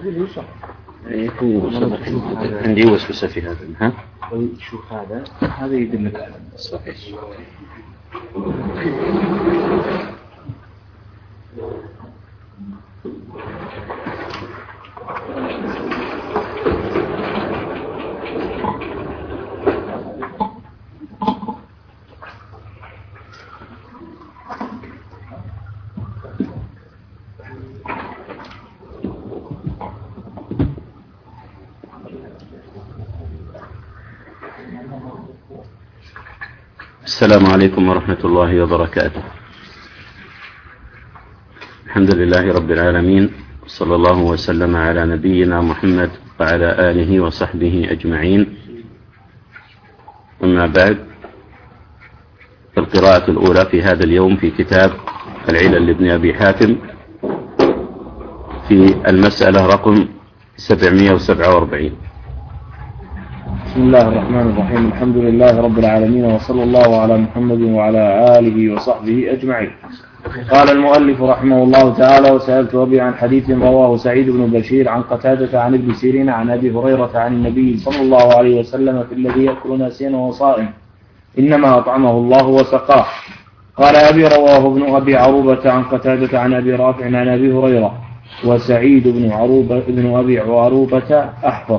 هو عندي وسوسة في هذا. ها؟ شوف هذا يدلك على صحيح. السلام عليكم ورحمة الله وبركاته. الحمد لله رب العالمين، صلى الله وسلم على نبينا محمد وعلى آله وصحبه أجمعين. أما بعد، فالقراءة الأولى في هذا اليوم في كتاب العلل لابن أبي حاتم في المسألة رقم 747. بسم الله الرحمن الرحيم. الحمد لله رب العالمين، وصلى الله على محمد وعلى آله وصحبه أجمعين. قال المؤلف رحمه الله تعالى: وسألت أبي عن حديث رواه سعيد بن بشير عن قتادة عن ابن سيرين عن أبي هريرة عن النبي صلى الله عليه وسلم في الذي يأكل ناسيا وهو صائم إنما أطعمه الله وسقاه. قال أبي: رواه ابن أبي عروبة عن قتادة عن أبي رافع عن أبي هريرة، وسعيد بن أبي عروبة أحفظ.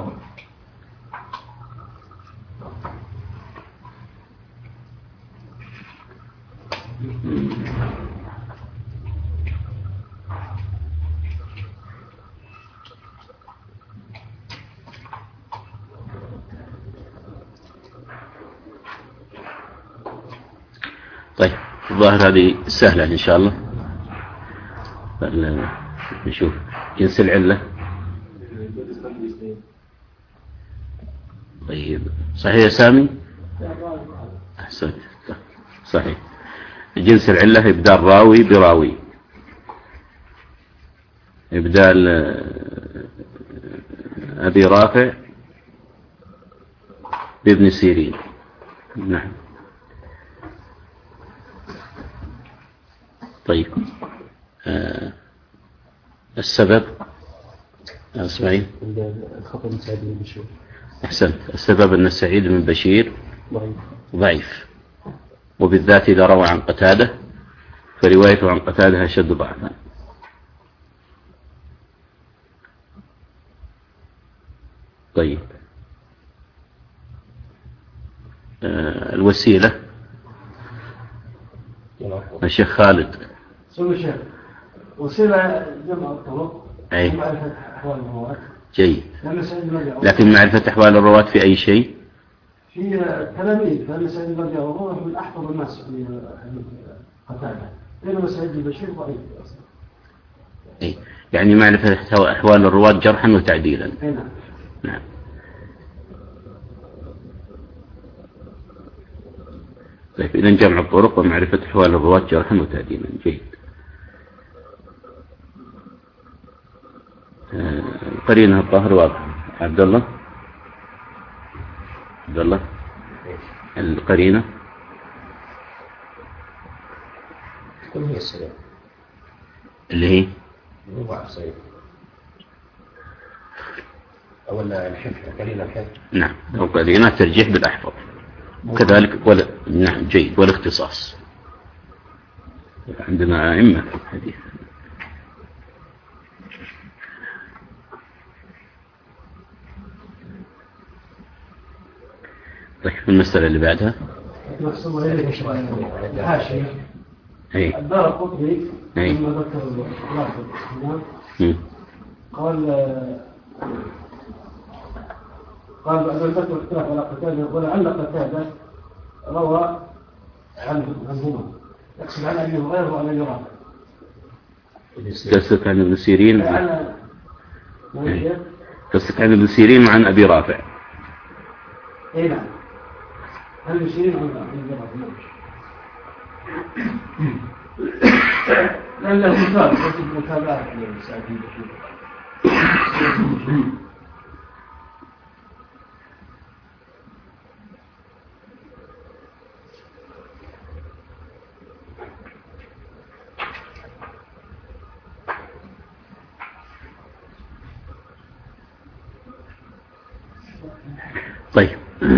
طيب، الظاهر هذه سهلة إن شاء الله. نشوف جنس العلة. طيب، صحيح يا سامي؟ أحسنت، صحيح. جنس العلة إبدال راوي براوي، إبدال أبي رافع بابن سيرين. نعم. طيب، السبب اسمعين. الخطأ من سعيد بن بشير. أحسنت. السبب أن سعيد بن بشير ضعيف، وبالذات إذا روى عن قتادة فروايته عن قتادة أشد ضعفا. طيب، الوسيلة الشيخ خالد. وسيلة جمع الطرق. أي، معرفة أحوال الرواة. جيد. لكن معرفة أحوال الرواة في أي شيء؟ في التلاميذ، فأنا سعيد بن أبي عروبة من أحفظ الناس في قتادة، بينما سعيد بن بشير ضعيف. أي، يعني معرفة أحوال الرواة جرحا وتعديلا. نعم. نعم. طيب، إذن جمع الطرق ومعرفة أحوال الرواة جرحا وتعديلا. جيد. قرينها الطاهر واضح. عبد الله القرينة هي السبب اللي هي ضعف صحيح أو الحفظ، قرينة الحفظ. نعم، أو قرينة ترجيح بالأحفظ كذلك. نعم، جيد. والاختصاص عندنا أئمة في الحديث. طيب، المسألة اللي بعدها. الدار القطبي لما ذكر قال بعد أن ذكر اختلاف على قتادة، ولعل قتادة روى عنهما، يقصد عن أبي هريرة وعن أبي رافع. قصدك عن ابن سيرين؟ قصدك عن ابن سيرين وعن أبي رافع. اي نعم، هل يشيرين عن أبي رافع؟ لأن له متابعة لسعيد بن بشير.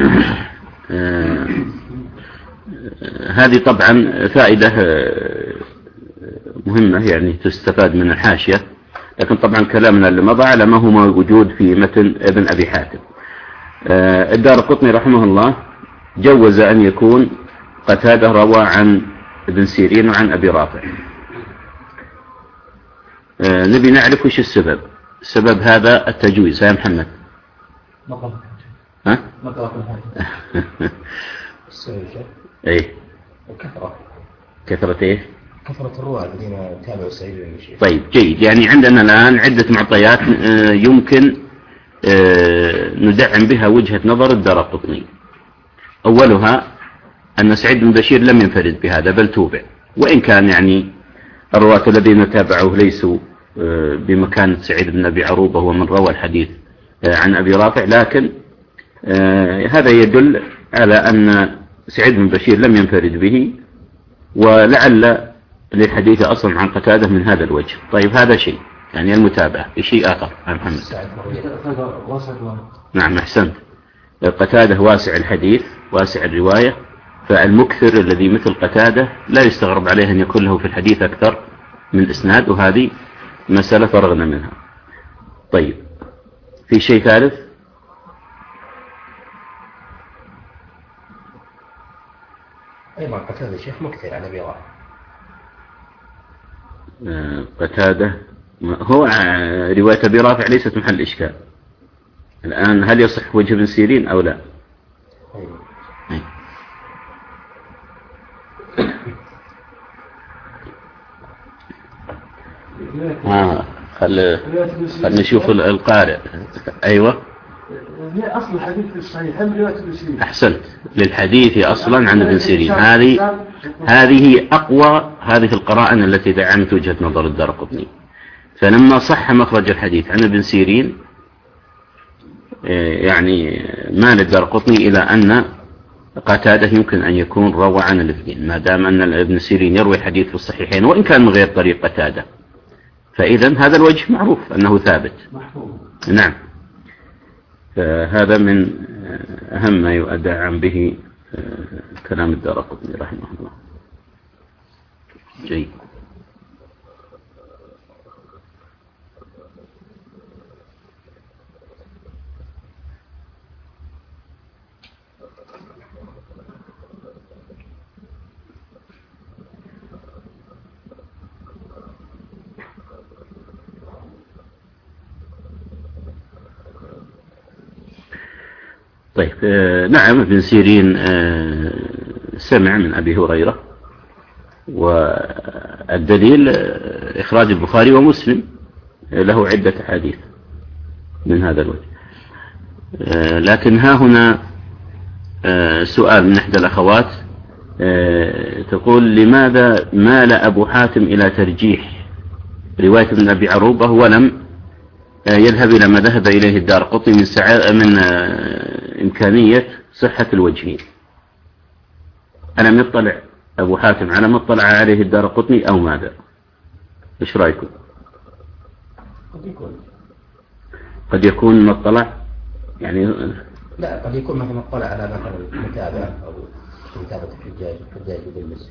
هذه طبعا فائدة مهمة يعني تستفاد من الحاشية، لكن طبعا كلامنا اللي مضى على ما هو موجود في متن ابن أبي حاتم. الدارقطني رحمه الله جوز أن يكون قتادة روى عن ابن سيرين وعن أبي رافع. نبي نعرف وش السبب. السبب هذا التجويز يا محمد. ها؟ ايه كثرة ايه؟ كثرة الرواة الذين تابعوا سعيد بن بشير. طيب جيد، يعني عندنا الآن عدة معطيات يمكن ندعم بها وجهة نظر الدارقطني. أولها أن سعيد بن بشير لم ينفرد بهذا بل توبع، وإن كان يعني الرواة الذين تابعوه ليسوا بمكانة سعيد بن أبي عروبة ومن روى الحديث عن أبي رافع، لكن هذا يدل على أن سعيد بن بشير لم ينفرد به، ولعل للحديث أصلا عن قتادة من هذا الوجه. طيب هذا شيء يعني المتابعة. شيء آخر عن محمد. نعم أحسنت. قتادة واسع الحديث واسع الرواية، فالمكثر الذي مثل قتادة لا يستغرب عليه أن يكون له في الحديث أكثر من إسناد، وهذه مسألة فرغنا منها. طيب في شيء ثالث؟ أيضا قتادة شيخ مكثر على أبي رافع. قتادة هو رواية أبي رافع ليست محل إشكال. الآن هل يصح وجه ابن سيرين أو لا؟ خل نشوف القارئ. أيوة هي أصل الحديث في الصحيح هم رواية ابن سيرين. أحسنت، للحديث أصلا عن ابن سيرين. هذه أقوى هذه القرائن التي دعمت وجهة نظر الدارقطني. فلما صح مخرج الحديث عن ابن سيرين يعني مال الدارقطني إلى أن قتادة يمكن أن يكون روى عن الاثنين، ما دام أن ابن سيرين يروي حديث في الصحيحين وإن كان من غير طريق قتادة، فإذا هذا الوجه معروف أنه ثابت. نعم، فهذا من أهم ما يدعم به كلام الدارقطني رحمه الله. جيد. طيب نعم، ابن سيرين سمع من أبي هريرة، والدليل إخراج البخاري ومسلم له عدة حديث من هذا الوجه. لكن ها هنا سؤال من إحدى الأخوات تقول: لماذا مال أبو حاتم إلى ترجيح رواية ابن أبي عروبة ولم يذهب إلى ما ذهب إليه الدارقطني من إمكانية صحة الوجهين؟ ألم يطلع أبو حاتم على ما اطلع عليه الدارقطني أو ماذا؟ إيش رأيكم؟ قد يكون ما اطلع يعني. لا، قد يكون مثلا اطلع على مثلا متابعة أو متابعة الحجاج بالمسجد.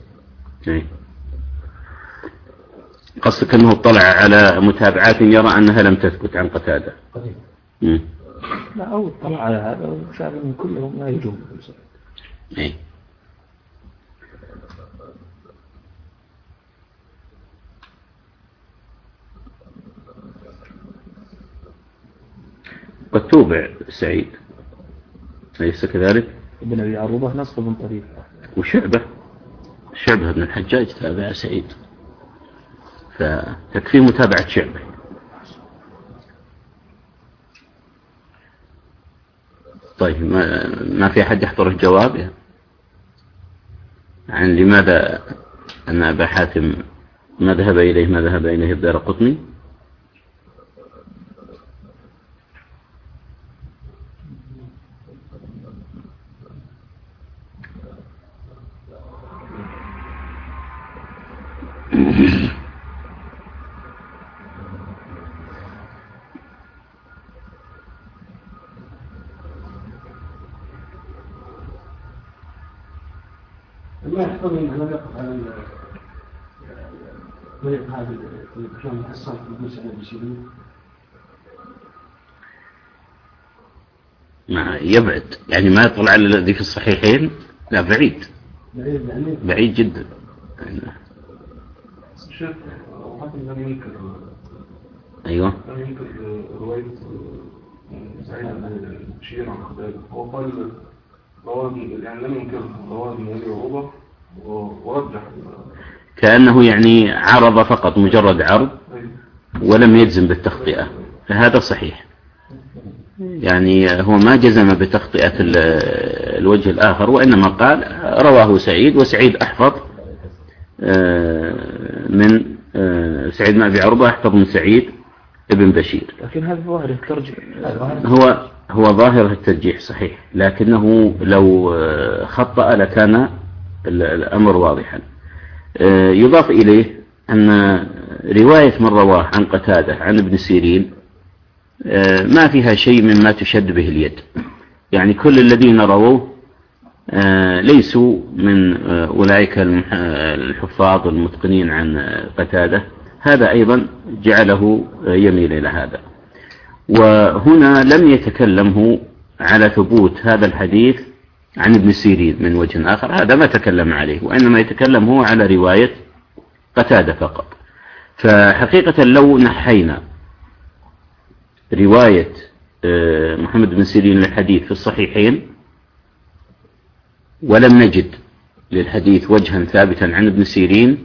قصدك أنه اطلع على متابعات يرى أنها لم تثبت عن قتادة. لا، أو اطلع على هذا وشاف من كلهم لا يجوز. قد توبع سعيد، أليس كذلك؟ ابن أبي عروبة نصف من طريق، وشعبة بن الحجاج تابع سعيد، فتكفي متابعة شعبة. طيب ما في أحد يحضر الجواب عن لماذا أن أبا حاتم ما ذهب إليه الدارقطني؟ ما يحتمل أن يقف على طريق هذه الكلام الحسن في المسألة بسبيل ما يبعد يعني ما يطلع على الذي في الصحيحين، لا بعيد بعيد جدا. الشيخ حتى لم ينكر أيوة لم ينكر رواية سعيد بن بشير عن خداج، هو قال يعني لم ينكر رواه من أبي عروبة ورجح كأنه يعني عرض فقط مجرد عرض ولم يجزم بالتخطئة، فهذا صحيح. يعني هو ما جزم بتخطئة الوجه الآخر، وإنما قال رواه سعيد، وسعيد أحفظ من سعيد بن أبي عروبة أحفظ من سعيد ابن بشير. لكن هذا ظاهر الترجيح، هو ظاهر الترجيح صحيح، لكنه لو خطأ لكان الأمر واضحا. يضاف إليه أن رواية من رواه عن قتادة عن ابن سيرين ما فيها شيء مما تشد به اليد، يعني كل الذين رووه ليسوا من أولئك الحفاظ المتقنين عن قتادة، هذا أيضا جعله يميل إلى هذا. وهنا لم يتكلمه على ثبوت هذا الحديث عن ابن سيرين من وجه آخر، هذا ما تكلم عليه، وإنما يتكلم هو على رواية قتادة فقط. فحقيقة لو نحينا رواية محمد بن سيرين للحديث في الصحيحين ولم نجد للحديث وجها ثابتا عن ابن سيرين،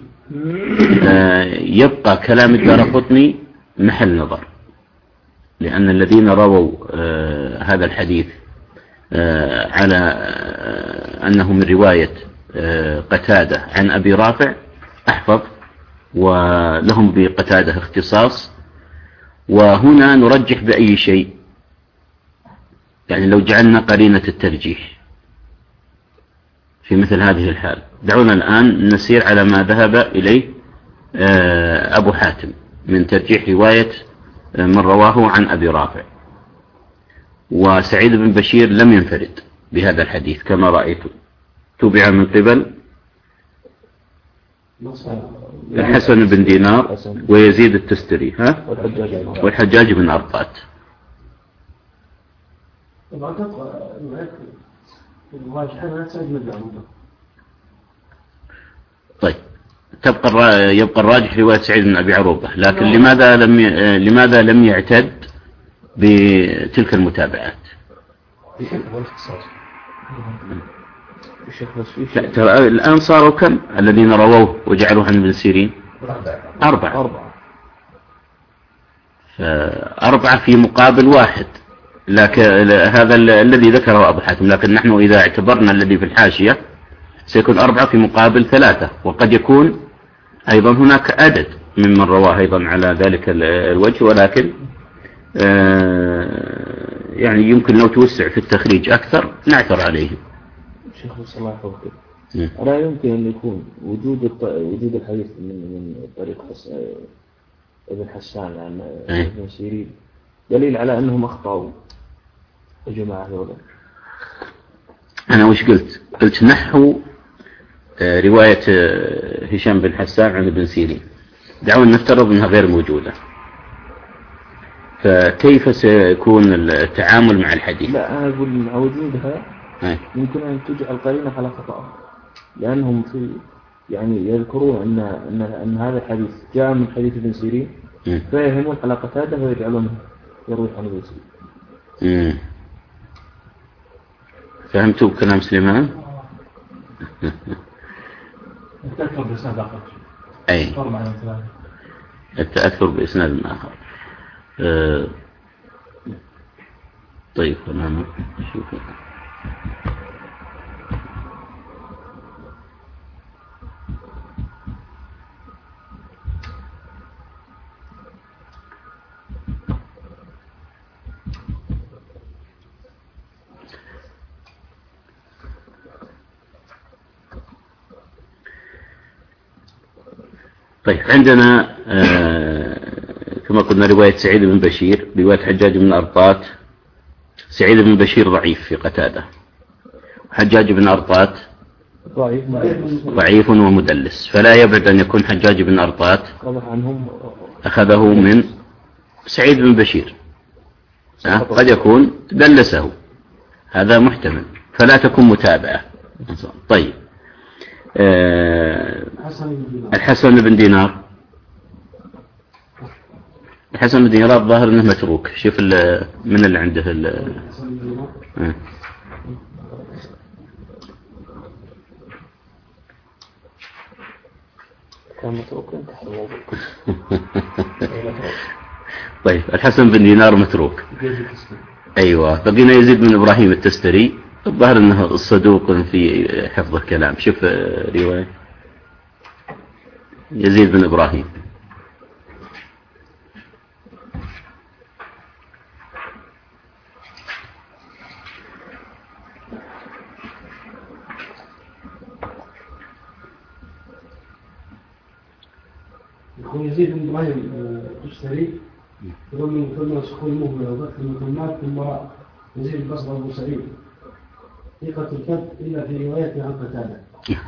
يبقى كلام الدارقطني محل نظر، لأن الذين رووا هذا الحديث على أنه من رواية قتادة عن أبي رافع أحفظ، ولهم بقتادة اختصاص. وهنا نرجح بأي شيء، يعني لو جعلنا قرينة الترجيح في مثل هذه الحال، دعونا الآن نسير على ما ذهب إليه أبو حاتم من ترجيح رواية من رواه عن أبي رافع. وسعيد بن بشير لم ينفرد بهذا الحديث كما رأيت، تبع من قبل الحسن بن دينار ويزيد التستري والحجاج بن أرطات. طيب يبقى الراجح رواية سعيد بن أبي عروبة، لكن لماذا لم يعتد بتلك المتابعات؟ لا ترى الآن صاروا كم الذين رووه وجعلوه عن ابن سيرين؟ 4 في مقابل 1، لكن هذا الذي ذكره أبو حاتم. لكن نحن إذا اعتبرنا الذي في الحاشية سيكون 4 في مقابل 3، وقد يكون أيضا هناك عدد ممن رواه أيضا على ذلك الوجه، ولكن يعني يمكن لو توسع في التخريج أكثر نعثر عليه. شيخ صلاح لا يمكن أن يكون وجود الحديث من طريق ابن حسان عن ابن سيرين دليل على أنهم أخطأوا الجماعة هؤلاء. أنا وش قلت نحو رواية هشام بن حسان عن ابن سيرين، دعونا نفترض أنها غير موجودة، فكيف سيكون التعامل مع الحديث؟ لا أنا أقول مع وجودها يمكن أن تجعل قرينة على خطأ، لأنهم يعني يذكرون أن هذا الحديث جاء من حديث ابن سيرين، فيهمون على قتادة ويجعلونه يروي عن ابن سيرين. فهمتوا بكلام سليمان؟ التأثر بإسناد آخر. أي التأثر بإسناد آخر. طيب أنا أشوف. طيب عندنا كما قلنا رواية سعيد بن بشير، رواية حجاج بن أرطات. سعيد بن بشير ضعيف في قتادة، حجاج بن أرطات ضعيف ومدلس، فلا يبعد أن يكون حجاج بن أرطاة أخذه من سعيد بن بشير، قد يكون دلسه، هذا محتمل، فلا تكون متابعة. طيب الحسن بن دينار، الحسن بن دينار الظاهر انه متروك. شوف من اللي عنده كان متروك انتهى الموضوع. طيب الحسن بن دينار متروك. ايوه، بقينا يزيد بن ابراهيم التستري، الظاهر انه صدوق في حفظ الكلام. شوف رواية يزيد بن ابراهيم. يقول يزيد بن ابراهيم التستري يقول من كل سخون مهمة وضغط المكمات ثم يزيد البصر أبو سعيد ثقة الكذب إلا في روايته عن قتادة.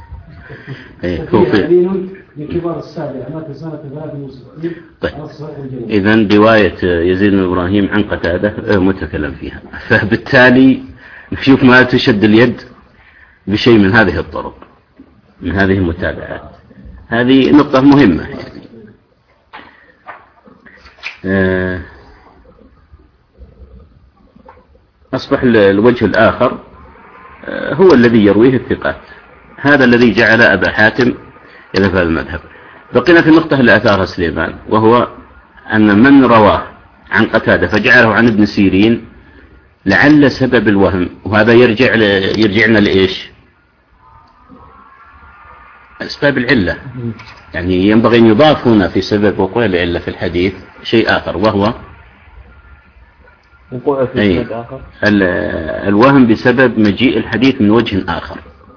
ففيه دليل من كبار السابع مات سنة 63 على الصحيح الجيد. إذن رواية يزيد بن إبراهيم عن قتادة متكلم فيها، فبالتالي نشوف ما تشد اليد بشيء من هذه الطرق، من هذه المتابعات. هذه نقطة مهمة يعني. أصبح الوجه الآخر هو الذي يرويه الثقات، هذا الذي جعل أبا حاتم إلى هذا المذهب. بقينا في النقطة اللي أثارها سليمان، وهو أن من رواه عن قتادة فجعله عن ابن سيرين لعل سبب الوهم، وهذا يرجعنا لإيش؟ أسباب العلة. يعني ينبغي أن يضاف هنا في سبب وقوع العلة في الحديث شيء آخر، وهو الوهم بسبب مجيء الحديث من وجه آخر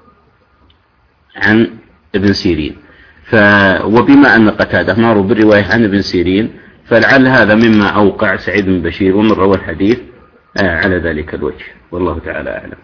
عن ابن سيرين. وبما أن قتادة ماروا بالرواية عن ابن سيرين، فلعل هذا مما أوقع سعيد بن بشير ومن روى الحديث على ذلك الوجه، والله تعالى أعلم.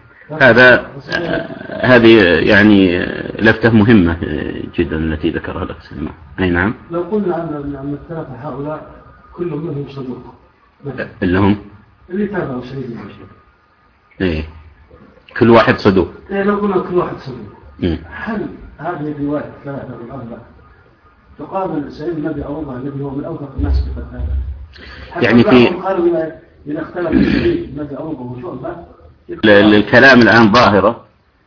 هذه يعني لفتة مهمة جدا التي ذكرها لك سلمان. أي نعم. لو قلنا أن الثلاثة هؤلاء كلهم منهم صدوق، اللي تابعوا سعيد بن بشير، إيه كل واحد صدوق. إيه لو قلنا كل واحد صدوق، هل هذه الرواية ثلاثة من أربعة تقابل سعيد بن أبي عروبة الذي هو من أوثق الناس في قتادة؟ يعني في قالوا إذا اختلف سعيد بن أبي عروبة وشعبة. الكلام الآن ظاهرة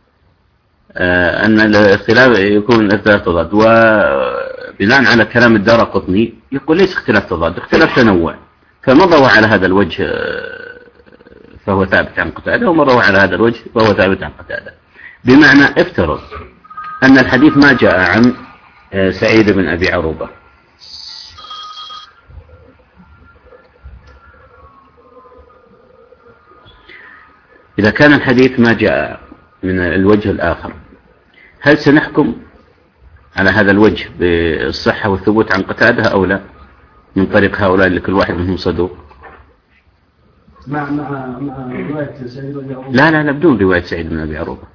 أن الاختلاف يكون اختلاف تضاد، وبناء على كلام الدارقطني يقول ليس اختلاف تضاد، اختلاف تنوع. فمضوا على هذا الوجه فهو ثابت عن قتادة، ومضوا على هذا الوجه فهو ثابت عن قتادة. بمعنى افترض أن الحديث ما جاء عن سعيد بن أبي عروبة، إذا كان الحديث ما جاء من الوجه الآخر، هل سنحكم على هذا الوجه بالصحة والثبوت عن قتادة أو لا، من طريق هؤلاء اللي كل واحد منهم صدوق؟ مع رواية سعيد بن أبي عروبة؟ لا بدون رواية سعيد بن أبي عروبة.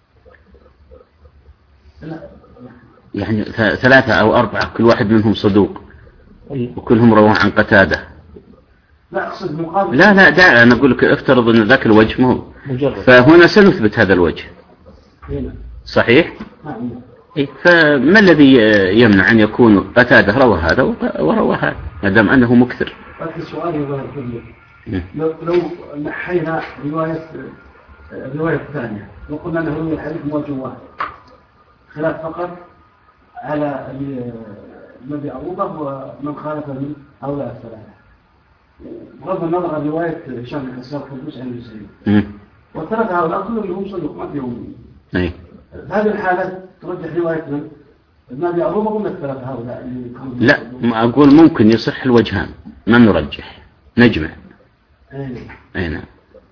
لا. يعني 3 أو 4 كل واحد منهم صدوق وكلهم رواه عن قتادة. لا أقصد مقابل. لا دع، أنا أقول لك افترض أن ذاك الوجه مو فهنا سنثبت هذا الوجه. صحيح؟ فما الذي يمنع أن يكون قتادة روى هذا وروى هذا ما دام أنه مكثر؟ السؤال يقول لو نحينا الرواية الثانية وقلنا أنه الحديث موجه واحد، خلاف فقط على النبي عروبة ومن خالف من هؤلاء الثلاثة، بغض النظر عن رواية هشام بن حسان قدوس عن المسلمين، وترك هؤلاء كلهم هم صدوق ما فيهم. هذه الحالة ترجح رواية من النبي عروبة ومن الثلاثة هؤلاء؟ لا، ما أقول ممكن يصح الوجهان، ما نرجح، نجمع. أي نعم.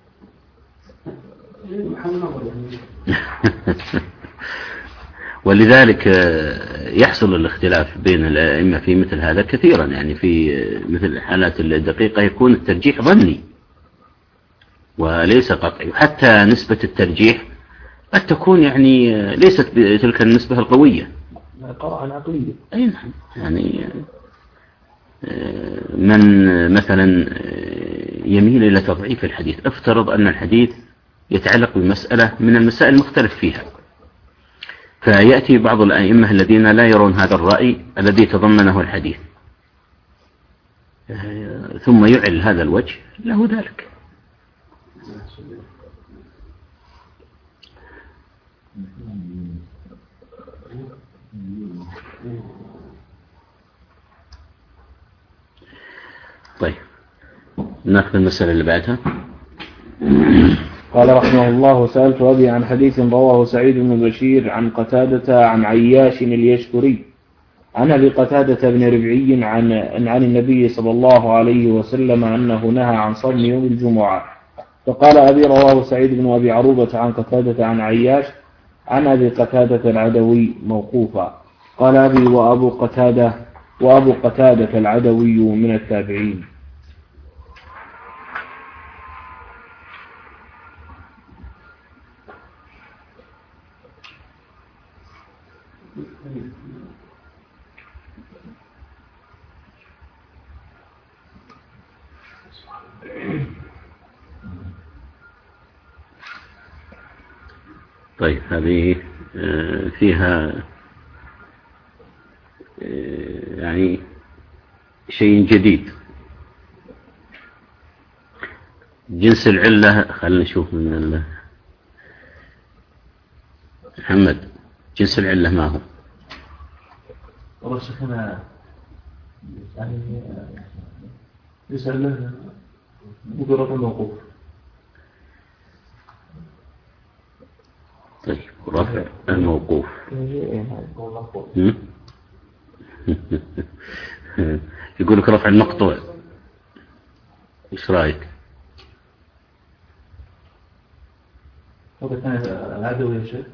ولذلك يحصل الاختلاف بين الأئمة في مثل هذا كثيرا، يعني في مثل الحالات الدقيقة يكون الترجيح ظني وليس قطعي، وحتى نسبة الترجيح قد تكون يعني ليست بتلك النسبة القوية. قراءة عقلية. أي نعم. يعني من مثلا يميل إلى تضعيف الحديث، افترض أن الحديث يتعلق بمسألة من المسائل المختلف فيها، فيأتي بعض الأئمة الذين لا يرون هذا الرأي الذي تضمنه الحديث، ثم يعل هذا الوجه له ذلك. طيب نأخذ المسألة اللي بعدها. قال رحمه الله: سألت أبي عن حديث رواه سعيد بن بشير عن قتادة عن عياش اليشكري عن أبي قتادة بن ربعي عن النبي صلى الله عليه وسلم أنه نهى عن صوم يوم الجمعة. فقال أبي: رواه سعيد بن أبي عروبة عن قتادة عن عياش عن أبي قتادة العدوي موقوفا. قال أبي: وأبو قتادة العدوي من التابعين. طيب هذه فيها يعني شيء جديد. جنس العلة، خلينا نشوف من محمد، جنس العلة ما هو؟ والله شيخنا يعني يسأل له مجرد الموقوف. طيب رفع الموقوف. يقول لك رفع المقطوع، ايش رايك؟ هذا كان العدوي يا شيخ.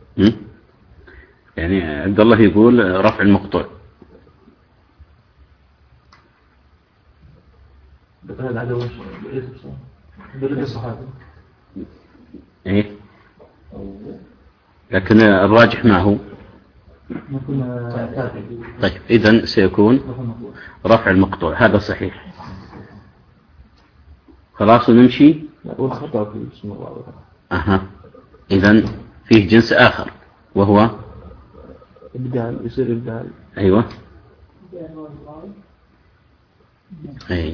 يعني عبد الله يقول رفع المقطوع. كان العدوي برد الصحابي. ايه لكن الراجح ما هو؟ طيب إذن سيكون رفع المقطوع، هذا صحيح. خلاص ونمشي. إذن فيه جنس آخر وهو إبدال، يصير إبدال. أيوة. أي.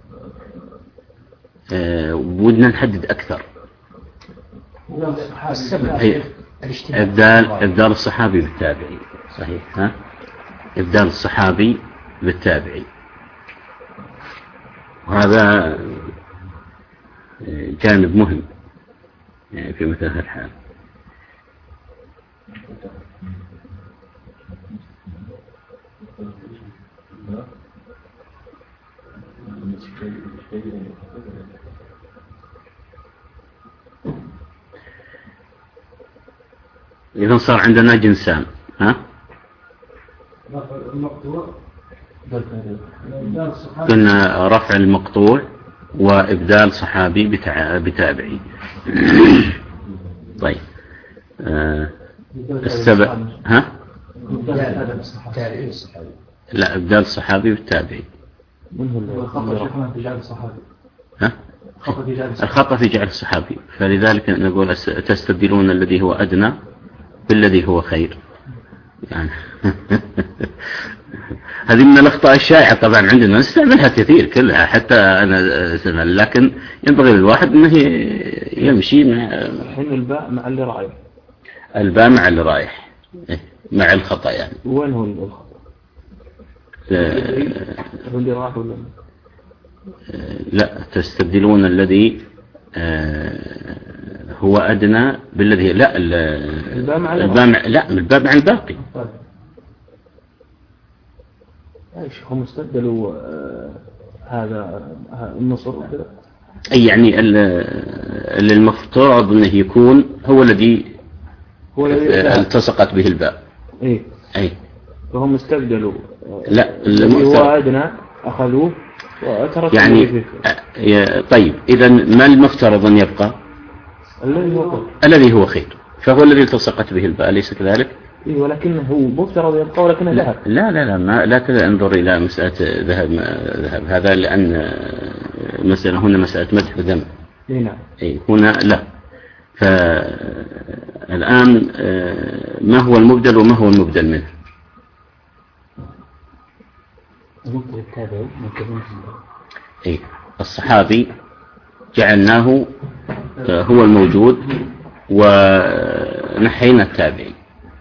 ودنا نحدد أكثر. إبدال الصحابي بالتابعي. صحيح. ها؟ إبدال الصحابي بالتابعي، وهذا جانب مهم يعني في مثل هذا الحال. إذن صار عندنا جنسان. ها؟ قلنا رفع المقطوع وإبدال صحابي بتابعي. طيب السبع. ها؟ لا، إبدال صحابي بالتابعي. ها؟ الخطأ في جعل الصحابي، فلذلك نقول تستبدلون الذي هو أدنى بالذي هو خير يعني. هذه من الأخطاء الشائعة طبعا عندنا، نستعملها كثير كلها حتى أنا سمع، لكن ينبغي للواحد أنه يمشي مع الحين الباء مع اللي رايح. الباء مع اللي رايح مع الخطأ يعني. وين هو الخطأ؟ اللي راح ولا لا، تستبدلون الذي هو أدنى بالذي لا الباء مع لا الباء مع الباقي. ايش هم استبدلوا هذا النصر كذا. أي يعني اللي المفترض أنه يكون هو الذي التصقت به الباء. إيه. أي. فهم استبدلوا. لا اللي هو أدنى أخذوه وتركوا يعني. طيب إذا ما المفترض أن يبقى؟ الذي هو خير. فهو الذي التصقت به الباء، أليس كذلك؟ إيه، ولكنه مفترض يبقى ولكنه ذهب. لا لا تنظر إلى مسألة ذهب هذا، لأن مسألة هنا مسألة مدح وذم. نعم. هنا لا. فالآن ما هو المبدل وما هو المبدل منه؟ الصحابي جعلناه هو الموجود ونحينا التابعي.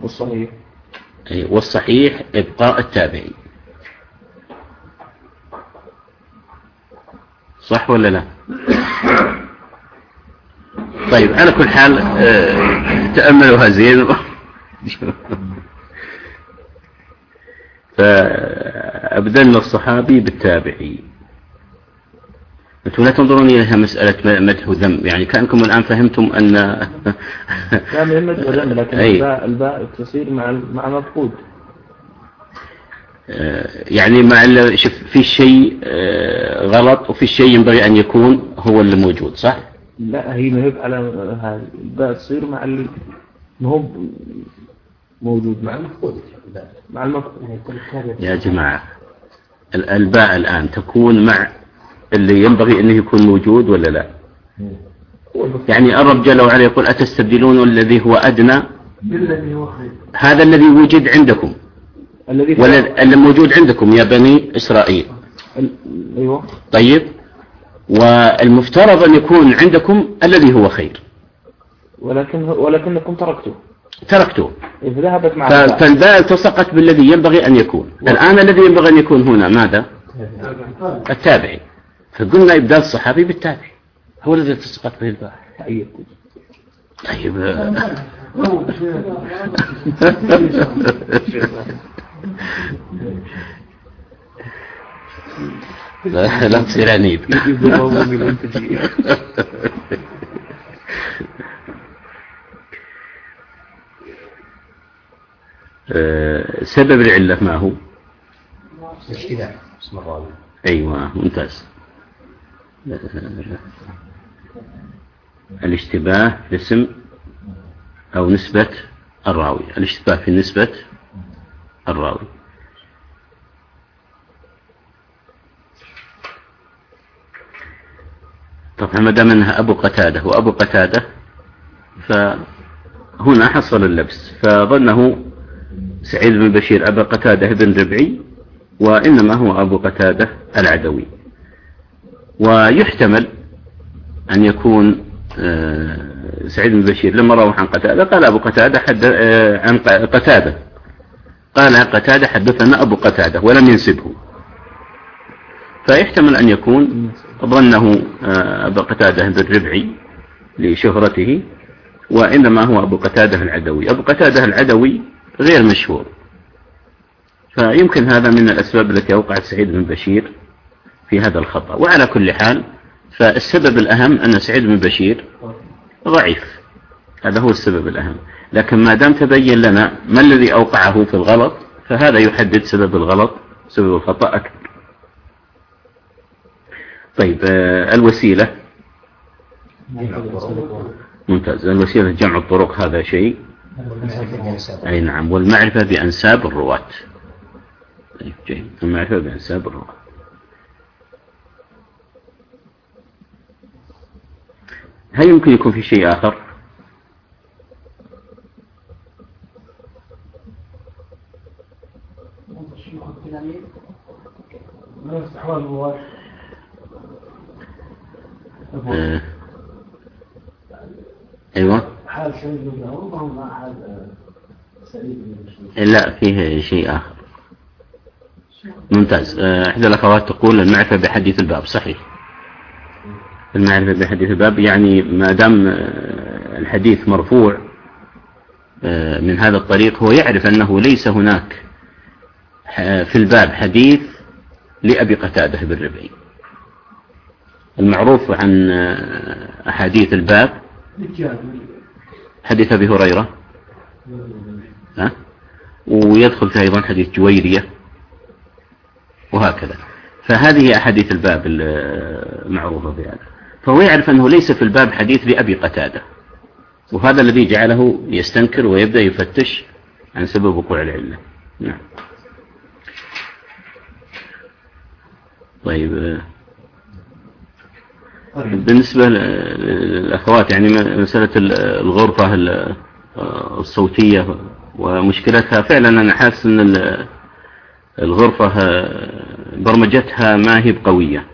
والصحيح إبقاء التابعي. صح ولا لا؟ طيب على كل حال تأملوها زين. فأبدلنا الصحابي بالتابعي. أنتم لا تنظرون إليها مسألة مدح وذم، يعني كأنكم الآن فهمتم أن لا من مدح وذم، لكن الباء تصير مع مفقود. يعني شوف في شيء غلط وفي شيء ينبغي أن يكون هو اللي موجود، صح؟ لا، هي مهب على هذا الباء تصير مع اللي هو موجود مع المفقود. يا جماعة الباء الآن تكون مع اللي ينبغي أنه يكون موجود ولا لا؟ يعني الرب جل وعلا يقول أتستبدلون الذي هو أدنى بالذي هو خير. هذا الذي وجد عندكم، الذي موجود عندكم يا بني إسرائيل. أيوة. طيب، والمفترض أن يكون عندكم الذي هو خير، ولكنكم تركتوه. ذهبت مع فالباء التصقت بالذي ينبغي أن يكون. الآن الذي ينبغي أن يكون هنا ماذا؟ التابعي. فقلنا إبدال الصحابي بالتابعي هو الذي التصقت به الباء. طيب لا تصير عنيد. سبب العلة ما هو؟ الاشتباه اسم الراوي. أيوة ممتاز. الاشتباه في اسم أو نسبة الراوي. الاشتباه في نسبة الراوي. طبعا ما دام انها أبو قتادة وأبو قتادة فهنا حصل اللبس، فظنه سعيد بن بشير أبا قتادة بن ربعي، وإنما هو أبو قتادة العدوي. ويحتمل أن يكون سعيد بن بشير لما روح عن قتادة قال أبو قتادة عن قتادة، قال قتادة حدثنا أبو قتادة ولم ينسبه، فيحتمل أن يكون ظنه أبو قتادة بن ربعي لشهرته، وإنما هو أبو قتادة العدوي. أبو قتادة العدوي غير مشهور، فيمكن هذا من الأسباب التي أوقعت سعيد بن بشير في هذا الخطأ. وعلى كل حال فالسبب الأهم أن سعيد بن بشير ضعيف، هذا هو السبب الأهم. لكن ما دام تبين لنا ما الذي أوقعه في الغلط فهذا يحدد سبب الغلط، سبب الخطأ أكثر. طيب الوسيلة ممتاز. الوسيلة جمع الطرق هذا شيء، أي نعم. والمعرفة بأنساب الرواة. طيب جيد، المعرفة بأنساب الرواة. هل يمكن يكون في شيء آخر؟ أيوة. حال سعيد بن داوود مع حال سعيد بن لا، فيه شيء آخر. ممتاز. إحدى الأخوات تقول المعرفة بحديث الباب. صحيح، المعرفة بحديث الباب يعني ما دام الحديث مرفوع من هذا الطريق هو يعرف أنه ليس هناك في الباب حديث لأبي قتادة بن ربعي. المعروف عن أحاديث الباب حديث أبي هريرة، ويدخل فيه أيضا حديث جويرية وهكذا. فهذه أحاديث الباب المعروفة بهذا. فهو يعرف أنه ليس في الباب حديث لأبي قتادة، وهذا الذي جعله يستنكر ويبدأ يفتش عن سبب وقوع العلة. نعم. طيب بالنسبة للأخوات يعني مسألة الغرفة الصوتية ومشكلتها، فعلا أنا حاسس أن الغرفة برمجتها ما هي بقوية،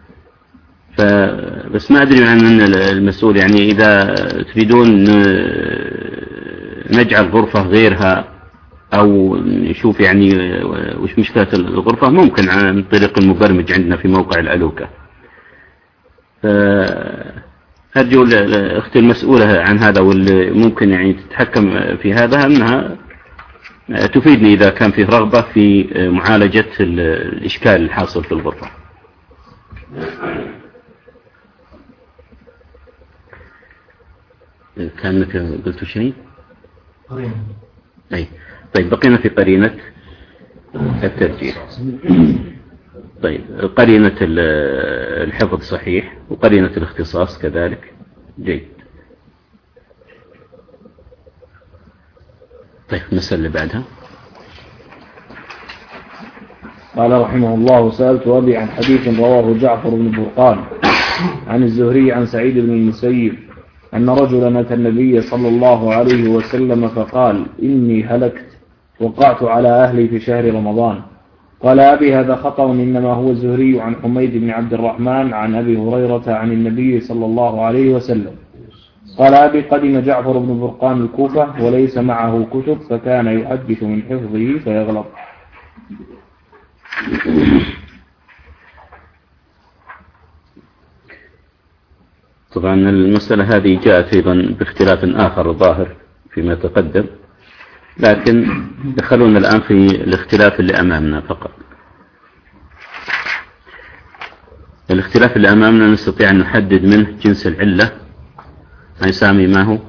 بس ما أدري عن المسؤول يعني إذا تريدون نجعل غرفة غيرها أو نشوف يعني وش مشكلة الغرفة، ممكن عن طريق المبرمج عندنا في موقع الألوكة. أرجو الأخت المسؤولة عن هذا واللي ممكن يعني تتحكم في هذا أنها تفيدني إذا كان فيه رغبة في معالجة الإشكال الحاصل في الغرفة. كانك قلت شيء؟ قرينة. أي طيب بقينا في قرينة الترجيح. طيب قرينة الحفظ صحيح وقرينة الاختصاص كذلك. جيد. طيب المسألة اللي بعدها. قال رحمه الله: سألت أبي عن حديث رواه جعفر بن برقان عن الزهري عن سعيد بن المسيب أن رجلا أتى النبي صلى الله عليه وسلم فقال: إني هلكت وقعت على أهلي في شهر رمضان. قال أبي: هذا خطأ، إنما هو الزهري عن حميد بن عبد الرحمن عن أبي هريرة عن النبي صلى الله عليه وسلم. قال أبي: قدم جعفر بن برقان الكوفة وليس معه كتب، فكان يحدث من حفظه فيغلط. طبعا المسألة هذه جاءت أيضا باختلاف آخر ظاهر فيما تقدم، لكن دخلونا الآن في الاختلاف اللي أمامنا فقط. الاختلاف اللي أمامنا نستطيع أن نحدد منه جنس العلة. هاي سامي ما هو؟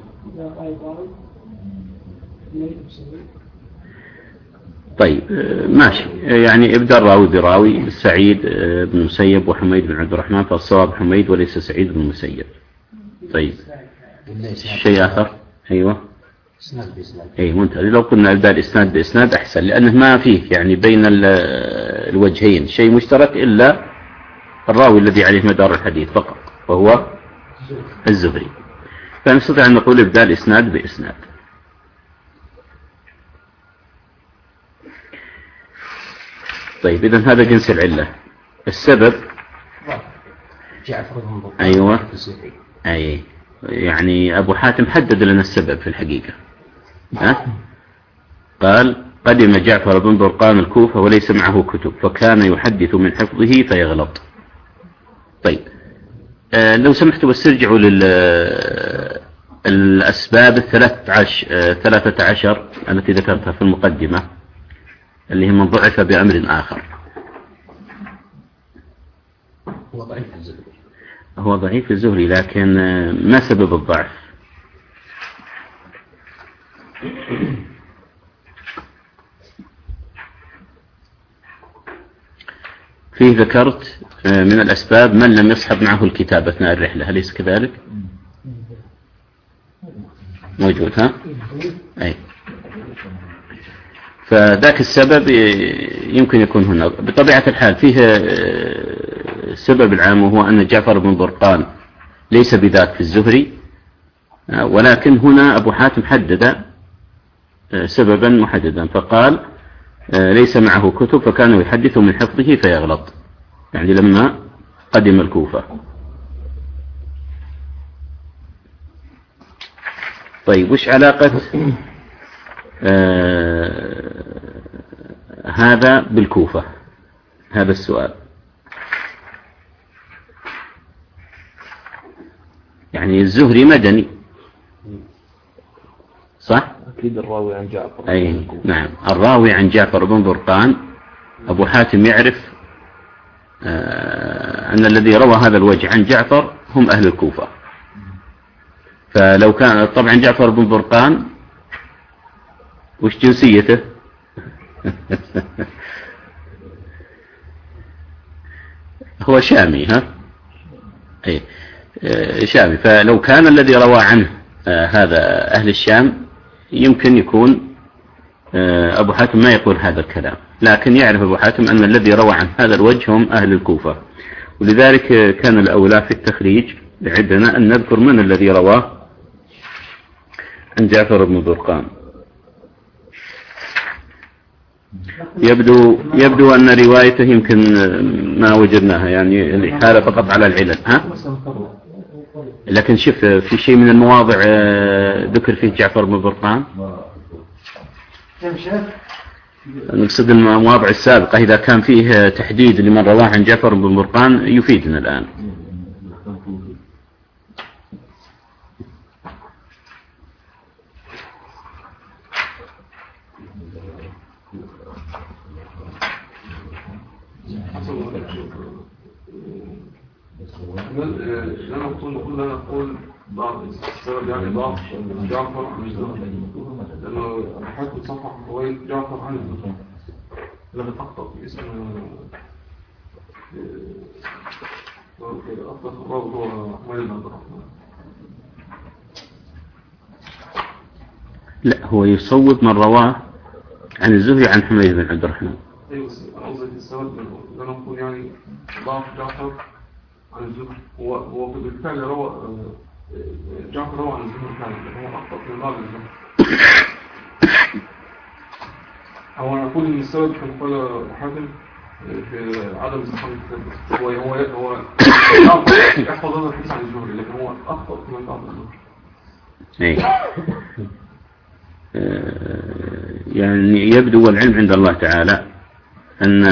طيب ماشي، يعني ابدأ الراوي براوي سعيد بن المسيب وحميد بن عبد الرحمن، فالصواب حميد وليس سعيد بن المسيب. طيب شيء آخر؟ أيوة أي ممتاز. لو قلنا ابدأ الإسناد بإسناد أحسن، لأنه ما فيه يعني بين الوجهين شيء مشترك إلا الراوي الذي عليه مدار الحديث فقط وهو الزهري، فنستطيع أن نقول ابدأ الإسناد بإسناد. طيب إذن هذا جنس العلة. السبب أيوة أي يعني أبو حاتم حدد لنا السبب في الحقيقة. قال: قدم جعفر بن برقان الكوفة وليس معه كتب، فكان يحدث من حفظه فيغلط. طيب لو سمحتوا بس ارجعوا للأسباب 13 التي ذكرتها في المقدمة، اللي هي من ضعف بأمر آخر. هو ضعيف الزهري، لكن ما سبب الضعف؟ فيه ذكرت من الأسباب من لم يصحب معه الكتاب أثناء الرحلة، أليس كذلك؟ موجود ها؟ أي. فذاك السبب يمكن يكون هنا. بطبيعة الحال فيه السبب العام، وهو أن جعفر بن برقان ليس بذاك في الزهري، ولكن هنا أبو حاتم حدد سببا محددا فقال: ليس معه كتب فكان يحدث من حفظه فيغلط، يعني لما قدم الكوفة. طيب وش علاقة هذا بالكوفة؟ هذا السؤال. يعني الزهري مدني صح؟ أكيد الراوي عن جعفر. أي نعم، الراوي عن جعفر بن برقان. أبو حاتم يعرف أن الذي روى هذا الوجه عن جعفر هم أهل الكوفة، فلو كان طبعا جعفر بن برقان وش جنسيته؟ هو شامي ها؟ أي شامي. فلو كان الذي روى عنه هذا أهل الشام يمكن يكون أبو حاتم ما يقول هذا الكلام، لكن يعرف أبو حاتم أن الذي روى عن هذا الوجه هم أهل الكوفة، ولذلك كان الأولى في التخريج عندنا أن نذكر من الذي رواه عن جعفر بن برقان. يبدو أن روايته يمكن ما وجدناها، يعني الإحالة فقط على العلل. لكن شوف في شيء من المواضع ذكر فيه جعفر بن برقان، نقصد المواضع السابقة إذا كان فيه تحديد لمن رواه عن جعفر بن برقان يفيدنا الآن. أنا أقول بعض السبب يعني ضعف جعفر عن الزهري، لأنه حكم صفحة رواية جعفر عن الزهري لما أخطأ في اسم أفضل خباب هو حميد بن عبد الرحمن. لا، هو يصوب من رواه عن الزهري عن حميد بن عبد الرحمن. أيوة، أنا قصدي السبب لأنه أقول يعني ضعف جعفر عن الزهري، هو بالفعل روى جعفر روى عن الزهري فعلا، هو أخطأ من بعض الزهري. هو أنا أقول إن السبب كان قال حاتم في عدم استحقاق الكتاب، هو يحفظ هذا الحديث عن الزهري، لكن هو أخطأ من بعض الزهري. يعني يبدو والعلم عند الله تعالى أن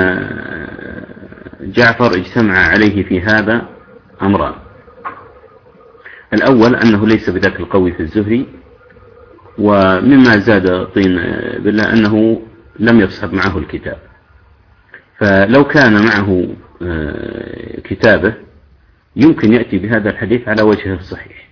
جعفر اجتمع عليه في هذا أمران. الأول أنه ليس بذاك القوي في الزهري، ومما زاد طين بالله أنه لم يصحب معه الكتاب، فلو كان معه كتابه يمكن يأتي بهذا الحديث على وجهه الصحيح،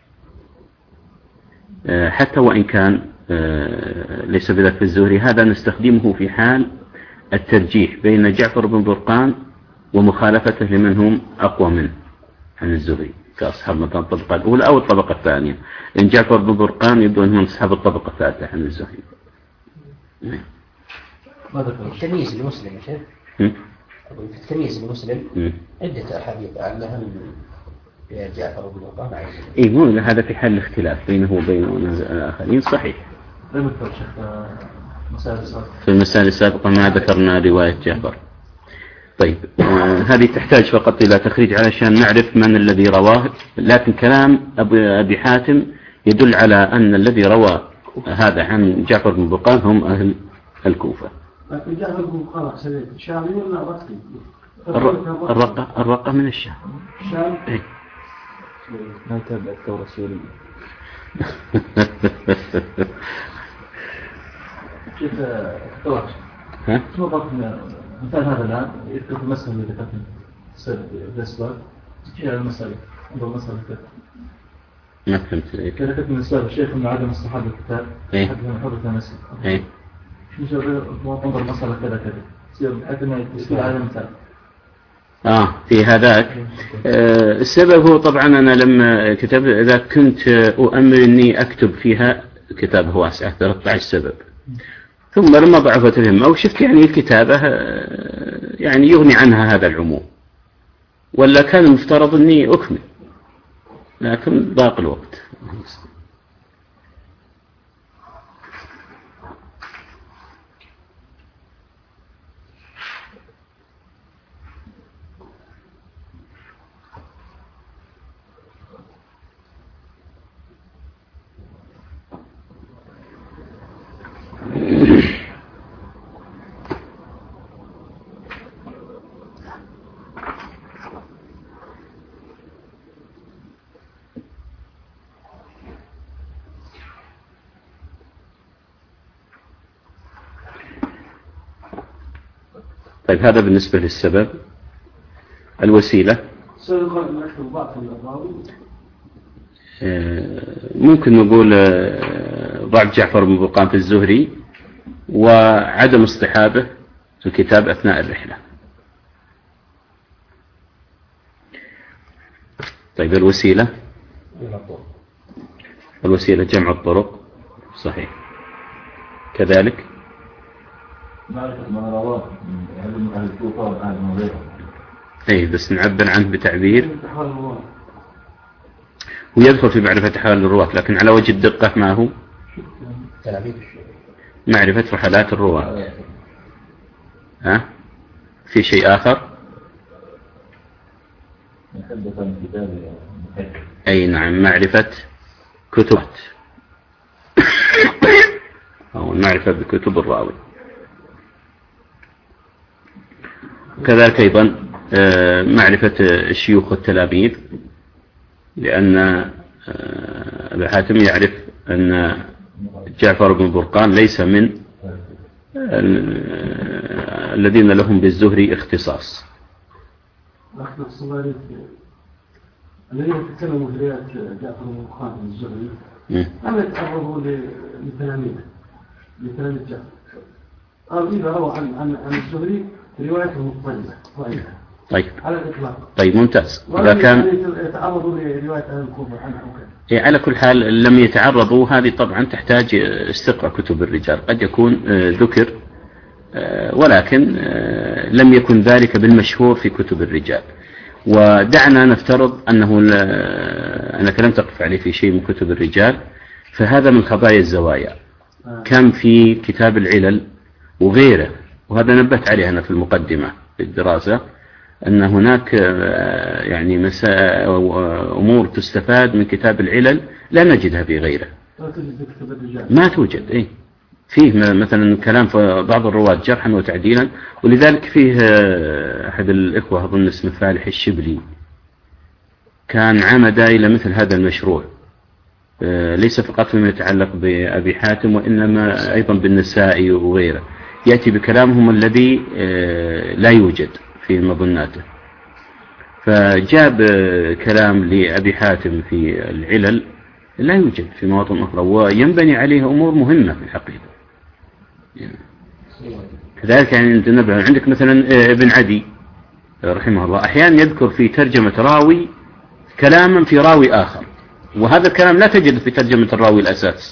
حتى وإن كان ليس بذاك في الزهري. هذا نستخدمه في حال الترجيح بين جعفر بن برقان ومخالفته لمن هم أقوى منه عن الزهري كأصحاب مثلا الطبقة الأولى أو الطبقة الثانية. إن جعفر بن برقان يبدو أنهم أصحاب الطبقة الثالثة عن الزهري. التمييز لمسلم يا شيخ، في التمييز لمسلم عدة أحاديث عنها من جعفر بن برقان عن الزهري. مو هذا في حال الاختلاف بينه وبين الآخرين صحيح. في المسائل السابقة ما ذكرنا رواية جعفر. طيب هذه تحتاج فقط إلى تخريج علشان نعرف من الذي رواه، لكن كلام أبي حاتم يدل على أن الذي روى هذا عن جعفر بن برقان هم أهل الكوفة. لكن جعفر بن برقان شامي ولا رقي؟ الرقة من الشام. شام. ما يتابع الثورة السورية. كيف تواصل؟ مثال هذا الآن يذكر في المسألة اللي ذكرتها سبب الأسباب تجي على المسألة عند المسألة كيف؟ ما فهمت. كيف ذكرت من الأسباب الشيخ من عدم استحاب الكتاب حتى من حضرة المسألة. شو نشوف انظر المسألة كذا كذا يصير حتى ما يصير على مثال. في هذاك السبب هو طبعا أنا لما كتب إذا كنت أؤمل أني أكتب فيها كتاب واسع 13 سبب، ثم لما ضعفت الهمة وشفت يعني الكتابة يعني يغني عنها هذا العموم، ولا كان المفترض أني أكمل، لكن ضاق الوقت. طيب هذا بالنسبة للسبب. الوسيلة ممكن نقول ضعف جعفر بن برقان في الزهري وعدم اصطحابه في الكتاب أثناء الرحلة. طيب الوسيلة الوسيلة جمع الطرق صحيح. كذلك معرفة ما رواه من أهل الكوفة وأهل المغيرة. أي بس نعبر عنه بتعبير ويدخل في معرفة حال الرواة، لكن على وجه الدقة ما هو معرفة رحلات الرواة. في شيء آخر؟ أي نعم، معرفة كتب أو المعرفة بكتب الراوي. كذلك أيضا معرفة الشيوخ والتلاميذ، لأن أبا حاتم يعرف أن جعفر بن برقان ليس من الذين لهم بالزهري اختصاص. الذين يتكلموا في رواية جعفر بن برقان من الزهري أما يتعرضوا لتلاميذ جعفر، قالوا إذا روى عن الزهري روايته مضطربة طيب على الإطلاق. طيب ممتاز. إذا كان يتعرضوا لرواية أهل الكوفة عنه على كل حال لم يتعرضوا، هذه طبعا تحتاج استقراء كتب الرجال. قد يكون ذكر ولكن لم يكن ذلك بالمشهور في كتب الرجال. ودعنا نفترض أنك لم تقف عليه في شيء من كتب الرجال، فهذا من خبايا الزوايا. كم في كتاب العلل وغيره، وهذا نبهت عليه أنا في المقدمة في الدراسة، أن هناك يعني أمور تستفاد من كتاب العلل لا نجدها في غيره، ما توجد. فيه مثلا كلام في بعض الرواة جرحا وتعديلا، ولذلك فيه أحد الإخوة أظن اسمه فالح الشبلي كان عمد إلى مثل هذا المشروع، ليس فقط فيما يتعلق بأبي حاتم وإنما أيضا بالنسائي وغيره، يأتي بكلامهم الذي لا يوجد في مظناته. فجاب كلام لأبي حاتم في العلل لا يوجد في مواطن أخرى، وينبني عليه أمور مهمة في الحقيقة. كذلك يعني نتنبه عندك مثلا ابن عدي رحمه الله أحيانا يذكر في ترجمة راوي كلاما في راوي آخر، وهذا الكلام لا تجد في ترجمة الراوي الأساس،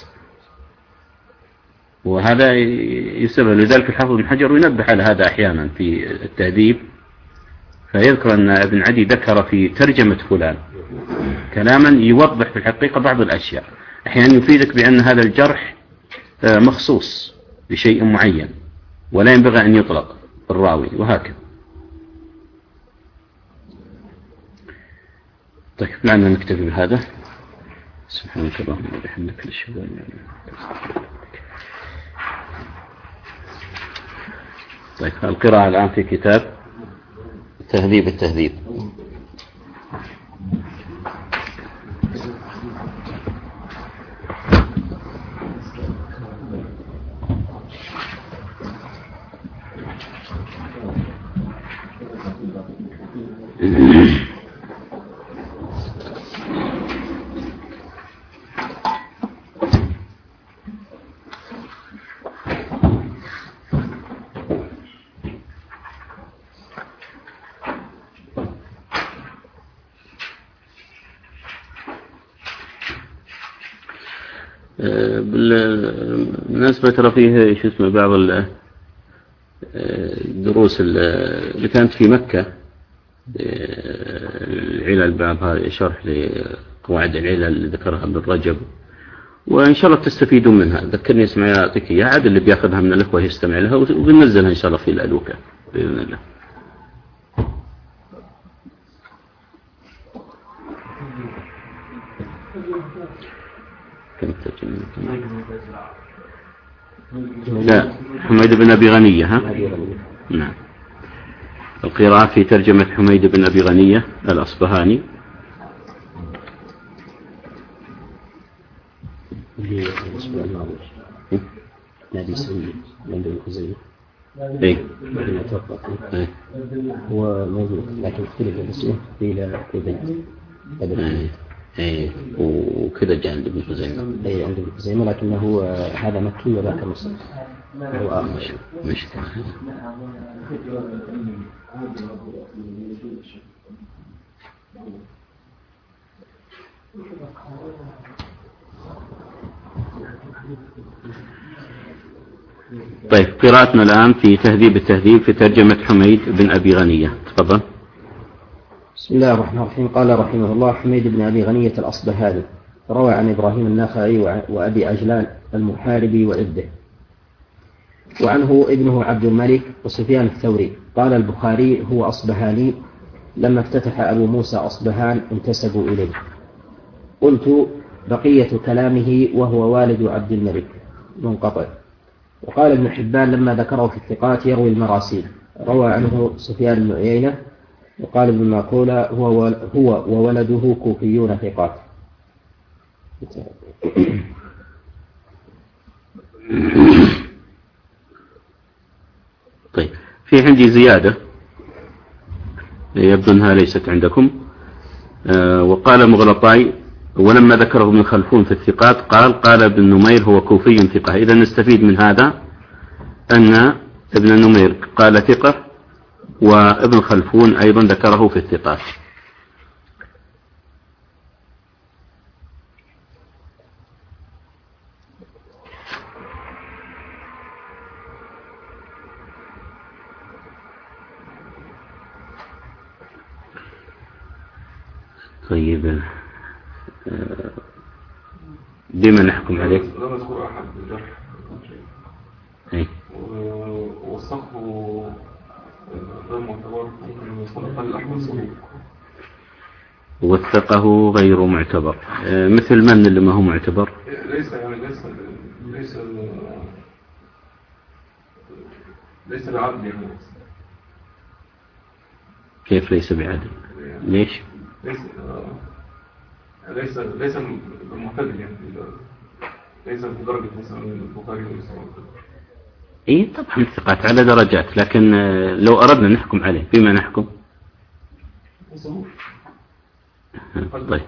وهذا يسبب. لذلك الحافظ بن حجر ينبه على هذا أحيانا في التهذيب، فيذكر أن ابن عدي ذكر في ترجمة فلان كلاما يوضح في الحقيقة بعض الأشياء، أحيانا يفيدك بأن هذا الجرح مخصوص بشيء معين ولا ينبغي أن يطلق الراوي، وهكذا. طيب لعلنا نكتفي بهذا. سبحانك اللهم وبحمدك نشهد أن لا إله إلا أنت. طيب القراءة الآن في كتاب تهذيب التهذيب. بالنسبة ترى فيه شو اسمه بعض الدروس اللي كانت في مكة، العلل بعضها شرح لقواعد العلل اللي ذكرها ابن رجب، وإن شاء الله تستفيدون منها. ذكرني اسمعي أعطيك إياها، عاد اللي بياخذها من الأخوة يستمع لها وبننزلها إن شاء الله في الألوكة بإذن الله. لا حميد بن أبي غنية. ها نعم، القراءة في ترجمة حميد بن أبي غنية الأصبهاني. نادي سعيد عند الخزيمة. هو موجود لكن اختلف الاسم إلى قبيل. وكذا جاء عند ابن خزيمة. عند ابن خزيمة، لكنه هذا مكي وذاك مصر. هو آخر مش طيب قراءتنا الآن في تهذيب التهذيب في ترجمة حميد بن أبي غنية. تفضل. بسم الله الرحمن الرحيم. قال رحمه الله: حميد بن أبي غنية الأصبهاني روى عن إبراهيم النخعي وأبي عجلان المحاربي وعده، وعنه ابنه عبد الملك وسفيان الثوري. قال البخاري: هو أصبهاني، لما افتتح أبو موسى أصبهان انتسبوا إليه. قلت: بقية كلامه وهو والد عبد الملك منقطع. وقال ابن حبان لما ذكره في الثقات: يروي المراسيل. روى عنه سفيان بن عيينة. وقال ابن ماقولة: هو وولده كوفيون ثقات. طيب، في عندي زيادة يبدو أنها ليست عندكم. وقال مغلطاي: ولما ذكره ابن خلفون في الثقات قال ابن نمير هو كوفي ثقة. إذا نستفيد من هذا أن ابن نمير قال ثقة، وابن خلفون أيضا ذكره في الثقات. طيب، بما نحكم عليه؟ لا مذكور أحد بالجرح. وصفه غير معتبر، ممكن يكون أقل أحمد صدوق. وثقه غير معتبر، مثل من اللي ما هو معتبر؟ ليس بعدل يعني. كيف ليس بعدل؟ ليش؟ ليس بالمعتدل يعني، ليس بدرجة مثلا البخاري ومسلم. إيه طبعا الثقات على درجات، لكن لو أردنا نحكم عليه بما نحكم. طيب،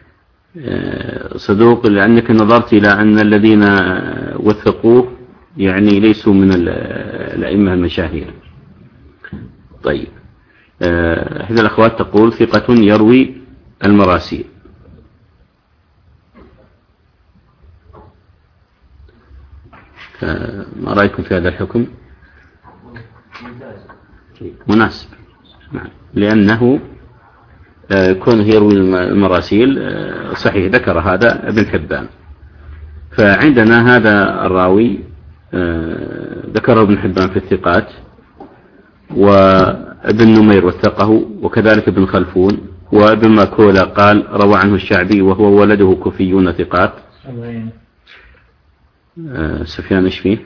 صدوق لأنك نظرت إلى أن الذين وثقوه يعني ليسوا من الأئمة المشاهير. طيب، إحدى الأخوات تقول: ثقة يروي المراسيل. ما رأيكم في هذا الحكم؟ مناسب، لأنه كونه يروي المراسيل صحيح، ذكر هذا ابن حبان. فعندنا هذا الراوي ذكره ابن حبان في الثقات، وابن نمير وثقه، وكذلك ابن خلفون، وابن ماكولة قال روى عنه الشعبي وهو ولده كوفيون ثقات. سفيان ايش فيه؟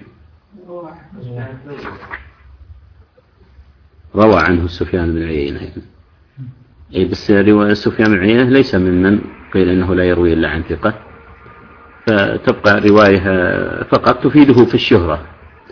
روى عنه سفيان بن عيينة يعني. اي بس سفيان بن عيينة ليس ممن قيل انه لا يروي الا عن ثقة، فتبقى رواية فقط تفيده في الشهرة.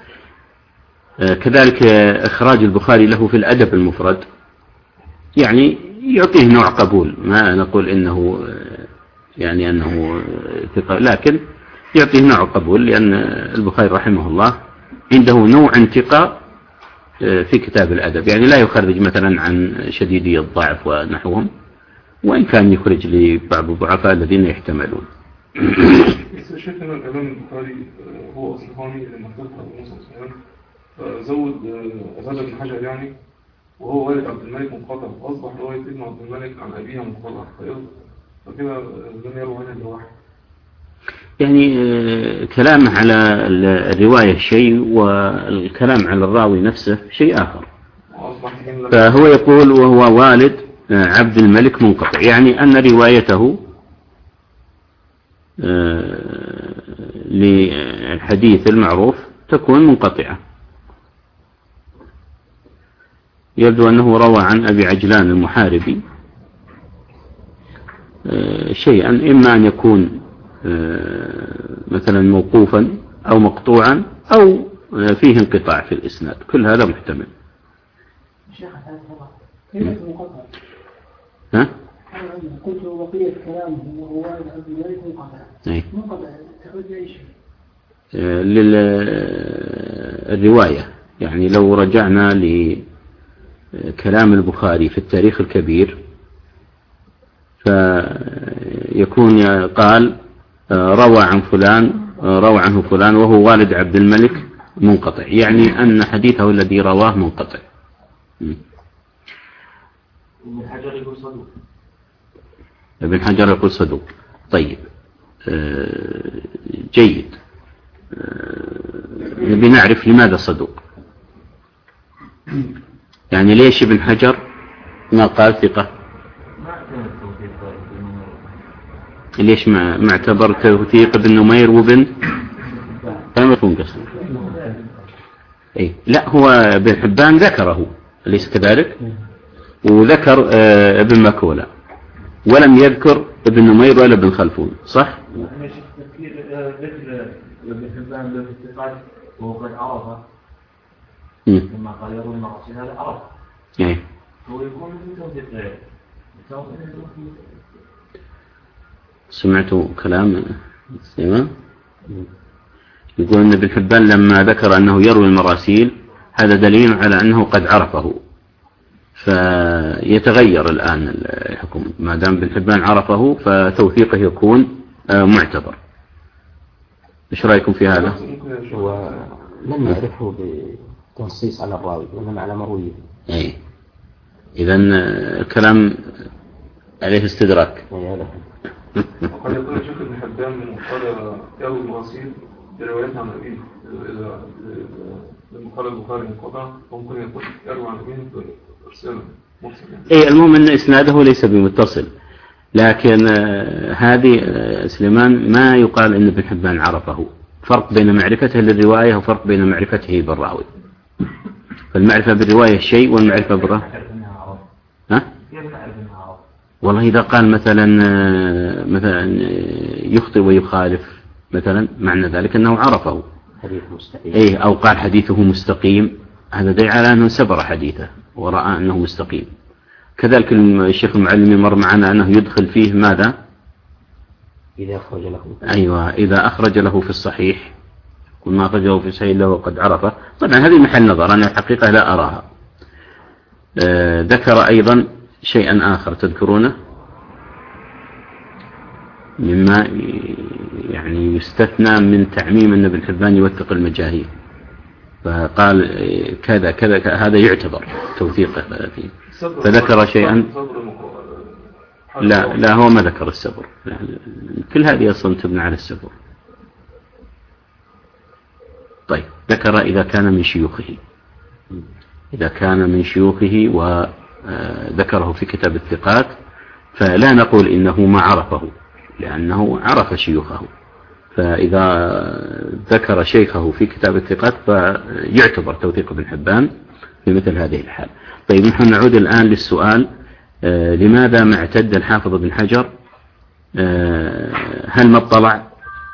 كذلك اخراج البخاري له في الادب المفرد يعني يعطيه نوع قبول، ما نقول انه يعني انه ثقة، لكن يعطيه نوع قبول، لأن البخاري رحمه الله عنده نوع ثقة في كتاب الأدب، يعني لا يخرج مثلا عن شديدي الضعف ونحوهم، وإن كان يخرج لبعض الضعفاء الذين يحتملون. شيخ الإمام البخاري هو أصلحاني لما اختلف أبو موسى الصحيح، فزود أزاد ابن حجر يعني، وهو والد عبد الملك منقطع، فأصبح رواية ابن عبد الملك عن أبيها منقطع، فكده لم يروى عنها إلا واحد. يعني كلامه على الرواية شيء، والكلام على الراوي نفسه شيء آخر. فهو يقول وهو والد عبد الملك منقطع، يعني أن روايته للحديث المعروف تكون منقطعة. يبدو أنه روى عن أبي عجلان المحاربي شيئا، إما أن يكون مثلا موقوفا أو مقطوعا أو فيه انقطاع في الإسناد، كل هذا محتمل. ها؟ قلت بقية كلامه وهو والد عبد الملك منقطع. منقطع تخرج أي شيء للرواية، يعني لو رجعنا لكلام البخاري في التاريخ الكبير فيكون قال روى عن فلان روى عنه فلان وهو والد عبد الملك منقطع، يعني أن حديثه الذي رواه منقطع. ابن حجر يقول صدوق. ابن حجر يقول صدوق. طيب جيد. نبي نعرف لماذا صدوق، يعني ليش ابن حجر ما قال ثقة؟ ليش ما اعتبر توثيق ابن نمير وابن مفهوم قصد؟ لا هو ابن حبان ذكره أليس كذلك؟ وذكر ابن مكولة ولم يذكر ابن نمير ولا ابن خلفون، صح؟ ذكر ابن حبان له الثقات وهو قد عرفه لما قال يروي المراسيل هذا عرف هو يكون في توثيق. سمعتوا كلام سيما يقول أن ابن حبان لما ذكر أنه يروي المراسيل هذا دليل على أنه قد عرفه، فيتغير الآن الحكم ما دام ابن حبان عرفه فتوثيقه يكون معتبر. ايش رايكم في هذا؟ هو لم يعرفه بتنصيص على الراوي وانما على مرويه. اذا الكلام عليه استدراك. وقد يكون شيخ ابن حبان من قال يروي المراسيل بروايات عن أبيه، إذا لما قال البخاري منقطع ممكن يكون يروي عن أبيه برسالة مرسلة. المهم أن إسناده ليس بمتصل، لكن هذه سليمان ما يقال أن ابن حبان عرفه. فرق بين معرفته للرواية وفرق بين معرفته بالراوي. فالمعرفة بالرواية شيء والمعرفة بالراوي والله إذا قال مثلا يخطئ ويخالف مثلا معنى ذلك أنه عرفه. أو قال حديثه مستقيم، هذا دليل على أنه سبر حديثه ورأى أنه مستقيم. كذلك الشيخ المعلمي مر معنا أنه يدخل فيه ماذا؟ إذا أخرج له. أيوة إذا أخرج له في الصحيح، كل ما أخرجه في الصحيح له وقد عرفه. طبعا هذه محل نظر، أنا الحقيقة لا أراها. ذكر أيضا شيئا آخر تذكرونه مما يعني يستثنى من تعميم أن ابن حبان يوثق المجاهيل، فقال كذا كذا هذا يعتبر توثيقه فيه، فذكر شيئا. لا هو ما ذكر السبر، كل هذه أصلا تبنى على السبر. طيب ذكر إذا كان من شيوخه، إذا كان من شيوخه وذكره في كتاب الثقات فلا نقول إنه ما عرفه لأنه عرف شيوخه، فإذا ذكر شيخه في كتاب الثقات فيعتبر توثيق ابن حبان في مثل هذه الحال. طيب نحن نعود الآن للسؤال، لماذا ما اعتد الحافظ ابن حجر؟ هل ما اطلع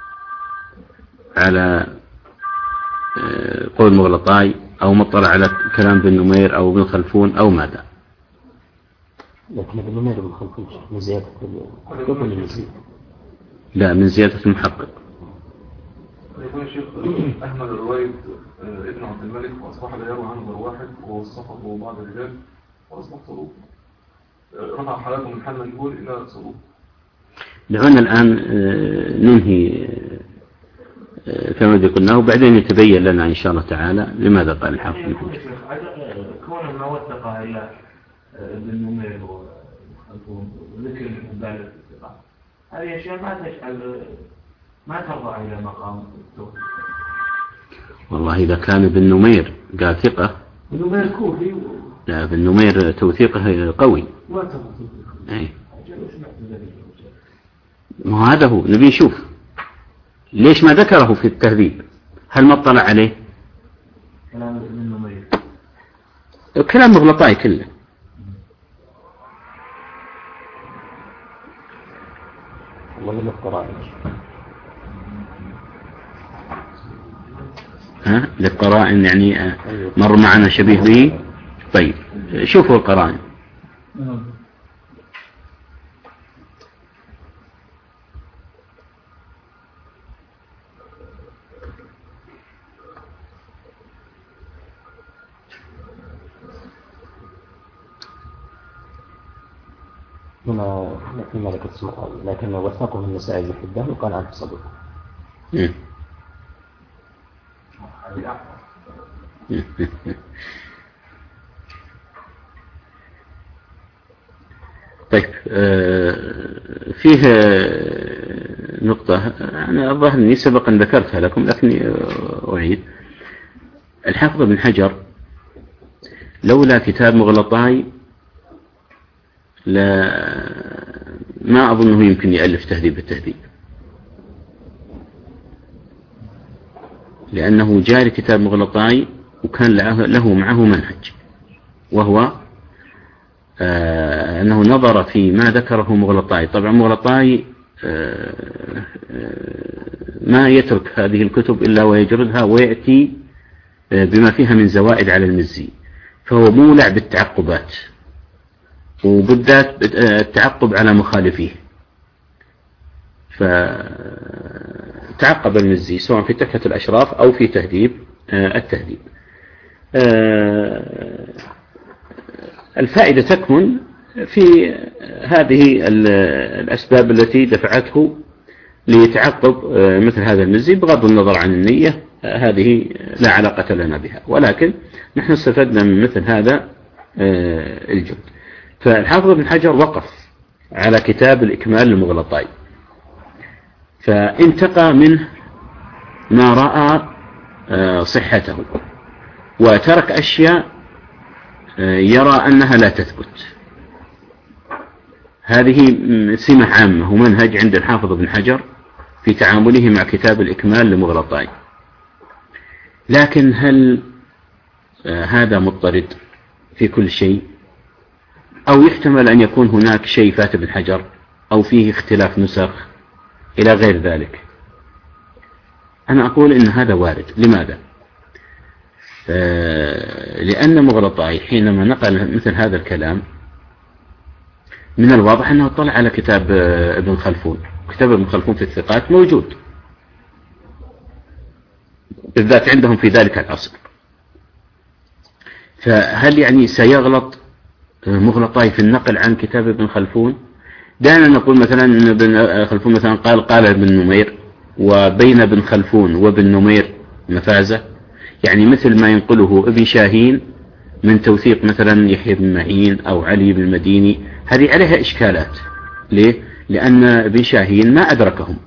على قول مغلطاي أو ما اطلع على كلام ابن نمير أو ابن خلفون أو ماذا؟ لكن ابن نمير ابن خلفون من زيادة لا من زيادة المحقق. يقول الشيخ أحمد الروايد ابن عبد الملك وأصبح لا يروى عنه غير واحد ووصفه بعض الرجال وأصبح صدوق، رفع حالاته من حال مجهول إلى صدوق. دعونا الآن ننهي كما قلنا وبعدين يتبين لنا إن شاء الله تعالى لماذا قال الحافظ ابن حجر. كون ما وثق إلى ابن نمير وذكر بعد الثقة هذه أشياء ما ترفع إلى مقام التوثيق. والله إذا كان ابن نمير قال ثقة، ابن نمير كوفي لا ابن نمير توثيقه قوي. ما هذا هو نبي نشوف ليش ما ذكره في التهذيب، هل ما اطلع عليه؟ كلام ابن نمير كلام مغلطاي كله. والله للقرائن. للقرائن يعني مر معنا شبيه به. طيب شوفوا القرائن. فيما ذكرت اسمه، لكن وثقه النسائي بن حبان وقال عنه صدوق. طيب، فيه نقطة أنا الظاهر أني سبقا ذكرتها لكم لكني أعيد. الحافظ بن حجر لولا كتاب مغلطاي ما أظنه يمكن يألف تهذيب التهذيب، لأنه جاري كتاب مغلطاي وكان له معه منهج، وهو أنه نظر في ما ذكره مغلطاي. طبعا مغلطاي ما يترك هذه الكتب إلا ويجردها ويأتي بما فيها من زوائد على المزي، فهو مولع بالتعقبات، وبالذات التعقب على مخالفيه. فتعقب المزي سواء في تحفة الأشراف أو في تهذيب التهذيب. الفائدة تكمن في هذه الأسباب التي دفعته ليتعقب مثل هذا المزي بغض النظر عن النية، هذه لا علاقة لنا بها، ولكن نحن استفدنا من مثل هذا الجهد. فالحافظ بن حجر وقف على كتاب الإكمال للمغلطاي، فانتقى منه ما رأى صحته، وترك أشياء يرى أنها لا تثبت. هذه سمة عامة ومنهج عند الحافظ بن حجر في تعامله مع كتاب الإكمال لمغلطاي. لكن هل هذا مضطرد في كل شيء، أو يحتمل أن يكون هناك شيء فات ابن حجر أو فيه اختلاف نسخ إلى غير ذلك؟ أنا أقول إن هذا وارد. لماذا؟ لأن مغلطاي حينما نقل مثل هذا الكلام من الواضح أنه اطلع على كتاب ابن خلفون. كتاب ابن خلفون في الثقات موجود، بالذات عندهم في ذلك العصر. فهل يعني سيغلط مغلطاي في النقل عن كتاب ابن خلفون؟ دعنا نقول مثلا أن ابن خلفون مثلا قال ابن نمير، وبين ابن خلفون وابن نمير مفازة، يعني مثل ما ينقله ابن شاهين من توثيق مثلا يحيى بن معين أو علي بن المديني، هذه عليها إشكالات. ليه؟ لأن ابن شاهين ما أدركهم،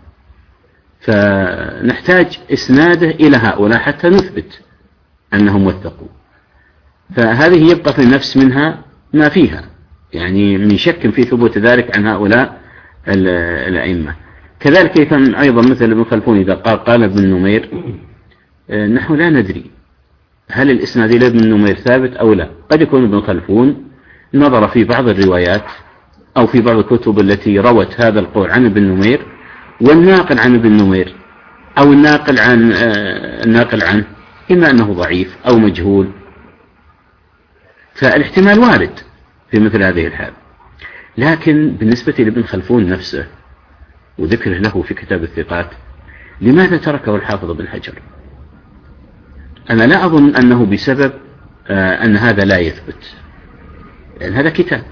فنحتاج إسناده إلى هؤلاء حتى نثبت أنهم وثقوا. فهذه يبقى في النفس منها ما فيها، يعني من شك في ثبوت ذلك عن هؤلاء الأئمة. كذلك أيضا مثل ابن خلفون إذا قال ابن نمير، نحن لا ندري هل الإسناد إلى ابن نمير ثابت أو لا. قد يكون ابن خلفون نظر في بعض الروايات أو في بعض الكتب التي روت هذا القول عن ابن نمير، والناقل عن ابن نمير أو الناقل عنه إما أنه ضعيف أو مجهول، فالاحتمال وارد في مثل هذه الحال. لكن بالنسبة لابن خلفون نفسه وذكره له في كتاب الثقات، لماذا تركه الحافظ بن حجر؟ أنا لا أظن أنه بسبب أن هذا لا يثبت، لأن هذا كتاب.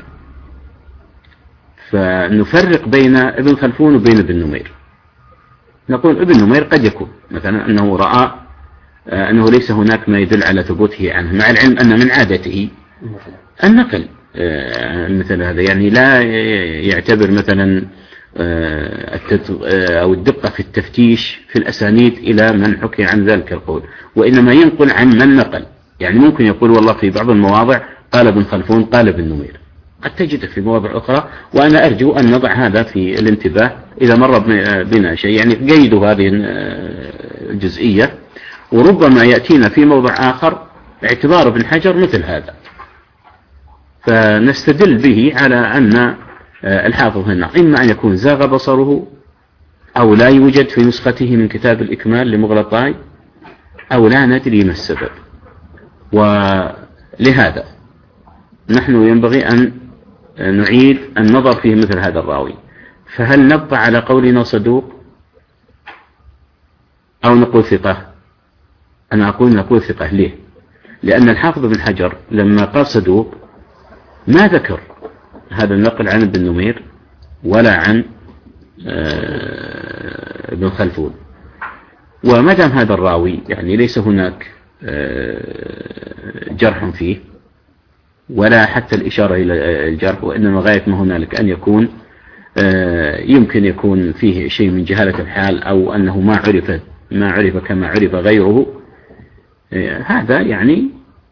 فنفرق بين ابن خلفون وبين ابن نمير. نقول ابن نمير قد يكون مثلا أنه رأى أنه ليس هناك ما يدل على ثبوته عنه، مع العلم أن من عادته النقل مثل هذا، يعني لا يعتبر مثلا أو الدقة في التفتيش في الأسانيد إلى من حكي عن ذلك القول، وإنما ينقل عن من نقل. يعني ممكن يقول والله في بعض المواضع قال ابن خلفون قال ابن نمير، قد تجده في مواضع أخرى. وأنا أرجو أن نضع هذا في الانتباه إذا مر بنا شيء، يعني قيدوا هذه الجزئية، وربما يأتينا في موضع آخر اعتبار ابن حجر مثل هذا، فنستدل به على أن الحافظ هنا إما أن يكون زاغ بصره، أو لا يوجد في نسخته من كتاب الإكمال لمغلطاي، أو لا ندري ما السبب. ولهذا نحن ينبغي أن نعيد النظر في مثل هذا الراوي، فهل نبقى على قولنا صدوق أو نقول ثقة؟ أنا أقول نقول ثقة. ليه؟ لأن الحافظ بن حجر لما قال صدوق ما ذكر هذا النقل عن ابن نمير ولا عن ابن خلفون. وما دام هذا الراوي يعني ليس هناك جرح فيه ولا حتى الإشارة إلى الجرح، وإنما غاية ما هنالك أن يكون يمكن يكون فيه شيء من جهالة الحال، أو أنه ما عرف كما عرف غيره، هذا يعني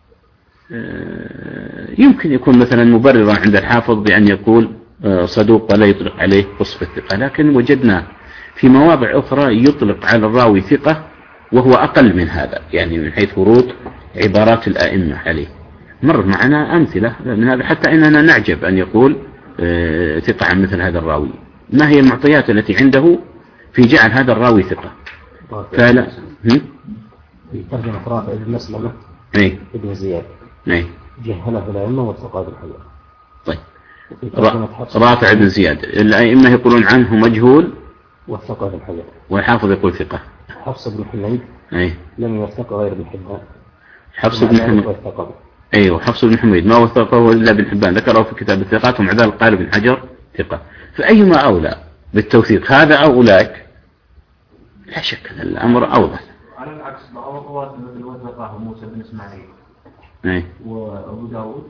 يمكن يكون مثلا مبررا عند الحافظ بأن يقول صدوق ولا يطلق عليه وصف الثقة. لكن وجدنا في مواضع أخرى يطلق على الراوي ثقة وهو أقل من هذا، يعني من حيث ورود عبارات الآئمة عليه. مر معنا أمثلة من هذا حتى إننا نعجب أن يقول ثقة عن مثل هذا الراوي. ما هي المعطيات التي عنده في جعل هذا الراوي ثقة؟ فلا في ترجمة رافع بن مسلمة ابن زياد جهله الأئمة والثقة بالحجر. طيب رافع بن زياد الأئمة يقولون عنه مجهول والثقة بالحجر، والحافظ يقول ثقة. حفص بن حميد لم يوثق غير ابن حبان. حفص بن حميد أيوه، حفص بن حميد ما وثقه إلا ابن حبان، ذكره في كتاب الثقات، ومع ذلك قال ابن حجر ثقة. فأيما أولى بالتوثيق، هذا أو أولئك؟ لا شك أن الأمر أوضح. على العكس بعض الذي وثقه موسى بن إسماعيل وأبو داود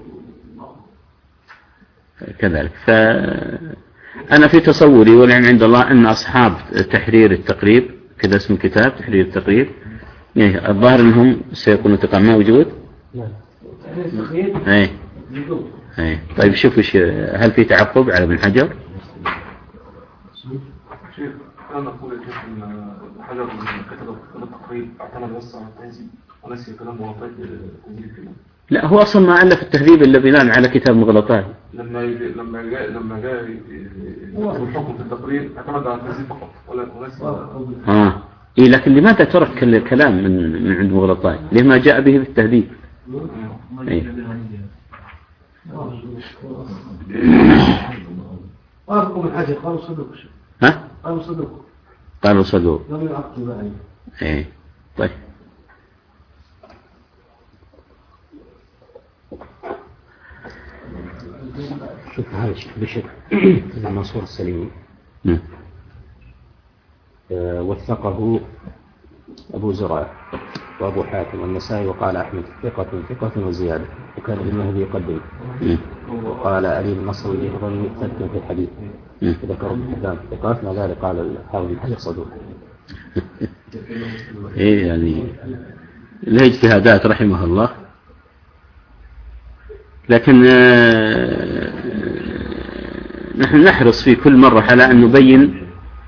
كذلك. فأنا في تصوري والعلم عند الله أن أصحاب تحرير التقريب، كذا اسم الكتاب تحرير التقريب، يعني الظاهر أنهم سيكونوا ثقة. ما وجود؟ طيب شوف هل في تعقب على ابن حجر؟ أنا أقول لك أن حجر كتب التقريب اعتمد بس على التهذيب ونسي كلام وغلطات تهذيب كلام. لا، هو أصلا ما ألف التهذيب إلا بناء على كتاب مغلطات. لما جاء الحكم في التقريب اعتمد على التهذيب فقط ونسي. إيه، لكن لماذا ترك الكلام من عند مغلطات؟ لما جاء به بالتهذيب؟ قالوا من حاجة قالوا صدوق. قالوا صدوق. لم يعقب عليه. طيب. شوف هذا بشر بن منصور السليمي وثقه أبو زرع وأبو حاتم والنسائي، وقال أحمد ثقة وزيادة، وكان ابن مهدي يقدم، وقال علي النصر يظن ثبت في الحديث، ذكر ابن حبان ثقات، ما ذلك قال الحافظ بن حجر صدوق. يعني الاجتهادات رحمه الله. لكن نحن نحرص في كل مرة على أن نبين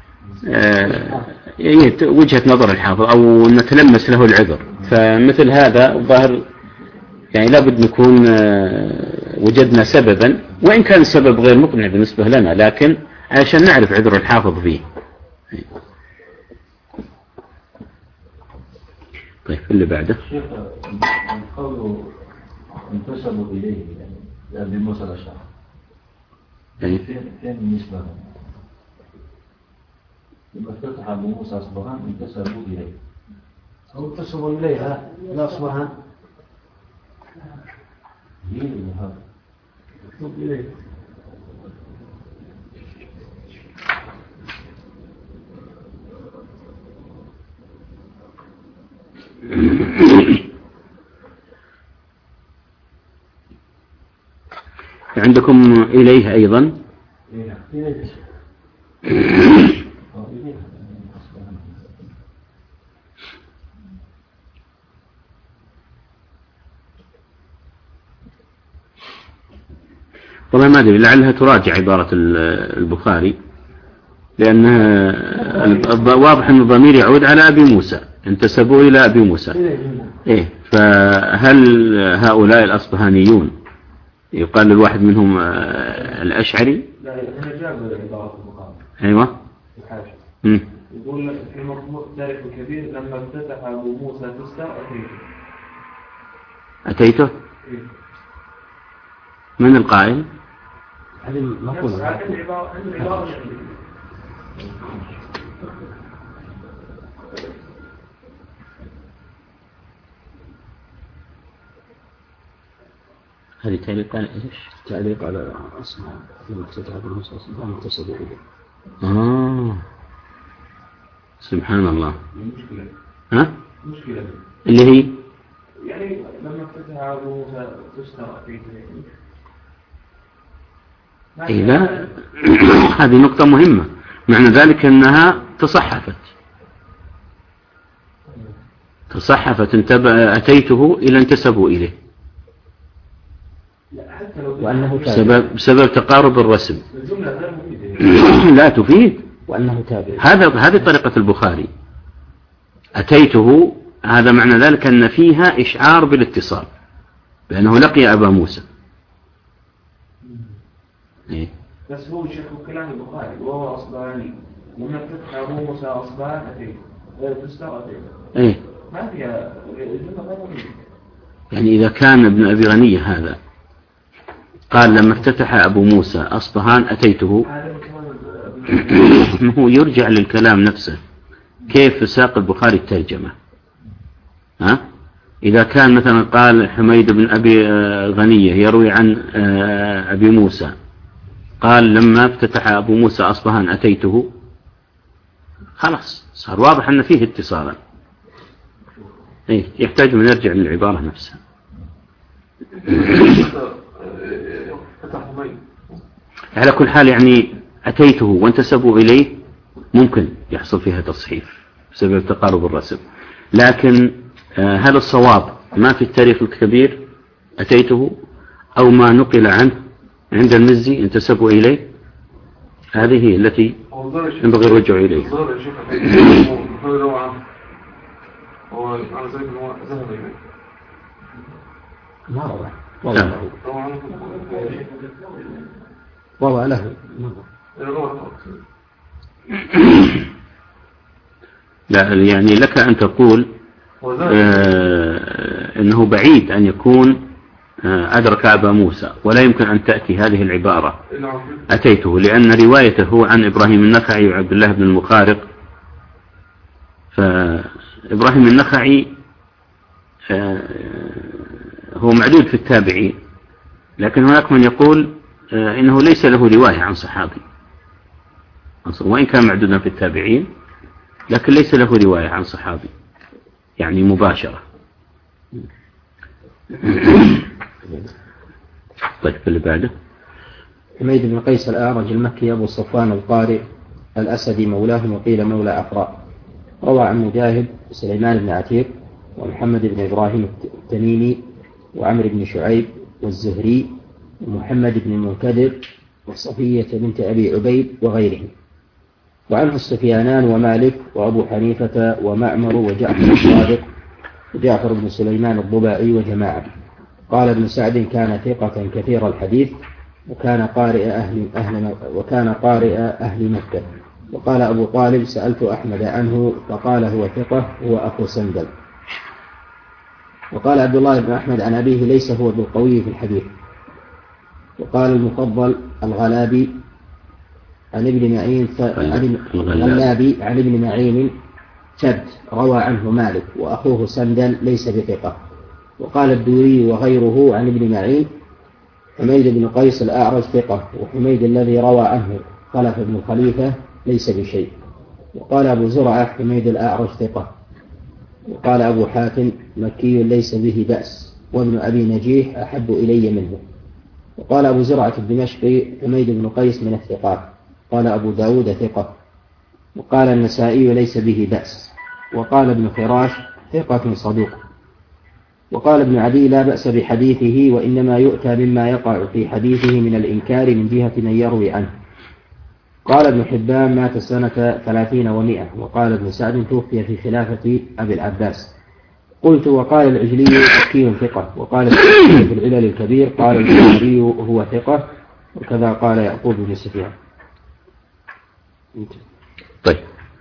وجهة نظر الحافظ أو نتلمس له العذر. فمثل هذا الظاهر يعني لابد نكون وجدنا سببا، وإن كان السبب غير مقنع بالنسبة لنا، لكن عشان نعرف عذر الحافظ فيه. طيب اللي بعده قوله انتسبوا إليه يعني بموسى الأشعري فين النسبة؟ لما افتتح أبو موسى أصبهان انتسبوا إليه أو انتسبوا إليها لا أصبهان هذا مكتوب إليه. عندكم إليه أيضا والله ما أدري، لعلها تراجع عبارة البخاري، لأنها واضح أن الضمير يعود على أبي موسى، انتسبوا إلى أبي موسى. فهل هؤلاء الأصبهانيون يقال للواحد منهم الأشعري؟ لا، هنا جاب عبارة البخاري. أيوة. يقول في مطبوع تاريخ كبير لما افتتح أبو موسى تستا أتيته. من القائل؟ هذه مقولة. هذه تعليق على إيش؟ تعليق على أسماء لما افتتح بالموسى أصبحان اتصلوا إليه. سبحان الله. المشكلة ها؟ مشكلة اللي هي يعني لما افتتح أبو موسى تسترى فيه إيه لا هذه نقطة مهمة، معنى ذلك أنها تصحفت أتيته إلى انتسبوا إليه وأنه بسبب تقارب الرسم. الجملة غير مفيدة لا تفيد وأنه تابع. هذه طريقة البخاري. أتيته هذا معنى ذلك أن فيها إشعار بالاتصال بأنه لقي أبا موسى. إيه؟ بس هو شيخ كلام البخاري وهو أصبحاني لما افتتح أبو موسى أصبحان أتيته تسترى أتيته. إيه؟ ما فيها الجملة غير مفيدة. يعني إذا كان ابن أبي غنية هذا قال لما افتتح أبو موسى أصبحان أتيته، هو يرجع للكلام نفسه كيف ساق البخاري الترجمة. إذا كان مثلا قال حميد بن أبي غنية يروي عن أبي موسى قال لما افتتح أبو موسى أصبحان أتيته، خلاص صار واضح أن فيه اتصالا. إيه يحتاج من يرجع للعبارة نفسها. على كل حال يعني أتيته وانتسبوا إليه ممكن يحصل فيها تصحيف بسبب تقارب الرسم، لكن هل الصواب ما في التاريخ الكبير أتيته أو ما نقل عنه عند المزي انتسبوا إليه؟ هذه هي التي ينبغي الرجوع إليها. هو على ذلك هو ذهب إليه ما روى له لا يعني لك أن تقول إنه بعيد أن يكون أدرك أبا موسى، ولا يمكن أن تأتي هذه العبارة أتيته، لأن روايته هو عن إبراهيم النخعي وعبد الله بن المخارق. فإبراهيم النخعي هو معدود في التابعين، لكن هناك من يقول إنه ليس له رواية عن صحابي، وإن كان معدودا في التابعين لكن ليس له رواية عن صحابي يعني مباشرة. طيب اللي بعده حميد بن قيس الأعرج المكي أبو صفوان القارئ الأسدي مولاه وقيل مولى أفراء، روى عن مجاهد سليمان بن عتيق ومحمد بن إبراهيم التميمي وعمر بن شعيب والزهري ومحمد بن المنكدر وصفية بنت أبي عبيد وغيرهم، وعنه السفيانان ومالك وأبو حنيفة ومعمر وجعفر الصادق وجعفر بن سليمان الضباعي وجماعة. قال ابن سعد كان ثقة كثير الحديث وكان قارئ أهل مكة. وقال أبو طالب سألت أحمد عنه فقال هو ثقة هو أخو سندل. وقال عبد الله بن أحمد عن أبيه ليس هو بالقوي في الحديث. وقال المفضل الغلابي عن ابن معين عن ابن معين شد روى عنه مالك وأخوه سندل ليس بثقة. وقال الدوري وغيره عن ابن معين حميد بن قيس الأعرج ثقة، وحميد الذي روى عنه خلف بن الخليفة ليس بشيء. وقال أبو زرعة حميد الأعرج ثقة. وقال أبو حاتم مكي ليس به بأس وابن أبي نجيح أحب إلي منه. وقال أبو زرعة الدمشقي حميد بن قيس من الثقات. قال أبو داود ثقة. وقال النسائي ليس به بأس. وقال ابن فراش ثقة صدوق. وقال ابن عدي لا بأس بحديثه وإنما يؤتى مما يقع في حديثه من الإنكار من جهة من يروي عنه. قال ابن حبان مات سنة 30 و100. وقال ابن سعد توفي في خلافة أبي العباس. قلت وقال العجلي مكي ثقة. وقال في العلل الكبير قال البخاري هو ثقة، وكذا قال يعقوب بن سفيان. طيب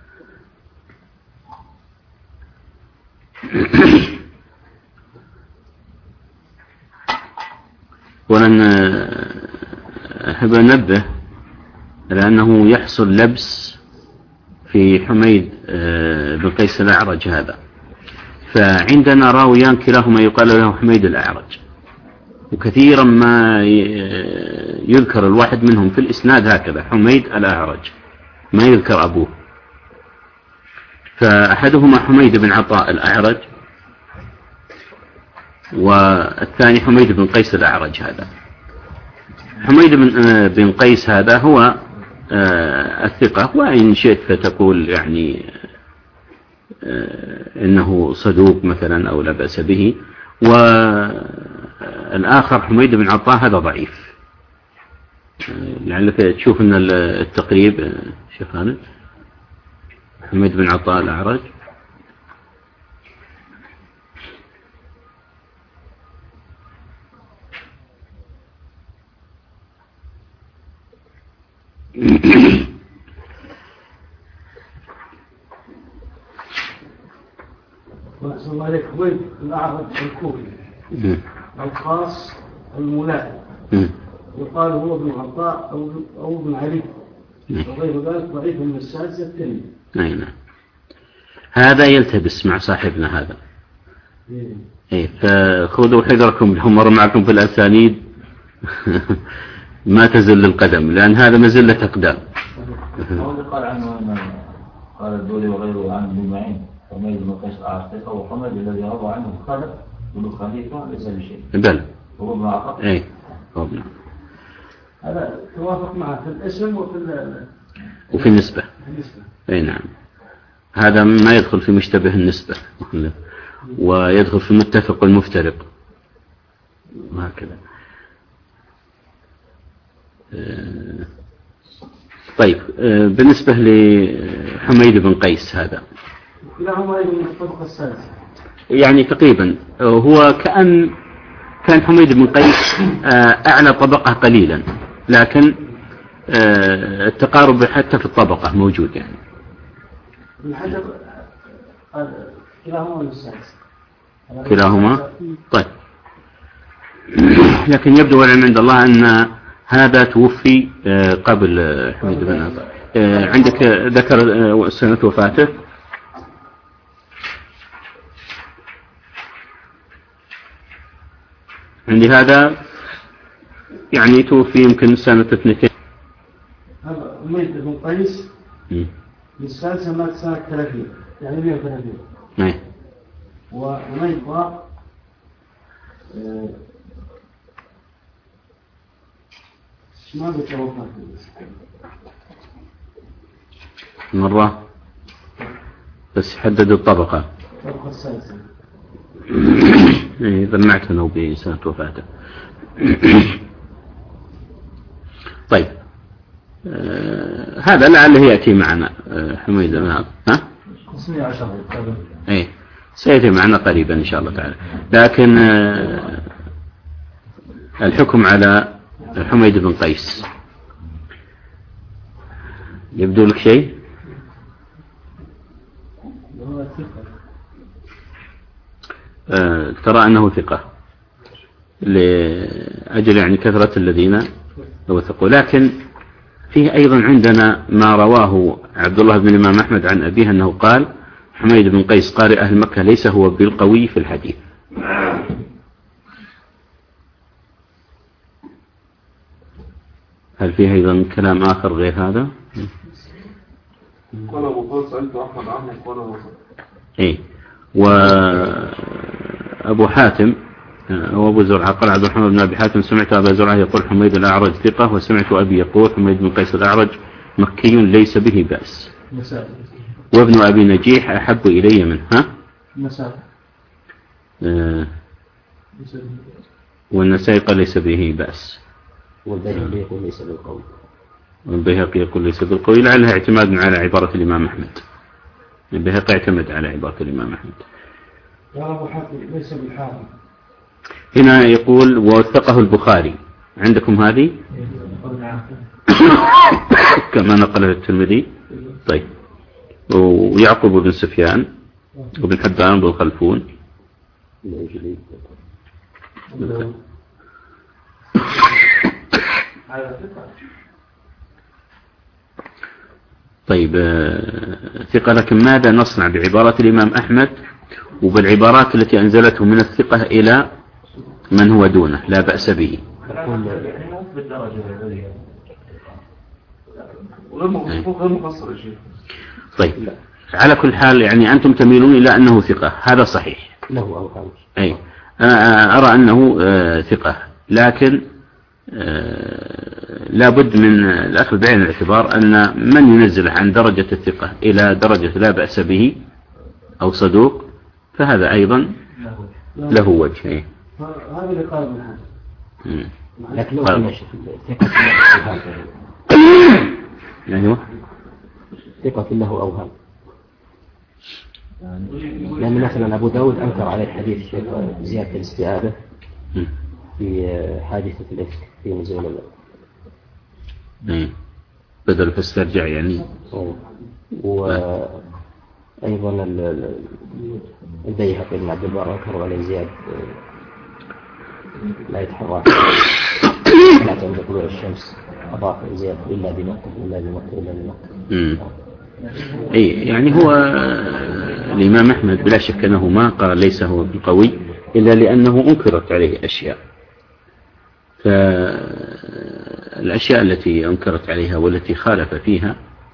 ولن أحب أنبه لأنه يحصل لبس في حميد بن قيس الأعرج هذا. فعندنا راويان كلاهما يقال له حميد الأعرج، وكثيرا ما يذكر الواحد منهم في الإسناد هكذا حميد الأعرج، ما يذكر أبوه. فأحدهما حميد بن عطاء الأعرج، والثاني حميد بن قيس الأعرج. هذا حميد بن قيس هذا هو الثقة، وإن شئت فتقول يعني إنه صدوق مثلا أو لا بأس به. والآخر حميد بن عطاء هذا ضعيف، لعلك تشوف أن التقريب شيخ خالد حميد بن عطاء الأعرج. وأحسن الله عليك حميد الأعرج الكوفي الخاص الملائم، يقال هو ابن عطاء أو ابن علي وغير ذلك، ضعيف من السادسة الثانية. نعم، هذا يلتبس مع صاحبنا هذا. فخذوا حذركم لو مر معكم في الأسانيد ما تزل القدم، لأن هذا مزلة أقدام. قال عنه قال الدولي وغيره عن ابن معين حميد بن قيس الأعرج، وحميد الذي روى عنه خالد بن خليفة ليس بشيء. بل هو ابن عطاء. هذا توافق معه في الاسم وفي النسبة. أي نعم، هذا ما يدخل في مشتبه النسبة ويدخل في المتفق والمفترق وهكذا. طيب، بالنسبة لحميد بن قيس هذا كلاهما من الطبقة السادسة يعني تقريبا، هو كان حميد بن قيس أعلى طبقة قليلا، لكن التقارب حتى في الطبقة موجود يعني. الحجر كلاهما من السادسة كلاهما. طيب، لكن يبدو العلم عند الله أن هذا توفي قبل حميد بن عطاء. عندك ذكر سنة وفاته؟ عندي هذا يعني توفي يمكن سنة 200. هذا حميد بن قيس السادسة مات سنة 30 يعني 130. نعم. وحميد ما بتوفى مرة بس حدد الطبقة. الطبقة السادسة. ذمعت أنه بسنة وفاته. طيب، هذا لعله يأتي معنا حميد بن عطاء. ها؟ 510. إيه، سيأتي معنا قريبا إن شاء الله تعالى. لكن الحكم على حميد بن قيس يبدو لك شيء؟ ترى أنه ثقة لأجل يعني كثرة الذين وثقوا، لكن فيه أيضا عندنا ما رواه عبد الله بن الإمام أحمد عن أبيه أنه قال حميد بن قيس قارئ أهل مكة ليس هو بالقوي في الحديث. هل فيه أيضا كلام آخر غير هذا؟ قال أبو قال سألت أحمد عنه قال وصل. إيه، وأبو حاتم وأبو زرعة قال عبد الرحمن بن أبي حاتم سمعت أبا زرعة يقول حميد الأعرج ثقة، وسمعت أبي يقول حميد بن قيس الأعرج مكي ليس به بأس، وابن أبي نجيح أحب إلي منه. ها؟ والنسائي قال ليس به بأس، والبيهقي يقول ليس بالقوي. والبيهقي يقول ليس بالقوي، لعلها اعتماد على عبارة الإمام أحمد. البيهقي اعتمد على عبارة الإمام أحمد. وأبو حاتم ليس بالحافظ. هنا يقول ووثقه البخاري، عندكم هذه؟ كما نقله الترمذي. طيب، ويعقوب بن سفيان وابن حبان بن خلفون. طيب، ثقة، لكن ماذا نصنع بعبارة الإمام أحمد وبالعبارات التي أنزلته من الثقة إلى من هو دونه لا بأس به. غير مفسر يا شيخ. طيب على كل حال يعني أنتم تميلون إلى أنه ثقة، هذا صحيح. له أوهام. أي أنا أرى أنه ثقة، لكن لا بد من الأخذ بعين الاعتبار أن من ينزل عن درجة الثقة إلى درجة لا بأس به أو صدوق فهذا أيضا له وجه. هذا اللي قال ابن حزم. لكن لو كان ثقة يعني ثقة له أوهام، لأن مثلا أبو داود أنكر عليه حديث زيادة الاستعادة في حادثة الإفك في نزول الله بدل فاسترجع يعني. وأيضا البيهقي بن عبد البر أنكر عليه زيادة لا يتحرك لا تنزل طلوع الشمس أضاف زيادة إلا بنقطة إلا بنقطة إلا بنقطة. أي يعني هو الإمام أحمد بلا شك أنه ما قال ليس هو القوي إلا لأنه أنكرت عليه أشياء، فالأشياء التي أنكرت عليها والتي خالف فيها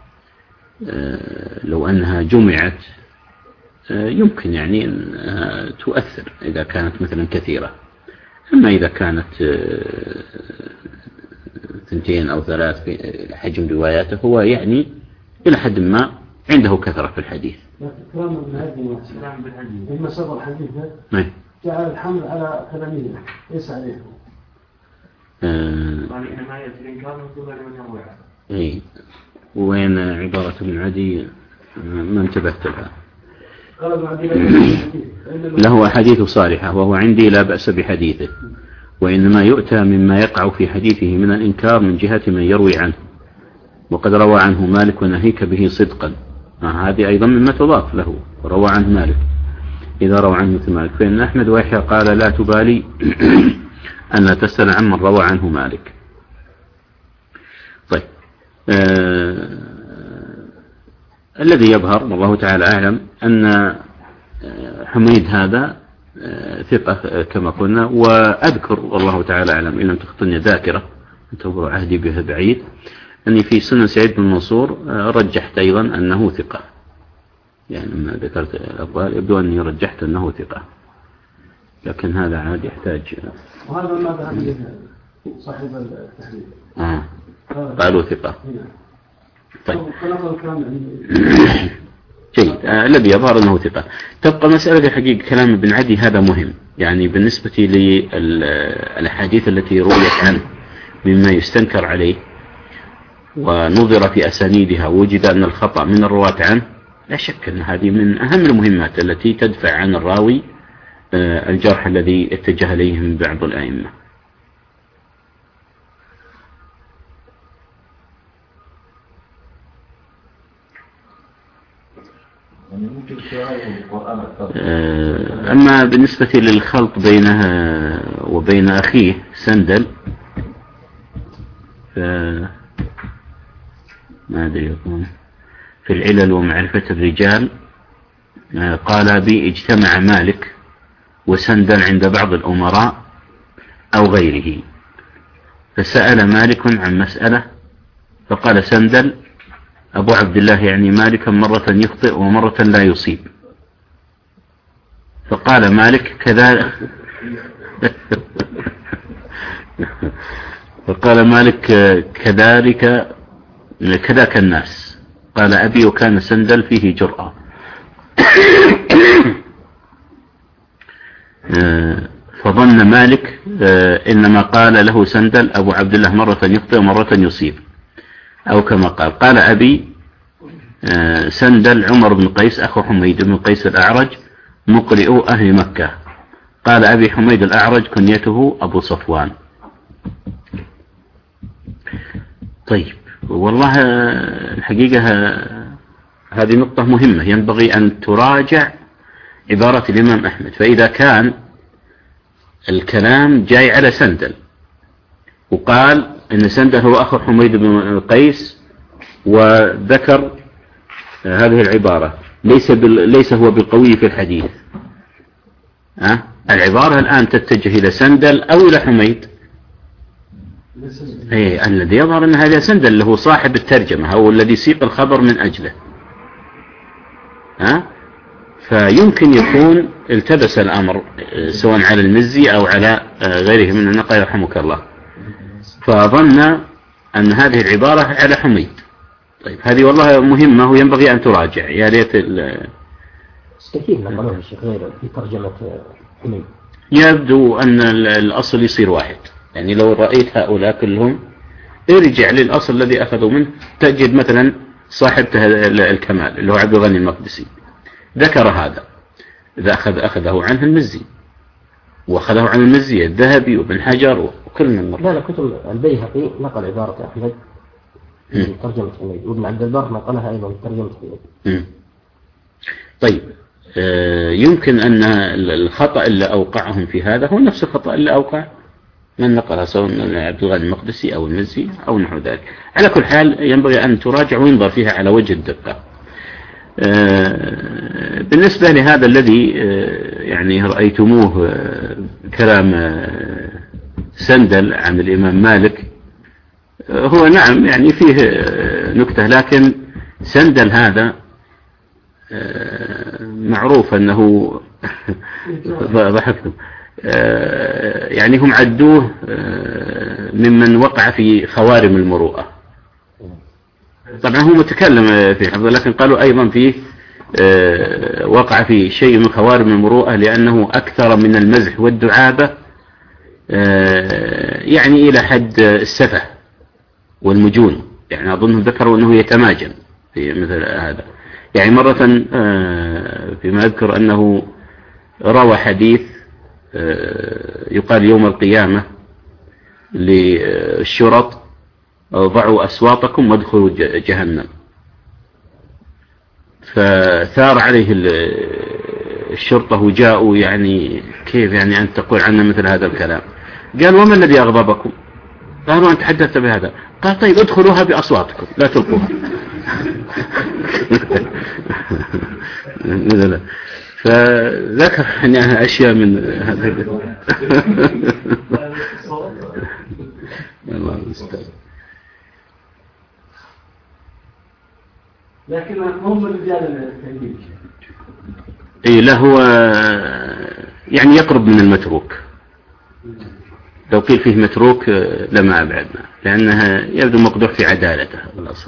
لو أنها جمعت يمكن يعني أن تؤثر إذا كانت مثلا كثيرة. أما إذا كانت 2 أو 3 في حجم رواياته هو يعني إلى حد ما عنده كثرة في الحديث. كلام ابن عدي لما صدر الحديث جعل الحمل على تلاميذه ليس عليه. إيه وين عبارة ابن عدي ما انتبهت لها. له أحاديث صالحة وهو عندي لا بأس بحديثه، وإنما يؤتى مما يقع في حديثه من الإنكار من جهة من يروي عنه، وقد روى عنه مالك ونهيك به صدقا. هذه أيضا مما تضاف له، روى عنه مالك إذا روى عنه مثل مالك، فإن أحمد ويحيى قال لا تبالي أن لا تسأل عن من روى عنه مالك. طيب الذي يظهر والله تعالى أعلم أن حميد هذا ثقة كما قلنا، وأذكر والله تعالى أعلم إن لم تخطني ذاكرة انتظروا عهدي به بعيد أني في سنن سعيد بن منصور رجحت أيضا أنه ثقة، يعني لما ذكرت الأفضال يبدو أني رجحت أنه ثقة، لكن هذا عاد يحتاج. وهذا ما ذهب صاحب التحليل قالوا ثقة. طيب جيد. الذي يظهر أنه ثقة. تبقى مسألة حقيقة كلام ابن عدي هذا مهم، يعني بالنسبة للأحاديث التي رويت عنه مما يستنكر عليه ونظر في أسانيدها ووجد أن الخطأ من الرواة عنه، لا شك أن هذه من أهم المهمات التي تدفع عن الراوي الجرح الذي اتجه إليه من بعض الأئمة. أما بالنسبة للخلط بينها وبين أخيه سندل ما أدري في العلل ومعرفة الرجال قال بي اجتمع مالك وسندل عند بعض الأمراء أو غيره، فسأل مالك عن مسألة فقال سندل أبو عبد الله يعني مالكا مرة يخطئ ومرة لا يصيب، فقال مالك كذلك فقال مالك كذاك الناس. قال أبي وكان سندل فيه جرأة. فظن مالك إنما قال له سندل أبو عبد الله مرة يخطئ ومرة يصيب، أو كما قال أبي سندل عمر بن قيس أخو حميد بن قيس الأعرج مقرئ أهل مكة. قال أبي حميد الأعرج كنيته أبو صفوان. طيب والله الحقيقة هذه نقطة مهمة ينبغي أن تراجع عبارة الإمام أحمد. فإذا كان الكلام جاي على سندل وقال إن سندل هو أخو حميد بن قيس وذكر هذه العبارة ليس هو بالقوي في الحديث، العبارة الآن تتجه إلى سندل أو إلى حميد. الذي يظهر أن هذا سندل اللي هو صاحب الترجمة أو الذي سيق الخبر من أجله. فيمكن يكون التبس الأمر سواء على المزي أو على غيره من النقل رحمك الله، فظن أن هذه العبارة على حميد. طيب هذه والله مهمة وينبغي أن تراجع. يا ريت كثير نقلوها الشيخ غير في ترجمة حميد. يبدو أن الأصل يصير واحد، يعني لو رأيت هؤلاء كلهم ارجع للأصل الذي أخذوا منه تجد مثلا صاحب الكمال اللي هو عبد الغني المقدسي ذكر هذا، إذا أخذه عنه المزي وأخذه عن المزي الذهبي وابن حجر وكل من مر. لا كتب البيهقي نقل عبارة أحمد من ترجمة حميد، وابن عبد البر نقلها أيضا من ترجمة حميد. طيب يمكن أن الخطأ اللي أوقعهم في هذا هو نفس الخطأ اللي أوقع من نقلها سواء عبد الغني المقدسي أو المزي أو نحو ذلك. على كل حال ينبغي أن تراجع وينظر فيها على وجه الدقة. بالنسبة لهذا الذي يعني رأيتموه كلام سندل عن الإمام مالك، هو نعم يعني فيه نكتة، لكن سندل هذا معروف أنه ضحكتم يعني هم عدوه ممن وقع في خوارم المروءة. طبعا هو متكلم في حفظه، لكن قالوا أيضا فيه وقع في شيء من خوارم المروءة لأنه أكثر من المزح والدعابة يعني إلى حد السفه والمجون. يعني أظنهم ذكروا أنه يتماجن في مثل هذا. يعني مرة فيما أذكر أنه روى حديث يقال يوم القيامة للشرط ضعوا أصواتكم وادخلوا جهنم، فثار عليه الشرطة وجاءوا يعني كيف يعني أن تقول عنا مثل هذا الكلام؟ قال وما الذي أغضبكم؟ قالوا أن تحدثت بهذا. قال طيب ادخلوها بأصواتكم لا تلقوها. فذكر يعني أشياء من هذا. الله المستعان. لكن هم الرجال التهديد. لا هو يعني يقرب من المتروك. لو قيل فيه متروك لما أبعدنا، لأنها يبدو مقدوح في عدالته الأصل.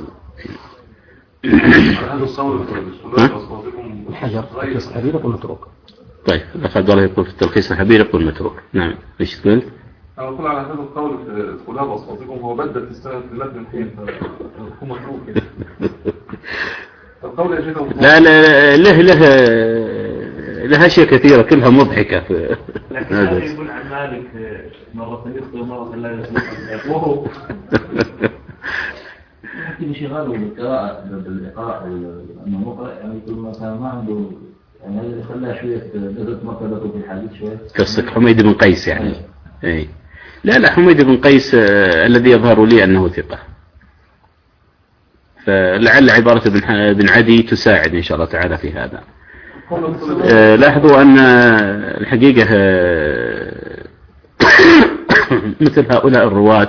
الحجر تلخيص الحبير يقول متروك. طيب لقد الله يقول في التلخيص الحبير يقول متروك. نعم ليش تقول؟ أنا أقول على هذا القول في خلاب أصواتكم هو بدل في السنة في المتن الحين فهو متروك. القول يجده لا له أشياء كثيرة كلها مضحكة. لكن هذا يقول عن مالك مرة يخطئ ومرة لا يخطئ وهو يمكن شغاله بالقراءة بالإقراء أنه مقرأ يعني يقول مثلا ما عنده يعني خلاه شوية نزلت مرتبته في الحديث شوية. قصدك حميد بن قيس يعني؟ أي لا حميد بن قيس الذي يظهر لي أنه ثقة، فلعل عبارة بن عدي تساعد إن شاء الله تعالى في هذا. لاحظوا أن الحقيقة مثل هؤلاء الرواة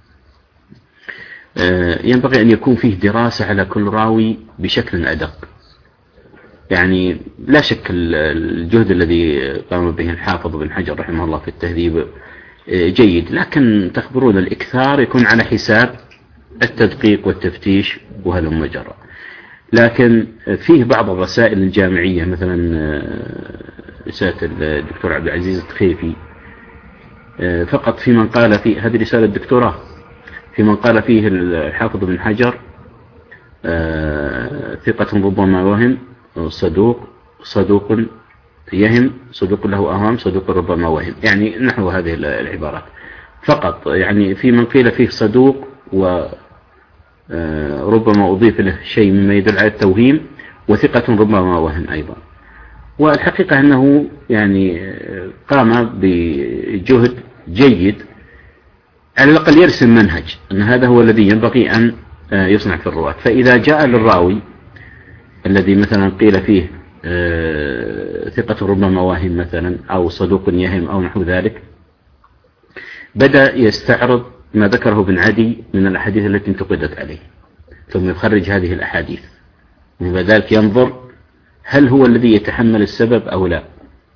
ينبغي أن يكون فيه دراسة على كل راوي بشكل أدق. يعني لا شك الجهد الذي قام به الحافظ بن حجر رحمه الله في التهذيب جيد، لكن تخبرون الإكثار يكون على حساب التدقيق والتفتيش وهلم جرى. لكن فيه بعض الرسائل الجامعية مثلا رسالة الدكتور عبد العزيز التخيفي فقط في من قال فيه، هذه رسالة الدكتوراه، في من قال فيه الحافظ بن حجر ثقة ربما وهم، صدوق يهم، صدوق له أوهام، صدوق ربما وهم، يعني نحو هذه العبارات فقط. يعني في من قيل فيه صدوق وربما أضيف له شيء مما يدل على التوهيم، وثقة ربما وهم أيضا. والحقيقة أنه يعني قام بجهد جيد، على الأقل يرسم منهج أن هذا هو الذي ينبغي أن يصنع في الرواة. فإذا جاء للراوي الذي مثلا قيل فيه ثقة ربما واهم مثلا أو صدوق يهم أو نحو ذلك، بدأ يستعرض ما ذكره ابن عدي من الأحاديث التي انتقدت عليه ثم يخرج هذه الأحاديث، وبعد ذلك ينظر هل هو الذي يتحمل السبب أو لا.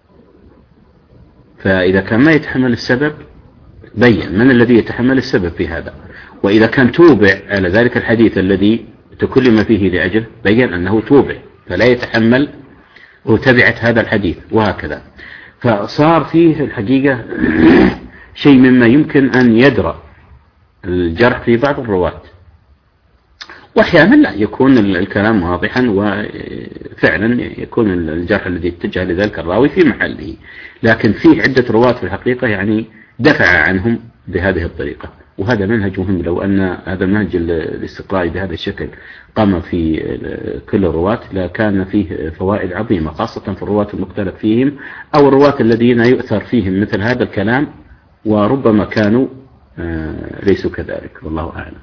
فإذا كان ما يتحمل السبب بين من الذي يتحمل السبب في هذا، وإذا كان توبع على ذلك الحديث الذي تكلم فيه لأجله بين أنه توبع فلا يتحمل وتبعت هذا الحديث، وهكذا. فصار فيه الحقيقة شيء مما يمكن أن يدرأ الجرح في بعض الرواة، وأحيانا لا يكون الكلام واضحا وفعلا يكون الجرح الذي اتجه لذلك الراوي في محله، لكن فيه عدة رواة في الحقيقة يعني دفع عنهم بهذه الطريقة، وهذا منهج مهم. لو أن هذا المنهج الاستقرائي بهذا الشكل قام في كل الرواة لكان فيه فوائد عظيمة، خاصة في الرواة المختلف فيهم أو الرواة الذين يؤثر فيهم مثل هذا الكلام، وربما كانوا ليسوا كذلك، والله أعلم.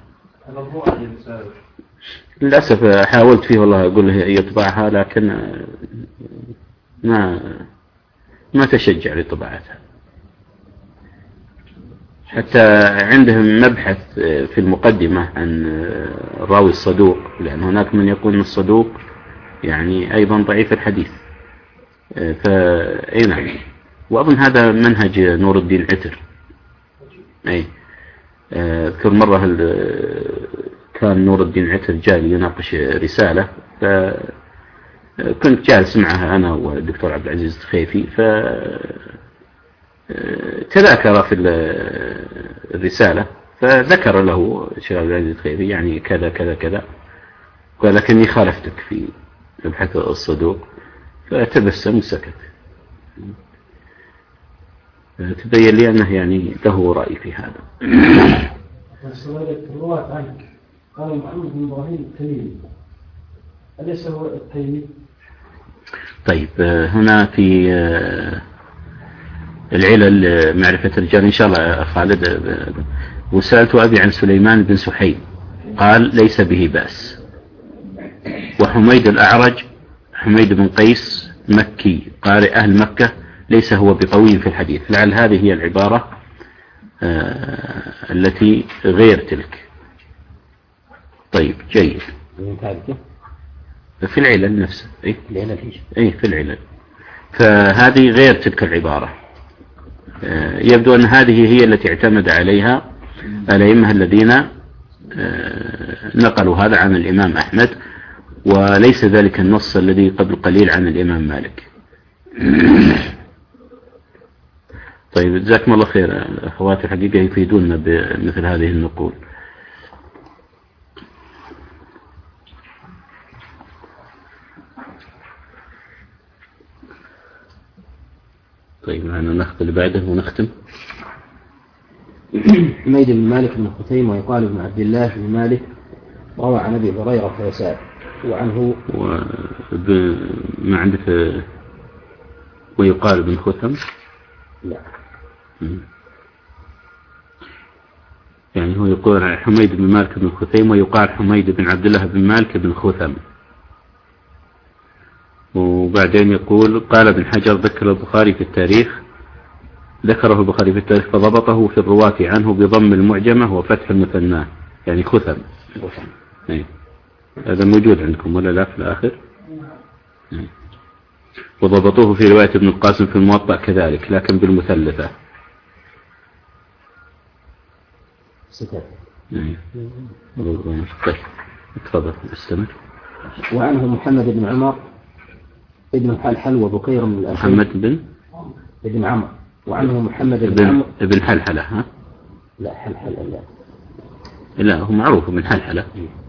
للأسف حاولت فيه والله أقول له يطبعها، لكن ما تشجع لطباعتها. حتى عندهم مبحث في المقدمة عن الراوي الصدوق، لأن هناك من يقول الصدوق يعني أيضا ضعيف الحديث، فأي نعم. وأظن هذا منهج نور الدين عتر. أي أذكر مرة كان نور الدين عتر جاء يناقش رسالة، فكنت جالس معها أنا والدكتور عبد العزيز الخيفي، تذاكر في الرسالة، فذكر له الشيخ عبد العزيز الخيفي يعني كذا كذا كذا، ولكني خالفتك في مبحث الصدوق، فتبسم وسكت. تبين لي أنه يعني له رأي في هذا. الرواة عنك قال محمد بن إبراهيم التميمي، أليس هو التيمي؟ طيب هنا في العلل معرفة الرجال إن شاء الله خالد. وسألت أبي عن سليمان بن سحيم قال ليس به بأس. وحميد الأعرج حميد بن قيس مكي قارئ أهل مكة ليس هو بقوي في الحديث. لعل هذه هي العبارة التي غير تلك. طيب جيد. في العلل نفسه أي في العلل، فهذه غير تلك العبارة. يبدو أن هذه هي التي اعتمد عليها الأئمة الذين نقلوا هذا عن الإمام أحمد، وليس ذلك النص الذي قبل قليل عن الإمام مالك. طيب جزاكم الله خير. أخواتي الحقيقة يفيدوننا بمثل هذه النقول. طيب معنا ناخذ اللي بعده ونختم. حميد بن مالك بن خثيم ويقال بن عبد الله بن مالك روى عن أبي هريرة وسعد وعنه ما عندك ويقال بن خثم؟ لا. يعني هو يقول حميد بن مالك بن خثيم ويقال حميد بن عبد الله بن مالك بن خثم. وبعدين يقول قال ابن حجر ذكر البخاري في التاريخ فضبطه في الرواة عنه بضم المعجمة وفتح المثناه يعني خثم. هذا موجود عندكم ولا لا في الآخر؟ وضبطوه في رواية ابن القاسم في الموطأ كذلك لكن بالمثلثة. طيب تفضل استمر. وعنه محمد بن عمر ابن حلحل وبكير من الأسود. محمد بن عمر. وعنه محمد بن عمر ابن حلحلة. ها؟ لا حلحلة لا هو معروف من حلحلة.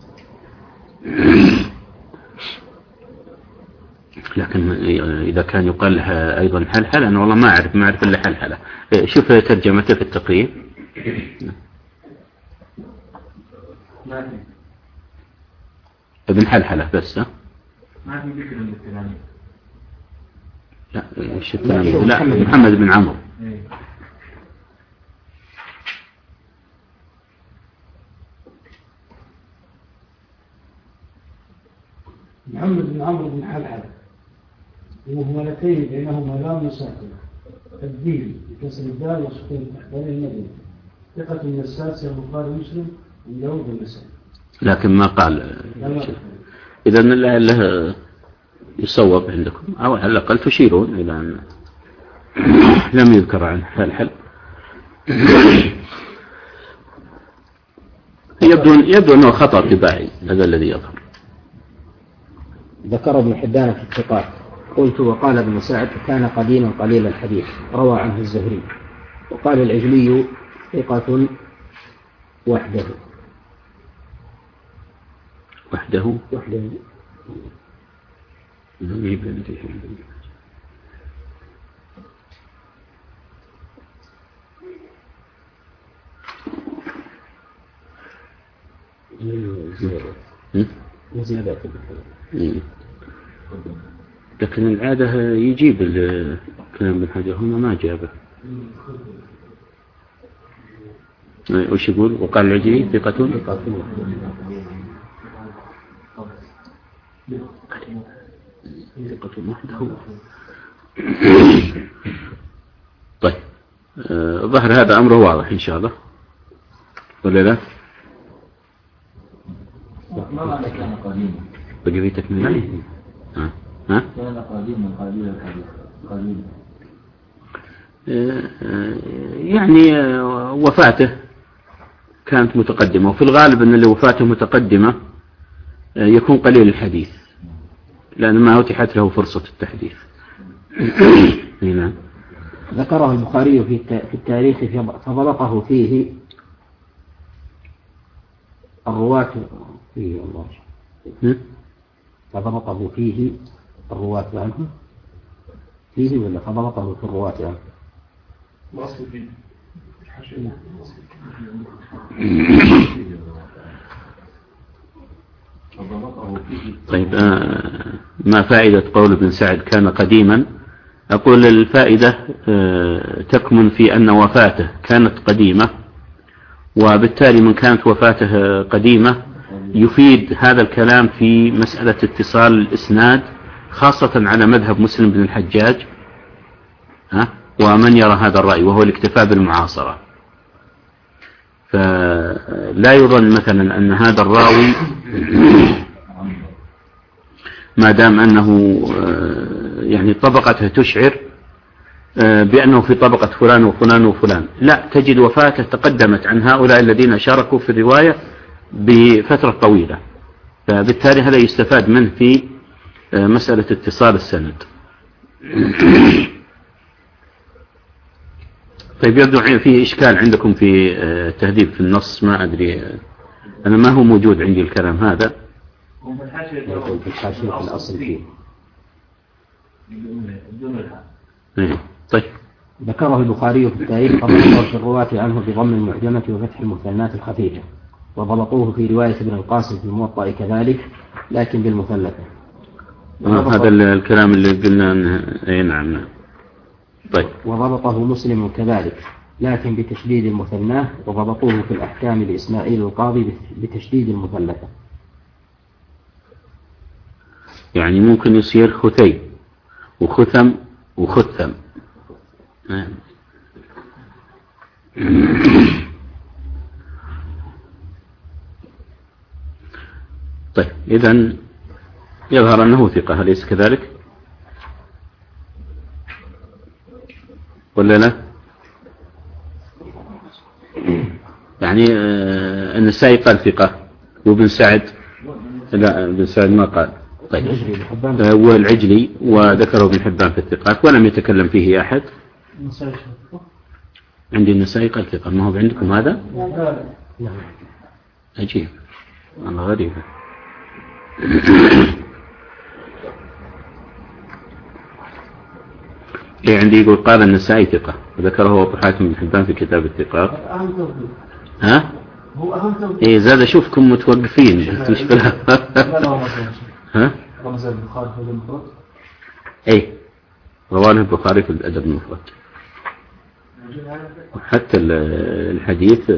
لكن إذا كان يقال لها أيضا حلحلة أنا والله ما أعرف إلا حلحلة. شوف ترجمته في التقريب. ابن حلحلة بس. ما في ذكر الثاني. لا ايش الثاني؟ لا محمد بن عمرو. محمد بن عمرو بن حلحلة. ومهملتين بينهما لام مساكن. الدين بكسر الدال وسكون التحتاني المدينة. ثقة من السادسة البخاري ومسلم من داود والنسائي. لكن ما قال. إذا له يصوب عندكم أو على الأقل تشيرون إلى أن لم يذكر عنه الحل. يبدو أنه خطأ طباعي، هذا الذي يظهر. ذكر ابن حبان في الثقات. قلت وقال ابن سعد كان قديما قليل الحديث، روى عنه الزهري. وقال العجلي ثقة وحده. زيادة. لكن العادة يجيب الكلام من حاجة، هنا ما جابه. وش يقول؟ وقال العجلي ثقة وحده. طيب ظهر هذا أمره واضح إن شاء الله ولا لا؟ ما معنى كان قديما؟ بقي في تكملة؟ كان قديما قليل الحديث قليل. يعني وفاته كانت متقدمة، وفي الغالب أن اللي وفاته متقدمة يكون قليل الحديث لأن ما أتيحت له فرصة التحديث. ذكره البخاري في التاريخ فضبطه فيه الرواة فيه الله فضبطه فيه الرواة عنه فيه ولا فضبطه في الرواة عنه؟ الأصل فيه. طيب ما فائدة قول ابن سعد كان قديما؟ أقول الفائدة تكمن في أن وفاته كانت قديمة، وبالتالي من كانت وفاته قديمة يفيد هذا الكلام في مسألة اتصال الإسناد، خاصة على مذهب مسلم بن الحجاج ومن يرى هذا الرأي وهو الاكتفاء بالمعاصرة. فلا يظن مثلا أن هذا الراوي ما دام أنه يعني طبقته تشعر بأنه في طبقة فلان وفلان وفلان، لا، تجد وفاته تقدمت عن هؤلاء الذين شاركوا في الرواية بفترة طويلة، فبالتالي هذا يستفاد منه في مسألة اتصال السند. طيب يبدو فيه إشكال عندكم في تهذيب في النص، ما أدري أنا ما هو موجود عندي الكلام هذا. في الحاشية في الأصل فيه. طيب ذكره البخاري في التاريخ فضبطه في الرواة عنه بضم المعجمة وفتح المثنات الخفيفة، وضبطوه في رواية ابن القاسم في الموطأ كذلك لكن بالمثلثة. هذا الكلام اللي قلنا نعم. طيب وضبطه مسلم كذلك لكن بتشديد المثناه، وضبطوه في الأحكام لإسماعيل القاضي بتشديد المثلثة. يعني ممكن يصير خثي وختم وختم. طيب إذن يظهر أنه ثقة، أليس كذلك ولا لا؟ يعني النسائي قال ثقة وابن سعد لا، ابن سعد ما قال. طيب والعجلي وذكره ابن حبان في الثقات ولم يتكلم فيه أحد. عندي النسائي قال ثقة، ما هو عندكم هذا؟ عجيب، أنا غريب. عندي يقول قال النسائي ثقة وذكره أبو حاتم بن حبان في كتاب الثقات. ها؟ إيه زاد أشوفكم متوقفين. ها؟ إيه رواه البخاري في الأدب المفرد. حتى الحديث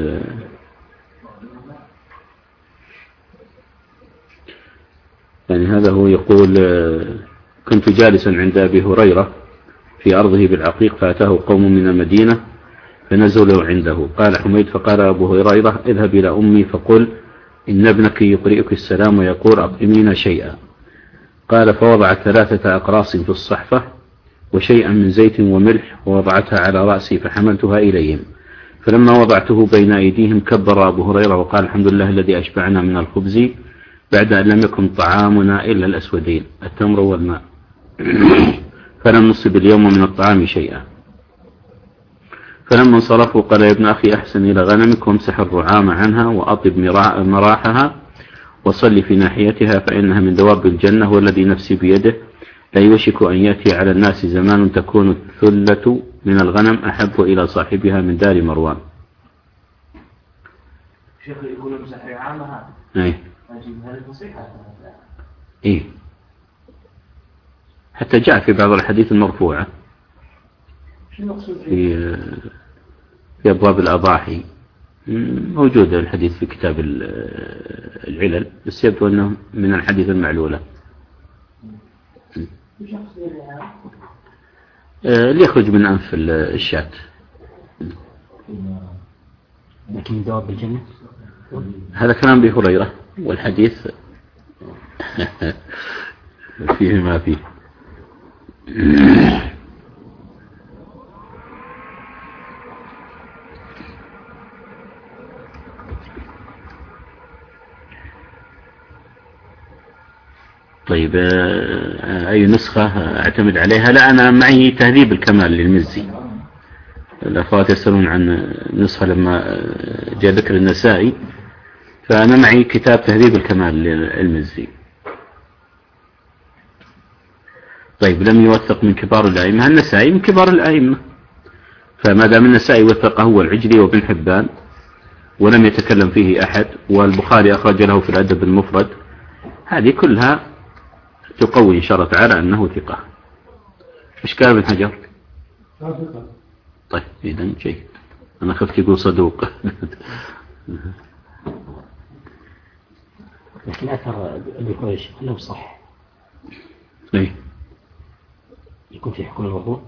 يعني هذا هو يقول كنت جالسا عند أبي هريرة في أرضه بالعقيق فأتاه قوم من المدينة فنزلوا عنده. قال حميد فقال أبو هريرة اذهب إلى أمي فقل إن ابنك يقرئك السلام ويقول أطعمين شيئا. قال فوضعت 3 أقراص في الصحفة وشيئا من زيت وملح ووضعتها على رأسي فحملتها إليهم. فلما وضعته بين أيديهم كبر أبو هريرة وقال الحمد لله الذي أشبعنا من الخبز بعد أن لم يكن طعامنا إلا الأسودين التمر والماء فلم نصب اليوم من الطعام شيئا. فلما انصرفوا قال يا ابن أخي أحسن إلى غنمك وامسح الرعام عنها وأطب مراحها وصل في ناحيتها فإنها من دواب الجنة والذي نفسي بيده لا يوشك أن يأتي على الناس زمان تكون الثلة من الغنم أحب إلى صاحبها من دار مروان. شيخ يقول امسح رعامها. إيه. هذه تصيحة. إيه. حتى جاء في بعض الحديث المرفوعة في أبواب الأضاحي موجود الحديث في كتاب العلل بس يبدو أنه من الحديث المعلولة. اللي يخرج من أنف الشاة. لكن دواب الجنة هذا كلام أبي هريرة والحديث فيه ما فيه. طيب أي نسخة أعتمد عليها؟ لا أنا معي تهذيب الكمال للمزي. الأخوات يسألون عن نسخة لما جاء ذكر النسائي فأنا معي كتاب تهذيب الكمال للمزي. طيب لم يوثق من كبار الأئمة النسائي من كبار الأئمة فما دام النسائي وثقه هو العجلي وابن حبان ولم يتكلم فيه أحد والبخاري أخرج له في الأدب المفرد هذه كلها تقوي إن شاء الله تعالى أنه ثقة. إشكال ابن حجر؟ طيب إذن جيد. أنا خفت يقول صدوق. لكن أثر أبي هريرة أنه صح. إيه. يكون في حكم الوضوء.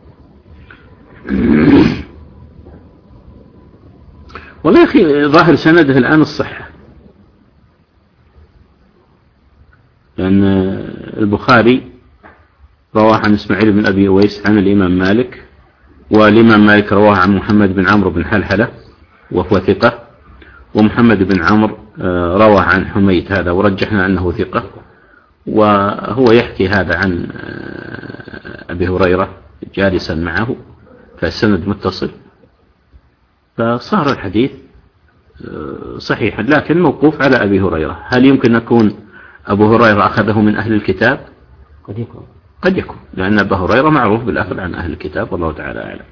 والله يا أخي ظاهر سنده الآن الصحة لأن البخاري رواه عن إسماعيل بن أبي أويس عن الإمام مالك والإمام مالك رواه عن محمد بن عمرو بن حلحلة وهو ثقة ومحمد بن عمرو رواه عن حميد هذا ورجحنا أنه ثقة وهو يحكي هذا عن أبي هريرة جالسا معه فالسند متصل فصار الحديث صحيحا لكن موقوف على أبي هريرة. هل يمكن أن يكون أبو هريرة أخذه من أهل الكتاب؟ قد يكون لأن أبا هريرة معروف بالأخذ عن أهل الكتاب والله تعالى أعلم.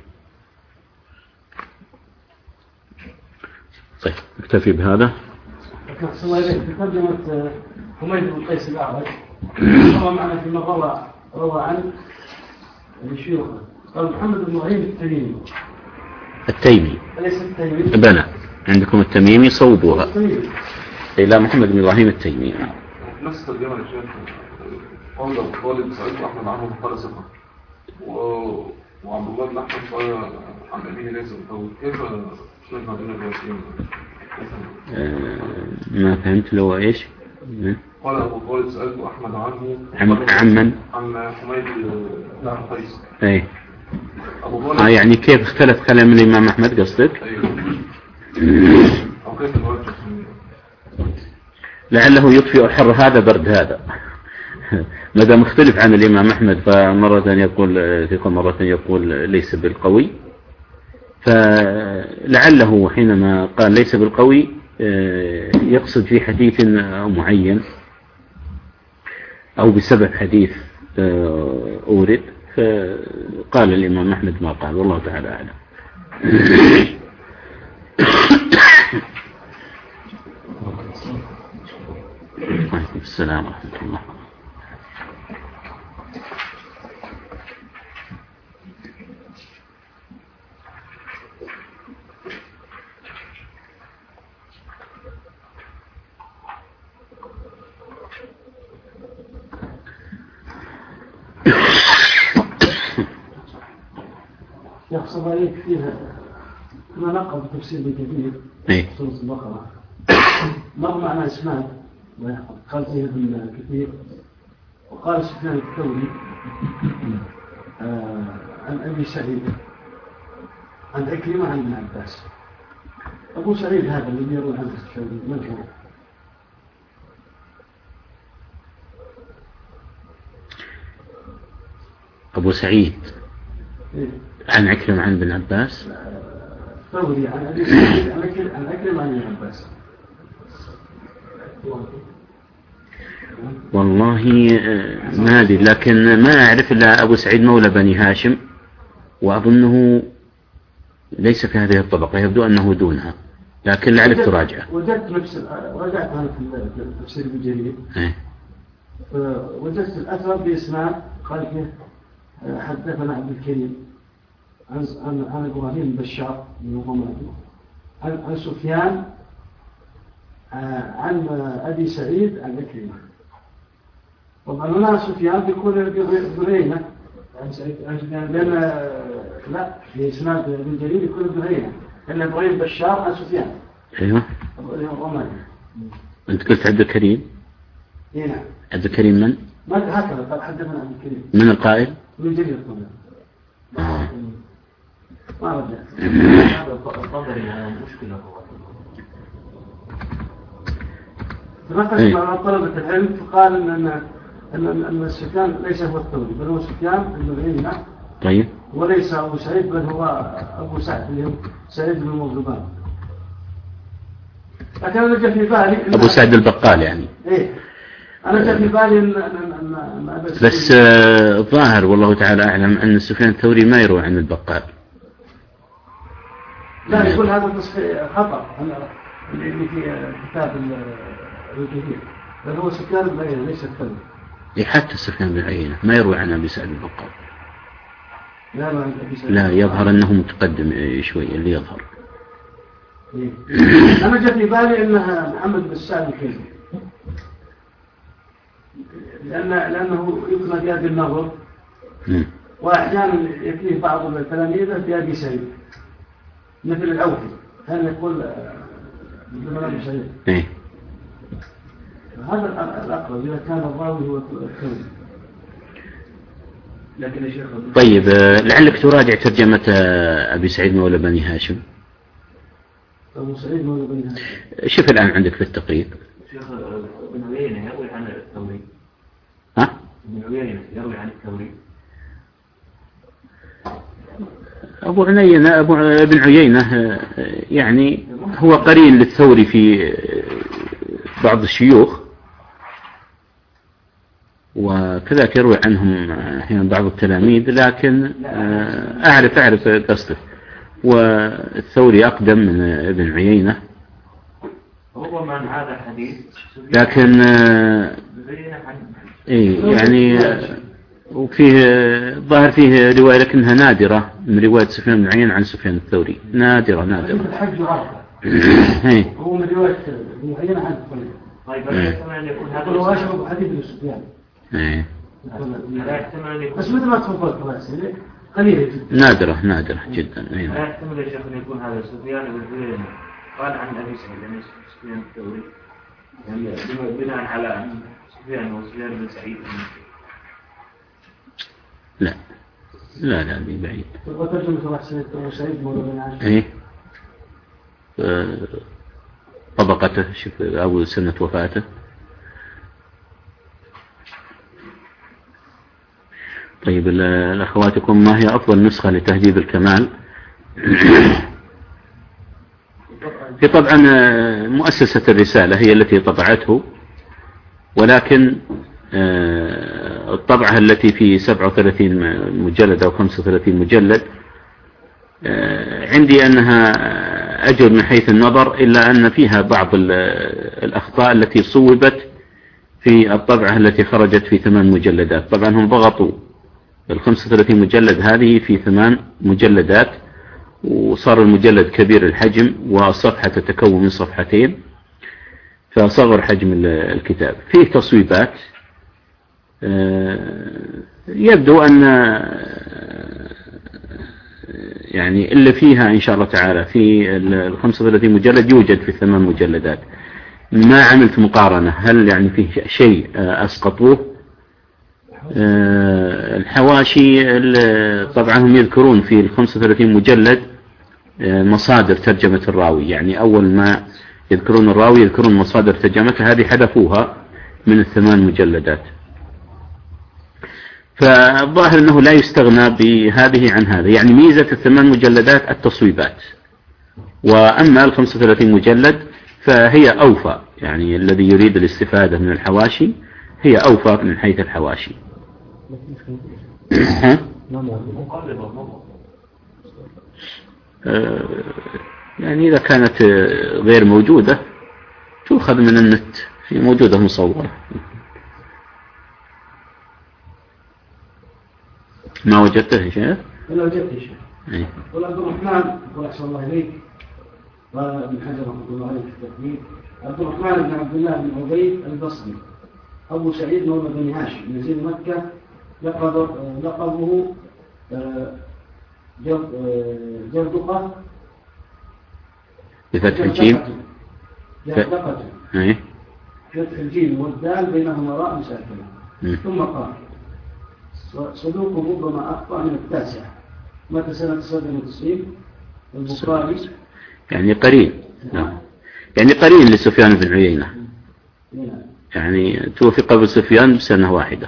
طيب نكتفي بهذا. في ترجمة حميد بن قيس الأعرج روى معنا فيما روى عن الشيوخ قال محمد بن إبراهيم التيمي أليس التيمي؟ بنى عندكم التميمي صوبوها إلى محمد بن إبراهيم التيمي. نفس الترجمة يا شيخ قول طالب سألت أحمد عنه قال ثقة وعبد الله بن أحمد قال عن أبيه ليس بالقول كيف نجمع بين الروايتين؟ ما فهمت لو إيش؟ قال أبو طالب سألت أحمد عنه عمن؟ عن حميد بن قيس. أي أبو طالب يعني كيف اختلف كلام الإمام أحمد قصدك؟ أيوه أو كيف الوجه لعله يطفئ حر هذا برد هذا. ماذا مختلف عن الإمام أحمد فمرة يقول ثقة مرة يقول ليس بالقوي فلعله حينما قال ليس بالقوي يقصد في حديث معين أو بسبب حديث أورد فقال الإمام أحمد ما قال والله تعالى أعلم. عليكم السلام ورحمة الله. يحصل عليك فيها ما نقل تفسير كثير سورة البقرة مر معنا إسناد قال فيه ابن كثير وقال سفيان الثوري عن أبي سعيد عن عكرمة عن ابن عباس. أبو سعيد هذا الذي يروي عنه الثوري من هو؟ أبو سعيد عن عكرمة عن ابن عباس. ثوري عن أبي سعيد عن عكرمة عن ابن عباس. والله ما أدري، لكن ما أعرف إلا أبو سعيد مولى بني هاشم، وأظنه ليس في هذه الطبقة، يبدو أنه دونها، لكن لعلك تراجع. وجدت راجعت أنا في تفسير ابن جرير وجدت الأثر بإسناد قال فيه حدثنا عبد الكريم عن إبراهيم البشار عن سفيان عن أبي سعيد عن عكرمة. طبعا هنا سفيان بيكون برينة لأن لا في إسناد ابن جرير يكون برينة لأن إبراهيم البشار عن سفيان. أيوه أنت قلت عبد الكريم. إيه نعم. عبد الكريم من؟ ما هكذا قال حدثنا عبد الكريم. من القائل؟ ابن جرير طبعا. ما رجع. هذا الطبري على مشكلة. تناقش مع طلبة العلم فقال أن سفيان ليس هو الثوري بل هو سفيان بن عيينة. طيب. وليس أبو سعيد بل هو أبو سعد اللي هو سعيد بن المغربان. لكن أنا جاء في بالي أبو سعد البقال يعني. إيه. أنا جاء في بالي أن بس ظاهر والله تعالى أعلم أن سفيان الثوري ما يروي عن البقال. لا يقول هذا تصحيح خطأ اللي في كتاب الكثير بل هو سفيان بن عيينة ليس الثوري. حتى سفيان بن عيينة ما يروي عن أبي سعد البقال. لا يظهر أنه متقدم شوي اللي يظهر. أنا جاء في بالي أنها محمد بن سعد الكيسي لأنه يكون في هذه النظر وأحيانا يكفيه بعض التلاميذ في أبي سعيد مثل الأوفي كان يقول لمن أبي سعيد. هذا الأقرب إذا كان الراوي هو الثوري. لكن يا شيخ طيب لعلك تراجع ترجمة أبي سعيد مولى بني هاشم. أبو سعيد مولى بني هاشم. شوف الآن عندك في التقريب. شيخ ابن عيينة يروي عن الثوري. ها؟ ابن عيينة يروي عن الثوري. ابن عيينة يعني هو قرين للثوري في بعض الشيوخ، وكذلك يروي عنهم أحيانا بعض التلاميذ، لكن أعرف قصده. والثوري أقدم من ابن عيينة، هو من هذا الحديث لكن يعني وفيه ظاهر فيه رواية لكنها نادرة من رواية سفيان بن عيينة عن سفيان الثوري، نادرة. الحج وعرفة هو من رواية ابن عيينة عن الثوري. طيب يحتمل أن يكون هذا هو أشبه حديث ابن سفيان. لا يحتمل أن يكون بس مثل ما تفضلت رأسي قليلة جدا. نادرة جدا. لا يحتمل يا شيخ أن يكون هذا سفيان بن عيينة قال عن أبي سعيد يعني سفيان الثوري يعني بناء على سفيان وسفيان بن سعيد. لا دي بعيد. وترجمة أبو سعيد مولى بن هاشم. طبقته شوف أول سنة وفاته. طيب الأخواتكم ما هي أفضل نسخة لتهذيب الكمال؟ في طبعا مؤسسة الرسالة هي التي طبعته، ولكن الطبعة التي في 37 مجلد أو 35 مجلد عندي أنها أجر من حيث النظر، إلا أن فيها بعض الأخطاء التي صوبت في الطبعة التي خرجت في 8 مجلدات. طبعا هم ضغطوا 35 مجلد هذه في 8 مجلدات، وصار المجلد كبير الحجم والصفحة تتكون من صفحتين، فصغر حجم الكتاب. فيه تصويبات يبدو أن يعني اللي فيها إن شاء الله تعالى في 35 مجلد يوجد في 8 مجلدات. ما عملت مقارنة هل يعني فيه شيء أسقطوه. الحواشي طبعا هم يذكرون في 35 مجلد مصادر ترجمة الراوي، يعني أول ما يذكرون الراوي يذكرون مصادر ترجمته، هذه حذفوها من 8 مجلدات. فالظاهر أنه لا يستغنى بهذه عن هذا، يعني ميزة 8 مجلدات التصويبات، وأما 35 مجلد فهي أوفى، يعني الذي يريد الاستفادة من الحواشي هي أوفى من حيث الحواشي. يعني إذا كانت غير موجودة تؤخذ من النت، هي موجودة مصورة. ما وجدته شيء؟ ولا وجدت شيء. ولا عبد الرحمن أحسن الله إليك قال ابن حجر رحمه الله عليه في التكميل: عبد الرحمن بن عبد الله بن عبيد البصري أبو سعيد مولى بن هاشم نزيل مكة، لقبه جردقة بفتح الجيم. جردقة فتح الجيم والدال بينهما راء ساكنة. ثم قال: صدوق ربما أخطأ من 9 متى سنة 97 البخاري، يعني قرين. نعم، يعني قرين لسفيان بن عيينة، يعني توفي قبل سفيان بسنة واحدة.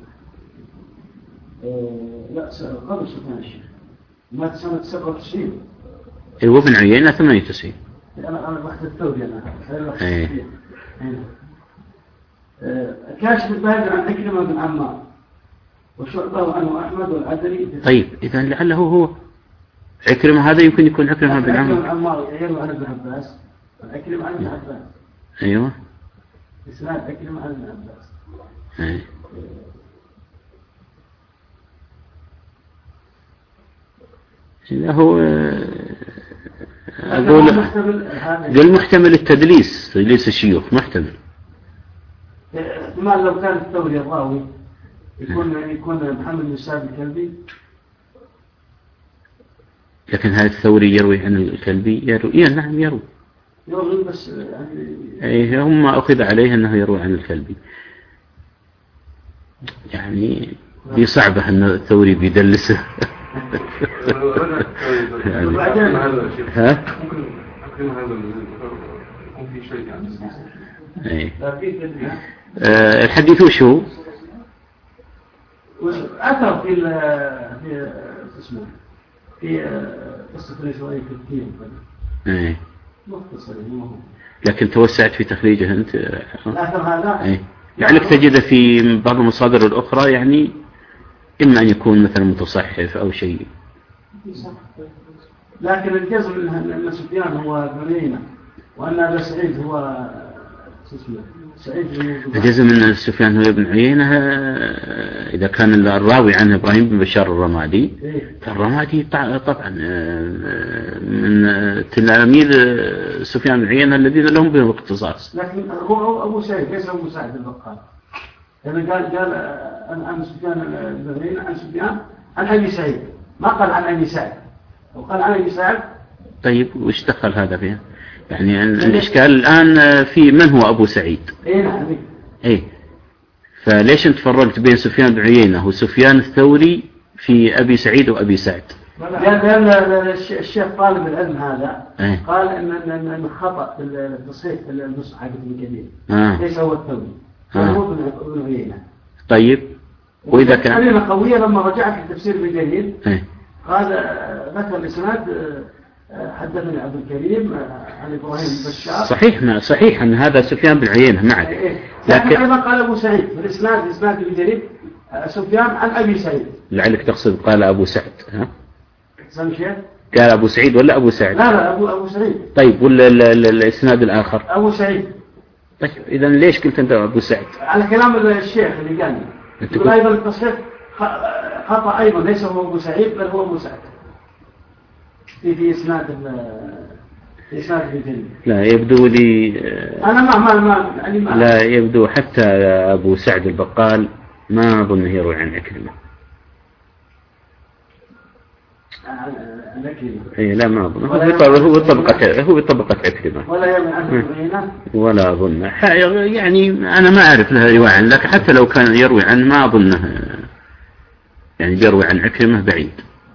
لا قبل سفيان الشيخ مات سنة 97. هو ابن عيينة 98. أنا وقت الثوري أنا. كاشف الباهر عن عكرمة بن عمار وشعبه عنه أحمد والعدلي. طيب إذا لعله هو عكرمة، هذا يمكن يكون عكرمة بن عمار يروي عن ابن عباس، عكرمة عن ابن عباس. أيوة، إسناد عكرمة عن ابن عباس. هو أقول محتمل التدليس، تدليس الشيوخ محتمل. احتمال لو كان الثوري الراوي يكون محمد بن سعد الكلبي. لكن هذا الثوري يروي عن الكلبي، يروي نعم يروي بس يعني هم أخذ عليه أنه يروي عن الكلبي. يعني دي صعبة أن الثوري بيدلسه. يعني ها؟ ممكن هذا يكون في شيء يعني. الحديث وشو؟ أثر في قصة الإسرائيلية كثير. مختصر لكن توسعت في تخريجه أنت. الأثر هذا لعلك تجده في بعض المصادر الأخرى، يعني إما أن يكون مثلا متصحف أو شيء. لكن الجزم أن سفيان هو برينة وأن أبا سعيد هو سعيد. الجزم أن سفيان هو ابن عيينة إذا كان الراوي عنه إبراهيم بن بشار الرمادي. الرمادي طبعا من تلاميذ سفيان بن عيينة الذين لهم بهم اختصاص. لكن هو أبو سعيد ليس أبو سعد البقال. يعني قال عن سفيان بن عيينة عن سفيان عن أبي سعيد، ما قال عن أبي سعد، وقال عن أبي سعد. طيب وش دخل هذا فيها؟ يعني الإشكال الآن في من هو أبو سعيد. نعم. فليش انت فرقت بين سفيان بن عيينة وسفيان الثوري في أبي سعيد وأبي سعد؟ لأن الشيخ طالب العلم هذا قال إن خطأ في التصحيح النص حق ابن كثير ليس هو الثوري، هو ابن عيينة. طيب وإذا كان كلمة قوية لما رجعت في تفسير ابن جرير قال ذكر الإسناد حدثني عبد الكريم عن إبراهيم بشار. صحيح أن هذا سفيان بن عيينة معك. لكن أيضا قال أبو سعيد في الإسناد ابن جرير سفيان عن أبي سعيد. لعلك تقصد قال أبو سعد. سمشيت؟ قال أبو سعيد ولا أبو سعد؟ لا أبو سعيد. طيب ولا الإسناد الآخر؟ أبو سعيد. طيب إذا ليش قلت أنت أبو سعد؟ على كلام الشيخ اللي قال لي أيضا التصحيح خطأ أيضا، ليس هو أبو سعيد بل هو أبو سعد في إسناد الجليل. لا يبدو لي أنا ما لا يبدو حتى أبو سعد البقال ما أظن يروي عن عكرمة. إيه لا ما أظن هو بطبقة عكرمة ولا يروي عنه ولا أظن يعني أنا ما أعرف له رواية عنه، لكن حتى لو كان يروي عنه ما أظنه يعني بيروي عن عكرمة بعيد.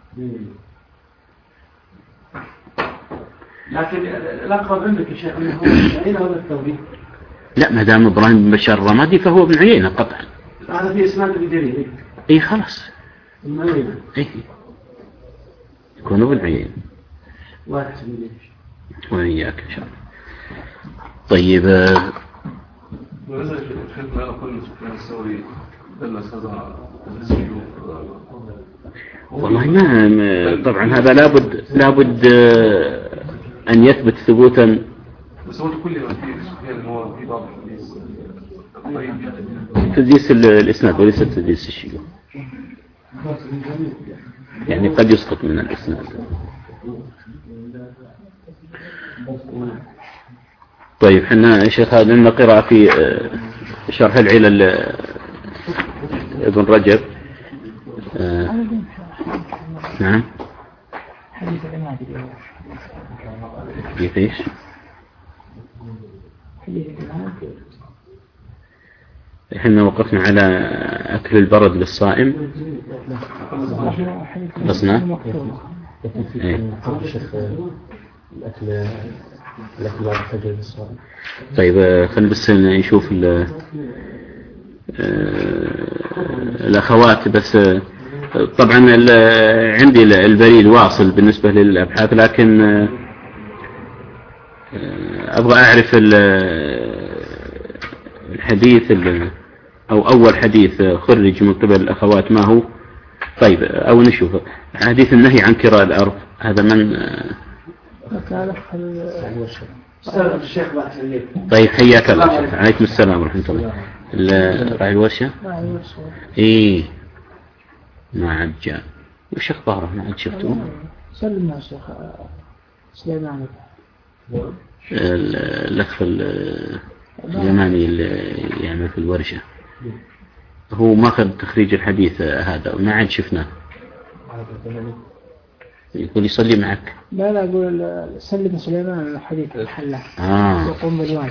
لكن الأقرب عندك يا شيخ أنه هو عيينة ولا الثوري؟ لا ما دام إبراهيم بن بشار الرمادي فهو ابن عيينة قطعا. هذا في إسناد ابن جرير. إيه خلاص. ابن عيينة. إيه يكون ابن عيينة. واحد وإياك إن شاء الله. طيب. ولذلك شيخنا أنا أقول سفيان الثوري دل سادة والله ما طبعا هذا لابد أن يثبت ثبوتا. بس هو كل ما في سفيان هو في بعض الحديث قريب جدا. تدليس الإسناد وليس تدليس الشيوخ، يعني قد يسقط من الإسناد. طيب حنا يا شيخ هذا لنا قراءة في شرح العلل ابن رجب. نعم. كيف ايش؟ احنا وقفنا على اكل البرد للصائم. خلصنا؟ ايه. الأكل بعد الفجر للصائم. طيب خلينا بس نشوف الأخوات بس. طبعا عندي البريد واصل بالنسبة للأبحاث، لكن أبغى أعرف الحديث أو أول حديث خرج من قبل الأخوات ما هو. طيب أو نشوف حديث النهي عن كراء الأرض، هذا من الشيخ. طيب حياك الله شيخ. عليكم السلام ورحمة الله. راعي الورشة؟ إيه ما عاد جاء. وش أخباره؟ ما عاد شفته؟ سلمنا الشيخ سليمان الأخ اليماني اللي يعمل في الورشة، هو ماخذ تخريج الحديث هذا وما عاد شفناه. يقول يصلي معك. لا أقول سلم سليمان الحديث الحلة يقوم بالواجب.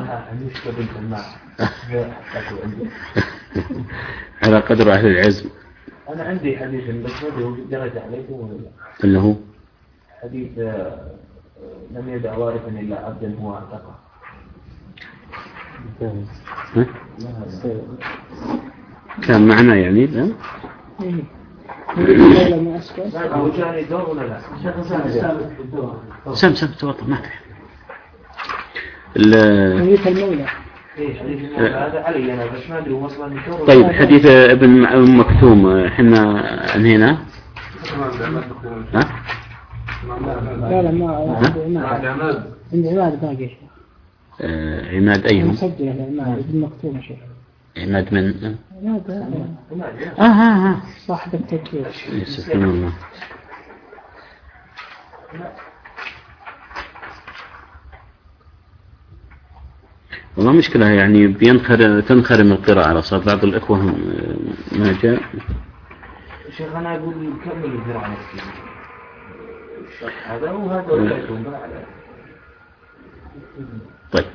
على قدر أهل العزم. أنا عندي حديث بس ما هو درجة عليكم ولا لا؟ اللي هو حديث لم يدع وارثا إلا عبدا هو اعتقه. كان معنا يعني لا؟ لا هو جاني دور ولا لا؟ سم تفضل ما في. حديث المولى. هذا علي أنا بس ما أدري وصل للدور. طيب حديث ابن مكتوم حنا انهينا. ها؟ لا ما عماد باقي. عماد أيهم؟ مسجل عماد ابن مكتوم شيخ. عماد من؟ صاحب التكبير. سبحان الله. والله مشكلة يعني تنخرم القراءة على صوت بعض الإخوة ما جاء. شيخ أنا أقول كمل القراءة هذا وهذا طيب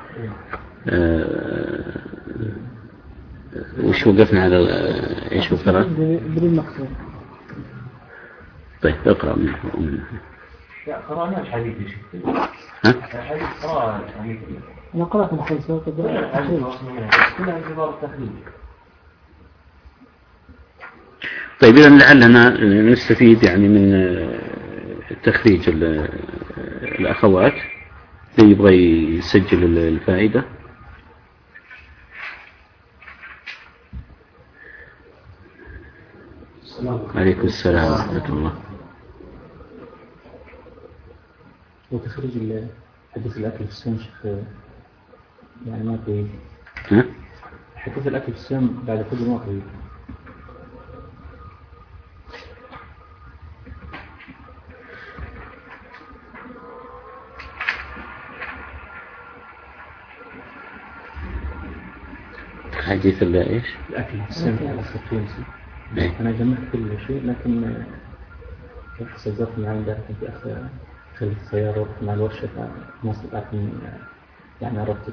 وش وقفنا على ايش وقرأ؟ بالمكتوب. طيب اقرأ منه. لا قرأنا الحديث يا شيخ. ها؟ الحديث قرأنا الحديث. أنا قرأت الحديث كلها انتظار التخليل. طيب إذا لعلنا نستفيد يعني من تخريج الأخوات اللي يبغى يسجل الفائدة. عليكم السلام ورحمة الله. وتخريج حديث الأكل في الصيام شيخ يعني ما قريب. ها؟ حديث الأكل في الصيام بعد كل ما قريب. حديث ايش؟ الأكل في الصيام الأخ التونسي. أنا جمعت كل شيء لكن حسب ظرف معين ده كنت خلي السيارة مع الورشة ما استطعت يعني أرتب.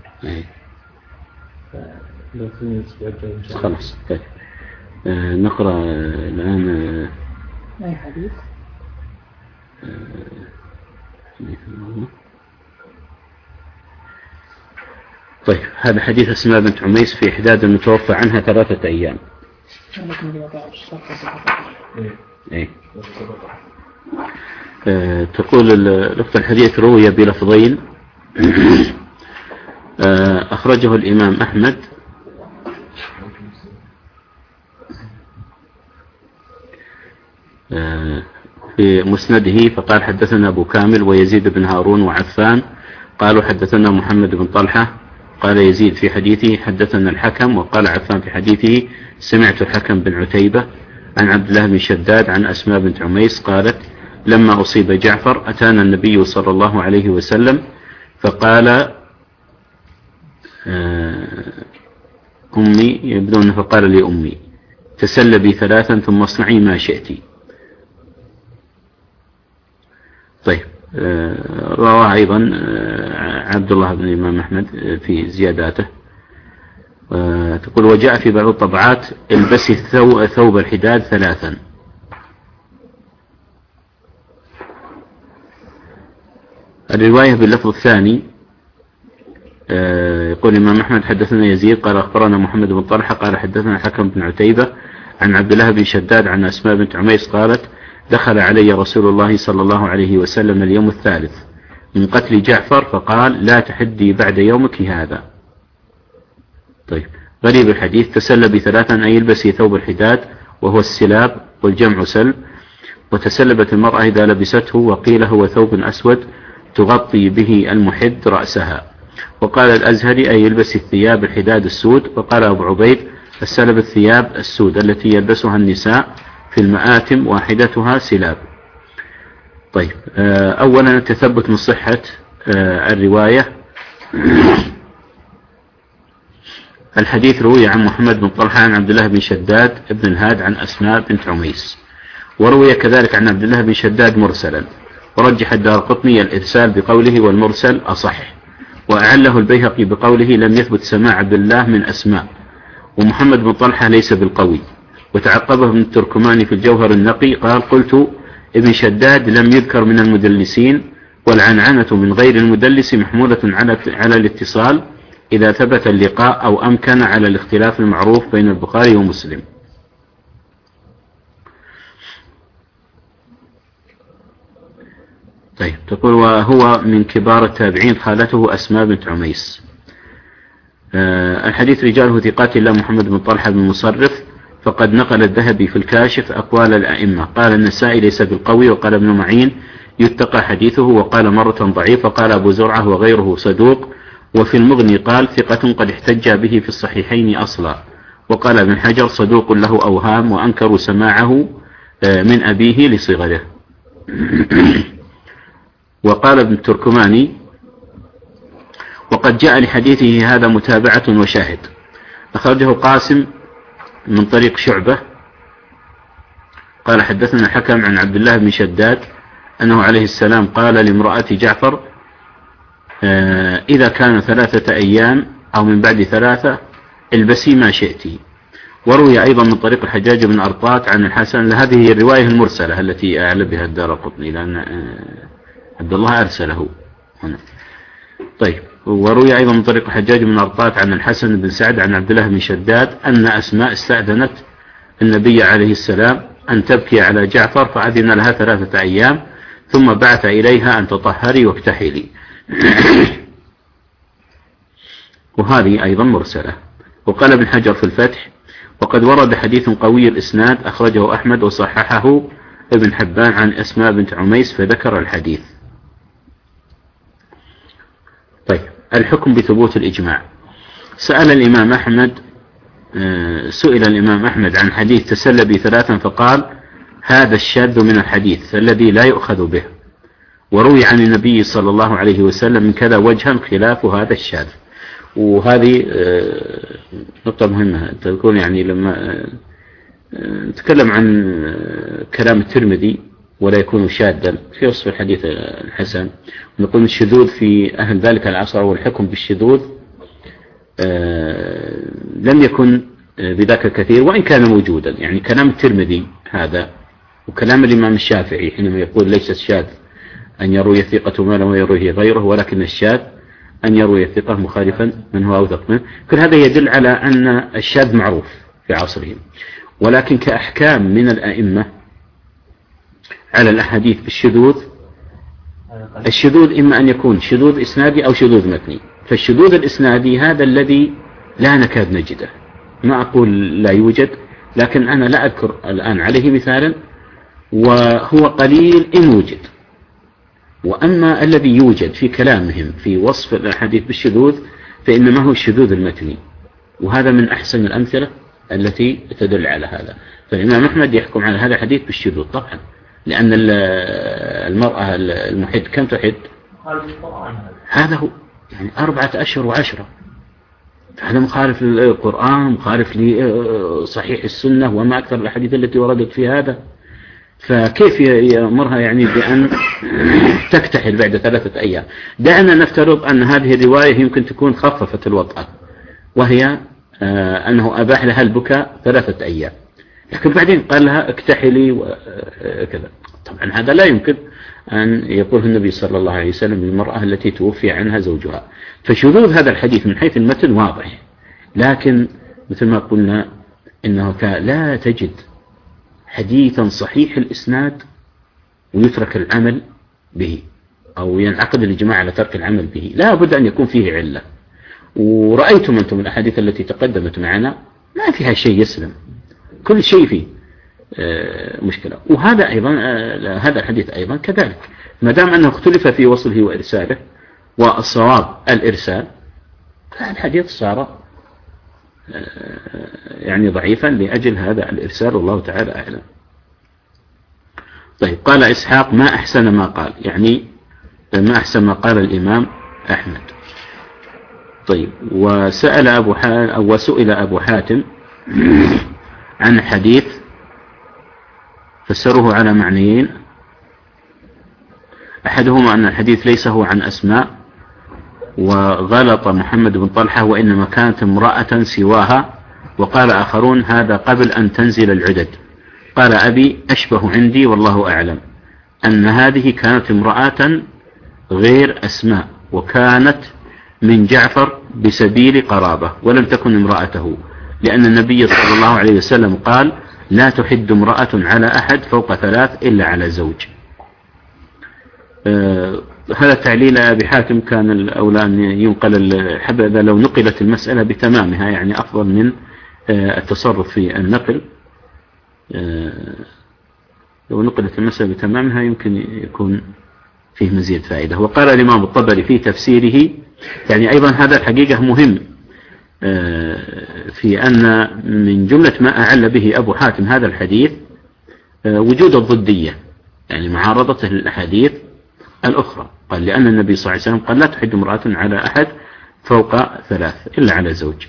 لو في الأسبوع الجاي إن شاء الله. خلاص طيب. نقرأ الآن أي حديث؟ طيب هذا حديث أسماء بنت عميس في إحداد المتوفى عنها 3 أيام. إيه. تقول الأخت الحديث روي بلفظين أخرجه الإمام أحمد في مسنده فقال حدثنا أبو كامل ويزيد بن هارون وعفان قالوا حدثنا محمد بن طلحة قال يزيد في حديثه حدثنا الحكم وقال عفان في حديثه سمعت الحكم بن عتيبة عن عبد الله بن شداد عن أسماء بنت عميس قالت لما أصيب جعفر أتانا النبي صلى الله عليه وسلم فقال أمي يبدون فقال لي أمي تسلبي 3 ثم اصنعي ما شئت. طيب رواه أيضا عبد الله بن الإمام أحمد في زياداته. تقول وجاء في بعض الطبعات البسي ثوب الحداد 3. الرواية باللفظ الثاني يقول الإمام أحمد حدثنا يزيد قال أخبرنا محمد بن طلحة قال حدثنا الحكم بن عتيبة عن عبد الله بن شداد عن أسماء بنت عميس قالت دخل علي رسول الله صلى الله عليه وسلم اليوم الثالث من قتل جعفر فقال لا تحدي بعد يومك هذا. طيب غريب الحديث تسلبي 3 أي يلبسي ثوب الحداد وهو السلاب والجمع سلب وتسلبت المرأة إذا لبسته وقيل هو ثوب أسود تغطي به المحد رأسها. وقال الأزهري أي يلبس الثياب الحداد السود. وقال أبو عبيد السلب الثياب السود التي يلبسها النساء في المآتم واحدتها سلاب. طيب أولا التثبت من صحة الرواية. الحديث روي عن محمد بن طلحة عن عبد الله بن شداد بن الهاد عن أسماء بنت عميس وروي كذلك عن عبد الله بن شداد مرسلا ورجح الدارقطني الإرسال بقوله والمرسل أصح وأعله البيهقي بقوله لم يثبت سماع عبد الله من أسماء ومحمد بن طلحة ليس بالقوي. وتعقبه ابن التركماني في الجوهر النقي قال قلت ابن شداد لم يذكر من المدلسين والعنعنة من غير المدلس محمولة على الاتصال إذا ثبت اللقاء أو أمكن على الاختلاف المعروف بين البخاري ومسلم. طيب تقول وهو من كبار التابعين خالته أسماء بنت عميس. الحديث رجاله ثقات إلا محمد بن طلحة بن مصرف فقد نقل الذهبي في الكاشف أقوال الأئمة. قال النسائي ليس بالقوي وقال ابن معين يتقى حديثه وقال مرة ضعيف وقال أبو زرعة وغيره صدوق. وفي المغني قال ثقة قد احتج به في الصحيحين أصلا. وقال ابن حجر صدوق له أوهام وأنكروا سماعه من أبيه لصغره. وقال ابن التركماني وقد جاء لحديثه هذا متابعة وشاهد. أخرجه قاسم من طريق شعبة قال حدثنا الحكم عن عبد الله بن شداد أنه عليه السلام قال لامرأة جعفر إذا كان 3 أيام أو من بعد 3 البسي ما شئت. وروي أيضا من طريق الحجاج بن أرطات عن الحسن. هذه هي الرواية المرسلة التي أعلى بها الدارقطني لأن عبد الله أرسله هنا. طيب وروي أيضا من طريق الحجاج بن أرطات عن الحسن بن سعد عن عبد الله بن شداد أن أسماء استأذنت النبي عليه السلام أن تبكي على جعفر فأذن لها 3 أيام ثم بعث إليها أن تطهري واكتحلي. وهذه أيضا مرسلة. وقال ابن حجر في الفتح وقد ورد حديث قوي الإسناد أخرجه أحمد وصححه ابن حبان عن أسماء بنت عميس فذكر الحديث. طيب الحكم بثبوت الإجماع. سئل الإمام أحمد عن حديث تسلبي 3 فقال هذا الشاذ من الحديث الذي لا يؤخذ به. وروي عن النبي صلى الله عليه وسلم من كذا وجها خلاف هذا الشاذ. وهذه نقطة مهمة تكون يعني لما نتكلم عن كلام الترمذي ولا يكون شاذا في وصف الحديث الحسن. نقول الشذوذ في أهل ذلك العصر والحكم بالشذوذ لم يكن بذاك الكثير وإن كان موجودا. يعني كلام الترمذي هذا وكلام الإمام الشافعي حينما يقول ليس الشاذ أن يروي الثقة ما لم يرويه غيره، ولكن الشاذ أن يروي الثقة مخالفا من هو أوثق منه. كل هذا يدل على أن الشاذ معروف في عصرهم. ولكن كأحكام من الأئمة على الأحاديث بالشذوذ، الشذوذ إما أن يكون شذوذ إسنادي أو شذوذ متني. فالشذوذ الإسنادي هذا الذي لا نكاد نجده، ما أقول لا يوجد، لكن أنا لا أذكر الآن عليه مثالا، وهو قليل إن وجد. وأما الذي يوجد في كلامهم في وصف الأحاديث بالشذوذ فإنما هو الشذوذ المتني، وهذا من أحسن الأمثلة التي تدل على هذا. فالإمام أحمد يحكم على هذا الحديث بالشذوذ طبعا، لأن المرأة المحد كم تحد؟ هذا هو يعني 4 أشهر و10، هذا مخالف للقرآن، مخالف لصحيح السنة وما أكثر الأحاديث التي وردت في هذا. فكيف يأمرها يعني بأن تكتحل بعد 3 أيام؟ دعنا نفترض أن هذه الرواية يمكن تكون خففت الوطأة، وهي أنه أباح لها البكاء 3 أيام، لكن بعدين قال لها اكتحلي وكذا. طبعا هذا لا يمكن أن يقول النبي صلى الله عليه وسلم للمرأة التي توفي عنها زوجها. فشذوذ هذا الحديث من حيث المتن واضح، لكن مثل ما قلنا إنه لا تجد حديثا صحيح الإسناد ويترك العمل به أو ينعقد الإجماع على ترك العمل به، لا بد أن يكون فيه علة. ورأيتم أنتم الأحاديث التي تقدمت معنا ما فيها شيء يسلم، كل شيء فيه مشكلة. وهذا أيضا هذا الحديث أيضا كذلك، ما دام أنه اختلف في وصله وإرساله والصواب الإرسال، فالحديث صار يعني ضعيفا لأجل هذا الإرسال، والله تعالى أعلم. طيب، قال إسحاق ما أحسن ما قال، يعني ما أحسن ما قال الإمام أحمد. طيب، وسئل أبو حاتم عن حديث فسره على معنيين، أحدهما أن الحديث ليس هو عن أسماء وغلط محمد بن طلحة وإنما كانت امرأة سواها، وقال آخرون هذا قبل أن تنزل العدد. قال أبي أشبه عندي والله أعلم أن هذه كانت امرأة غير أسماء، وكانت من جعفر بسبيل قرابة، ولم تكن امرأته، لأن النبي صلى الله عليه وسلم قال لا تحد امرأة على أحد فوق 3 إلا على زوج. هذا تعليل أبي حاتم كان الأولى أن ينقل، حبذا لو نقلت المسألة بتمامها، يعني أفضل من التصرف في النقل. لو نقلت المسألة بتمامها يمكن يكون فيه مزيد فائدة. وقال الإمام الطبري في تفسيره، يعني أيضا هذا الحقيقة مهم، في أن من جملة ما أعل به أبو حاتم هذا الحديث وجود الضدية، يعني معارضته للأحاديث الأخرى. قال لأن النبي صلى الله عليه وسلم قال لا تحد امرأة على أحد فوق 3 إلا على زوج.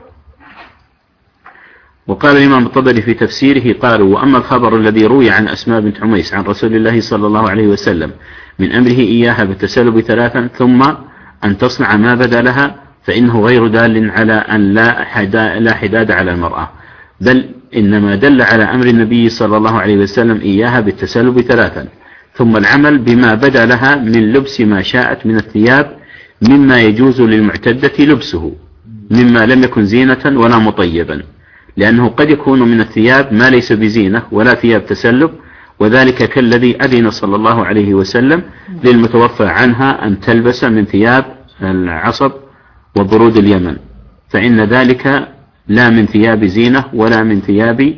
وقال الإمام الطبري في تفسيره قالوا وأما الخبر الذي روي عن أسماء بنت عميس عن رسول الله صلى الله عليه وسلم من أمره إياها بالتسلب 3 ثم أن تصنع ما بدا لها، فإنه غير دال على أن لا حداد على المرأة، بل إنما دل على أمر النبي صلى الله عليه وسلم إياها بالتسلب 3 ثم العمل بما بدا لها من لبس ما شاءت من الثياب مما يجوز للمعتدة لبسه مما لم يكن زينة ولا مطيبا، لأنه قد يكون من الثياب ما ليس بزينة ولا ثياب تسلب، وذلك كالذي أذن صلى الله عليه وسلم للمتوفى عنها أن تلبس من ثياب العصب وبرود اليمن، فإن ذلك لا من ثياب زينة ولا من ثياب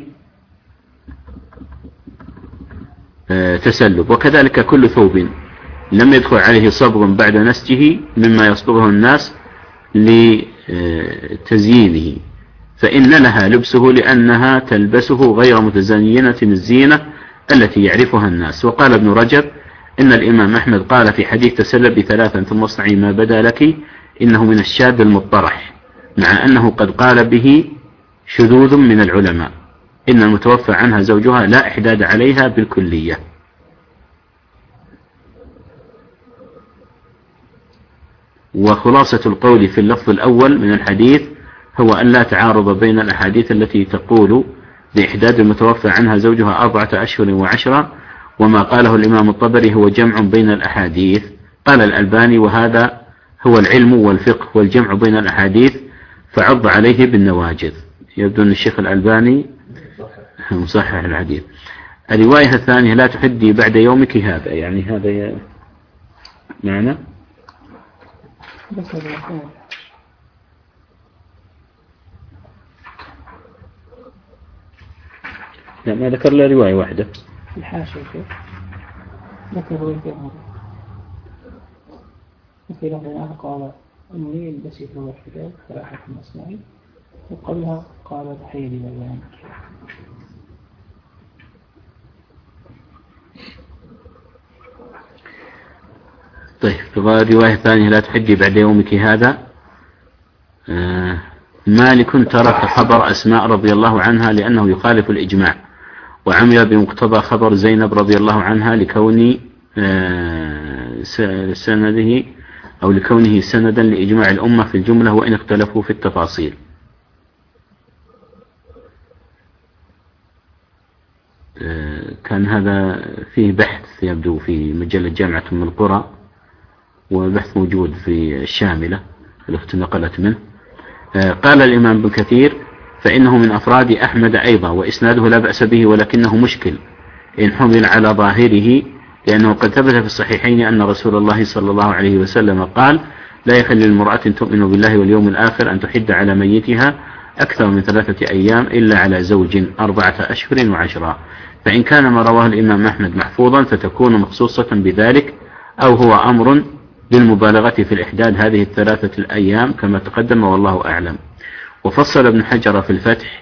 تسلب. وكذلك كل ثوب لم يدخل عليه صبغ بعد نسجه مما يصبغه الناس لتزيينه فإن لها لبسه لأنها تلبسه غير متزينة الزينة التي يعرفها الناس. وقال ابن رجب إن الإمام أحمد قال في حديث تسلب 3 ثم اصنعي ما بدا لك إنه من الشاذ المضطرح، مع أنه قد قال به شذوذ من العلماء إن المتوفى عنها زوجها لا إحداد عليها بالكلية. وخلاصة القول في اللفظ الأول من الحديث هو أن لا تعارض بين الأحاديث التي تقول بإحداد المتوفى عنها زوجها 4 أشهر و10 وما قاله الإمام الطبري هو جمع بين الأحاديث. قال الألباني وهذا هو العلم والفقه والجمع بين الأحاديث فعض عليه بالنواجذ. يبدو أن الشيخ الألباني مصحح الحديث. الرواية الثانية لا تحدي بعد يومك هذا، يعني هذا معنى لا ما ذكر له رواية واحدة الحاشية ذكر روايتين وفي لفظ قال المنين بسيط هو الحجاب فلاحة الأسماء وقبلها قال تحية لبيان. طيب الرواية الثانية لا تحجي بعد يومك هذا. مالك ترك خبر أسماء رضي الله عنها لأنه يخالف الإجماع وعمل بمقتضى خبر زينب رضي الله عنها لكون سنده أو لكونه سندا لإجماع الأمة في الجملة وإن اختلفوا في التفاصيل. كان هذا فيه بحث يبدو في مجلة جامعة أم القرى وبحث موجود في الشاملة التي نقلت منه. قال الإمام ابن كثير فإنه من أفراد أحمد أيضا وإسناده لا بأس به ولكنه مشكل إن حمل على ظاهره لأنه قد ثبت في الصحيحين أن رسول الله صلى الله عليه وسلم قال لا يحل للمرأة تؤمن بالله واليوم الآخر أن تحد على ميتها أكثر من 3 أيام إلا على زوج 4 أشهر و10. فإن كان ما رواه الإمام أحمد محفوظا فتكون مخصوصة بذلك أو هو أمر بالمبالغة في الإحداد هذه 3 الأيام كما تقدم والله أعلم. وفصل ابن حجر في الفتح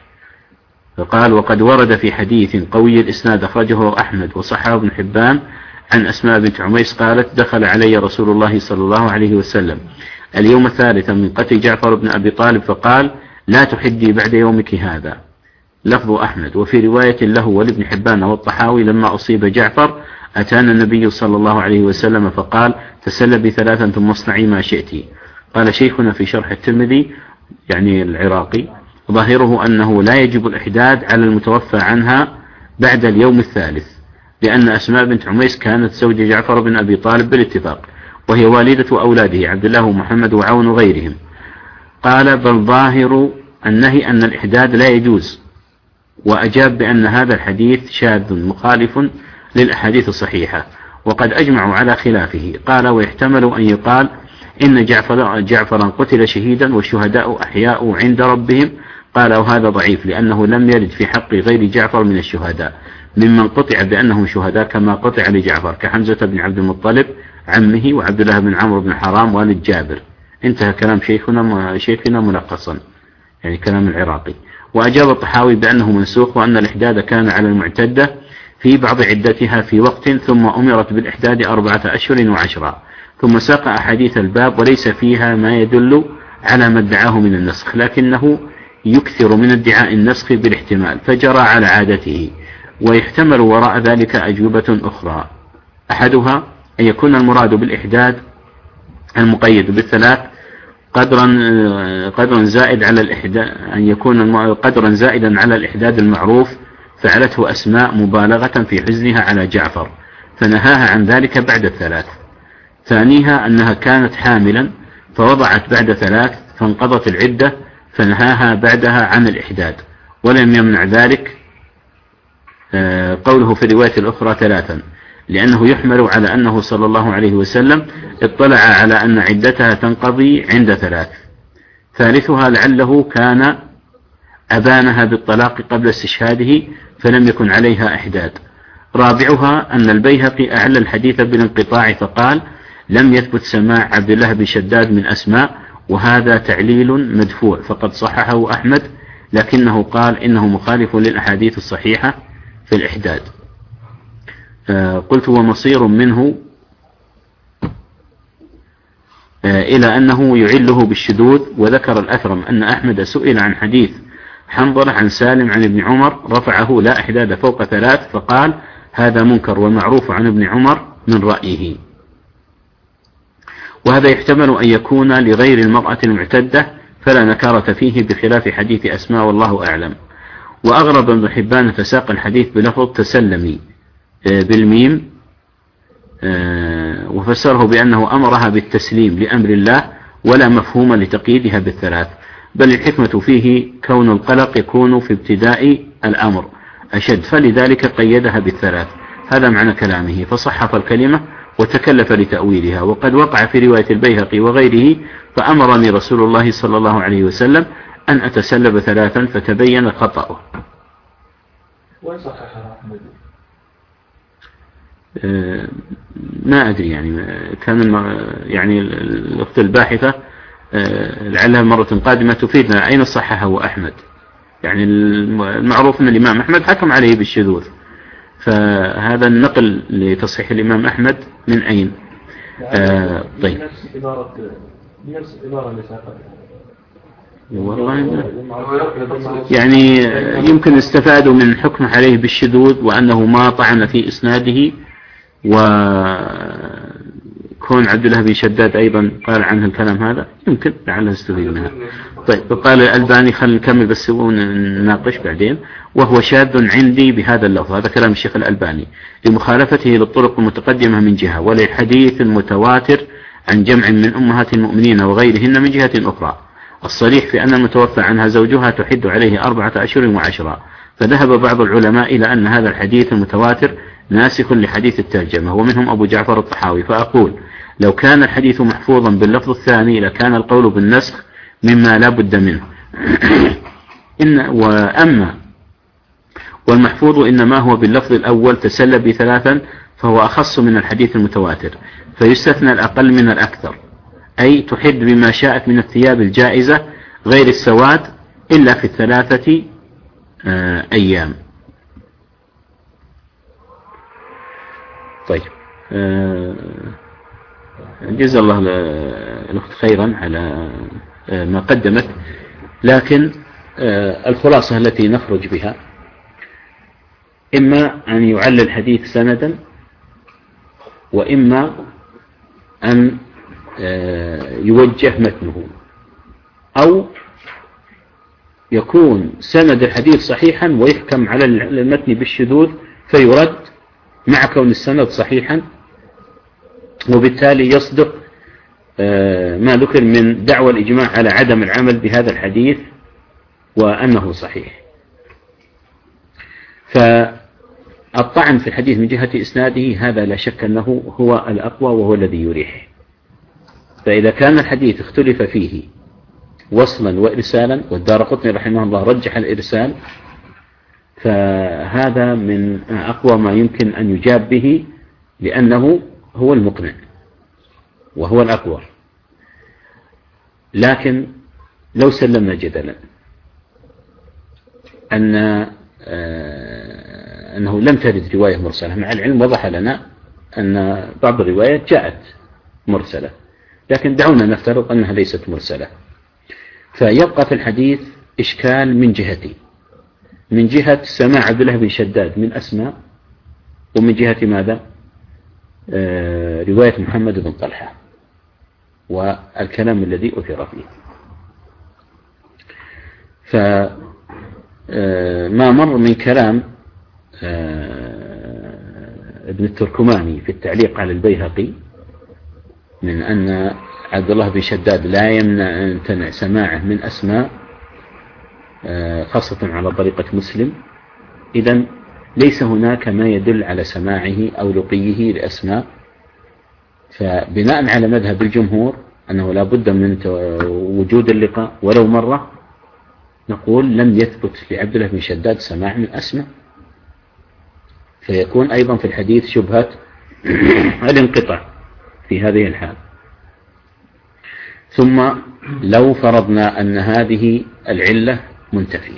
فقال وقد ورد في حديث قوي الإسناد أخرجه أحمد وصححه ابن حبان عن أسماء بنت عميس قالت دخل علي رسول الله صلى الله عليه وسلم اليوم الثالث من قتل جعفر بن أبي طالب فقال لا تحدي بعد يومك هذا. لفظ أحمد. وفي رواية له ولابن حبان والطحاوي لما أصيب جعفر أتانا النبي صلى الله عليه وسلم فقال تسلبي 3 ثم اصنعي ما شئت. قال شيخنا في شرح الترمذي يعني العراقي ظاهره أنه لا يجب الإحداد على المتوفى عنها بعد اليوم الثالث لأن أسماء بنت عميس كانت زوج جعفر بن أبي طالب بالاتفاق وهي والدة أولاده عبد الله ومحمد وعون وغيرهم. قال بل ظاهر النهي أن الإحداد لا يجوز وأجاب بأن هذا الحديث شاذ مخالف للأحاديث الصحيحة وقد أجمعوا على خلافه. قال ويحتمل أن يقال إن جعفرا قتل شهيدا والشهداء أحياء عند ربهم. قال وهذا ضعيف لأنه لم يرد في حق غير جعفر من الشهداء ممن قطع بأنهم شهداء كما قطع لجعفر كحمزة بن عبد المطلب عمه وعبد الله بن عمرو بن حرام والد جابر. انتهى كلام شيخنا ملخصا يعني كلام العراقي. وأجاب الطحاوي بأنه منسوخ وأن الإحداد كان على المعتدة في بعض عدتها في وقت ثم أمرت بالإحداد 4 أشهر و10 ثم ساق أحاديث الباب وليس فيها ما يدل على ما ادعاه من النسخ لكنه يكثر من ادعاء النسخ بالاحتمال فجرى على عادته. ويحتمل وراء ذلك أجوبة أخرى أحدها أن يكون المراد بالإحداد المقيد بال3 قدرا زائد على الإحداد أن يكون قدرا زائدا على الإحداد المعروف فعلته أسماء مبالغة في حزنها على جعفر فنهاها عن ذلك بعد 3. ثانيها أنها كانت حاملا فوضعت بعد 3 فانقضت العدة فنهاها بعدها عن الإحداد ولم يمنع ذلك قوله في الرواية الأخرى 3 لأنه يحمل على أنه صلى الله عليه وسلم اطلع على أن عدتها تنقضي عند 3. ثالثها لعله كان أبانها بالطلاق قبل استشهاده فلم يكن عليها إحداد. رابعها أن البيهقي أعلى الحديث بالانقطاع فقال لم يثبت سماع عبد الله بن شداد من أسماء وهذا تعليل مدفوع فقد صححه أحمد لكنه قال إنه مخالف للأحاديث الصحيحة في الإحداد. قلت ومصير منه إلى أنه يعله بالشذوذ. وذكر الأثرم أن أحمد سئل عن حديث حنظلة عن سالم عن ابن عمر رفعه لا إحداد فوق 3 فقال هذا منكر ومعروف عن ابن عمر من رأيه. وهذا يحتمل أن يكون لغير المرأة المعتدة فلا نكارة فيه بخلاف حديث أسماء والله أعلم. وأغرب ابن حبان فساق الحديث بلفظ تسلمي بالميم وفسره بأنه أمرها بالتسليم لأمر الله ولا مفهوم لتقييدها بالثلاث، بل الحكمة فيه كون القلق يكون في ابتداء الأمر أشد فلذلك قيدها بالثلاث. هذا معنى كلامه، فصحف الكلمة وتكلف لتأويلها. وقد وقع في رواية البيهقي وغيره فأمرني رسول الله صلى الله عليه وسلم أن أتسلب ثلاثا فتبين خطأه. وين صححها أحمد؟ ما أدري يعني كان يعني الأخت الباحثة لعلها مرة قادمة تفيدنا أين صححه أحمد. يعني المعروف أن الإمام أحمد حكم عليه بالشذوذ، فهذا النقل لتصحيح الإمام أحمد من أين؟ طيب نفس العبارة اللي ساقتها والله يعني يمكن استفادوا من حكم عليه بالشذوذ وأنه ما طعن في إسناده، وكون عبد الله بن شداد أيضا قال عنه الكلام هذا يمكن لعله استفيد منها. طيب قال الألباني خلينا نكمل بس ونناقش بعدين. وهو شاذ عندي بهذا اللفظ، هذا كلام الشيخ الألباني، لمخالفته للطرق المتقدمة من جهة وللحديث المتواتر عن جمع من أمهات المؤمنين وغيرهن من جهة أخرى. الصريح في أن المتوفى عنها زوجها تحد عليه 4 أشهر و10. فذهب بعض العلماء إلى أن هذا الحديث المتواتر ناسخ لحديث الترجمة، ومنهم أبو جعفر الطحاوي. فأقول لو كان الحديث محفوظا باللفظ الثاني لكان القول بالنسخ مما لا بد منه. والمحفوظ إنما هو باللفظ الأول تسلب ب3 فهو أخص من الحديث المتواتر، فيستثنى الأقل من الأكثر، أي تحد بما شاءت من الثياب الجائزة غير السواد إلا في 3 أيام. طيب جزا الله الأخت خيرا على ما قدمت، لكن الخلاصة التي نخرج بها إما أن يعلل الحديث سندا، وإما أن يوجه متنه، أو يكون سند الحديث صحيحا ويحكم على المتن بالشذوذ فيرد مع كون السند صحيحا، وبالتالي يصدق ما ذكر من دعوى الإجماع على عدم العمل بهذا الحديث وأنه صحيح. فالطعن في الحديث من جهة إسناده هذا لا شك أنه هو الأقوى وهو الذي يريح. فإذا كان الحديث اختلف فيه وصلا وإرسالا، والدارقطني رحمه الله رجح الإرسال، فهذا من أقوى ما يمكن أن يجاب به، لأنه هو المقنع وهو الأقوى. لكن لو سلمنا جدلا أنه لم ترد رواية مرسلة، مع العلم وضح لنا أن بعض الروايات جاءت مرسلة، لكن دعونا نفترض أنها ليست مرسلة، فيبقى في الحديث إشكال من جهتين: من جهة سماع عبد الله بن شداد من أسماء، ومن جهة ماذا؟ رواية محمد بن طلحة والكلام الذي أثر فيه. فما مر من كلام ابن التركماني في التعليق على البيهقي من أن عبد الله بن شداد لا يمنع سماعه من أسماء خاصة على طريقة مسلم، إذن ليس هناك ما يدل على سماعه أو لقيه لأسماء. فبناء على مذهب الجمهور أنه لا بد من وجود اللقاء ولو مرة، نقول لم يثبت لعبد الله بن شداد سماع من أسماء، فيكون أيضا في الحديث شبهة الانقطاع في هذه الحال. ثم لو فرضنا أن هذه العلة منتفية،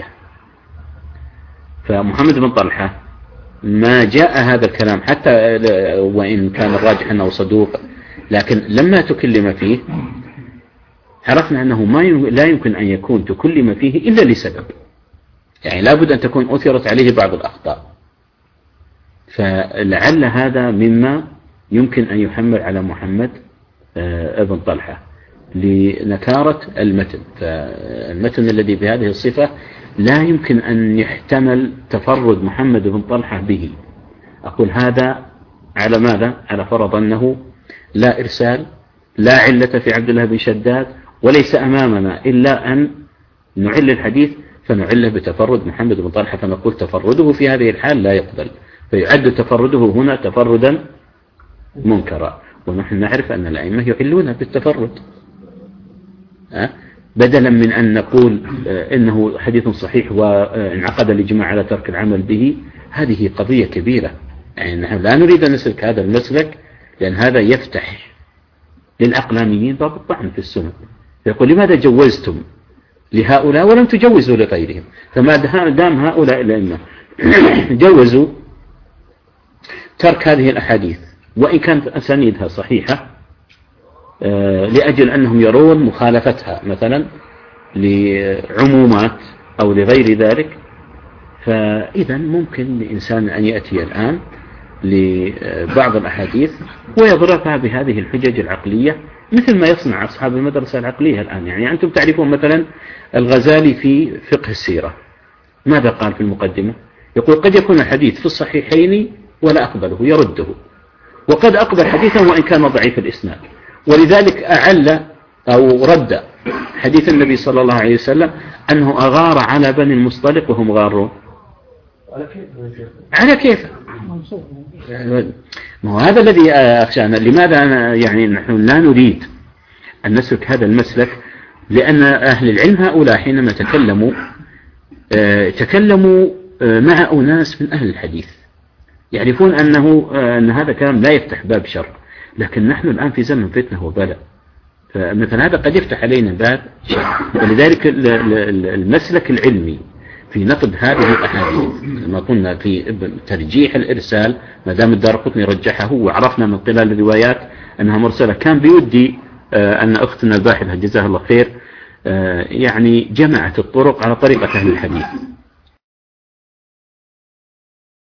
فمحمد بن طلحة ما جاء هذا الكلام حتى وإن كان الراجح أنه صدوق، لكن لما تكلم فيه عرفنا أنه لا يمكن أن يكون تكلم فيه إلا لسبب، يعني لابد أن تكون أثرت عليه بعض الأخطاء، فلعل هذا مما يمكن أن يحمل على محمد ابن طلحة لنكارة المتن، فالمتن الذي بهذه الصفة لا يمكن أن يحتمل تفرد محمد بن طلحة به. أقول هذا على ماذا؟ على فرض أنه لا إرسال، لا علة في عبد الله بن شداد، وليس أمامنا إلا أن نعل الحديث فنعله بتفرد محمد بن طلحة، فنقول تفرده في هذه الحال لا يقبل، فيعد تفرده هنا تفردا منكرا. ونحن نعرف أن الأئمة يعلون بالتفرد، بدلا من أن نقول إنه حديث صحيح وانعقد الإجماع على ترك العمل به. هذه قضية كبيرة، يعني نحن لا نريد أن نسلك هذا المسلك، لأن هذا يفتح للعقلانيين باب الطعن في السنة. يقول لماذا جوزتم لهؤلاء ولم تجوزوا لغيرهم؟ فما دام هؤلاء الأئمة جوزوا ترك هذه الأحاديث وإن كانت أسانيدها صحيحة لأجل أنهم يرون مخالفتها مثلا لعمومات أو لغير ذلك، فإذا ممكن لإنسان أن يأتي الآن لبعض الأحاديث ويضربها بهذه الحجج العقلية مثل ما يصنع أصحاب المدرسة العقلية الآن. يعني أنتم تعرفون مثلا الغزالي في فقه السيرة ماذا قال في المقدمة؟ يقول قد يكون الحديث في الصحيحين ولا أقبله، يرده، وقد أقبل حديثا وإن كان ضعيف الإسناد، ولذلك أعل أو رد حديث النبي صلى الله عليه وسلم أنه أغار على بني المصطلق وهم غارون. على كيف؟ ما هو هذا الذي أخشانا. لماذا يعني نحن لا نريد أن نسلك هذا المسلك؟ لأن أهل العلم هؤلاء حينما تكلموا مع أناس من أهل الحديث يعرفون أن هذا كلام لا يفتح باب شر، لكن نحن الآن في زمن فتنة وبلاء، فمثل هذا قد يفتح علينا باب شر. ولذلك المسلك العلمي في نقد هذه الأحاديث ما قلنا في ترجيح الإرسال، ما دام الدارقطني رجحه وعرفنا من خلال الروايات أنها مرسلة، كان بيودي أن أختنا الباحثة جزاها الله خير يعني جمعت الطرق على طريقة أهل الحديث،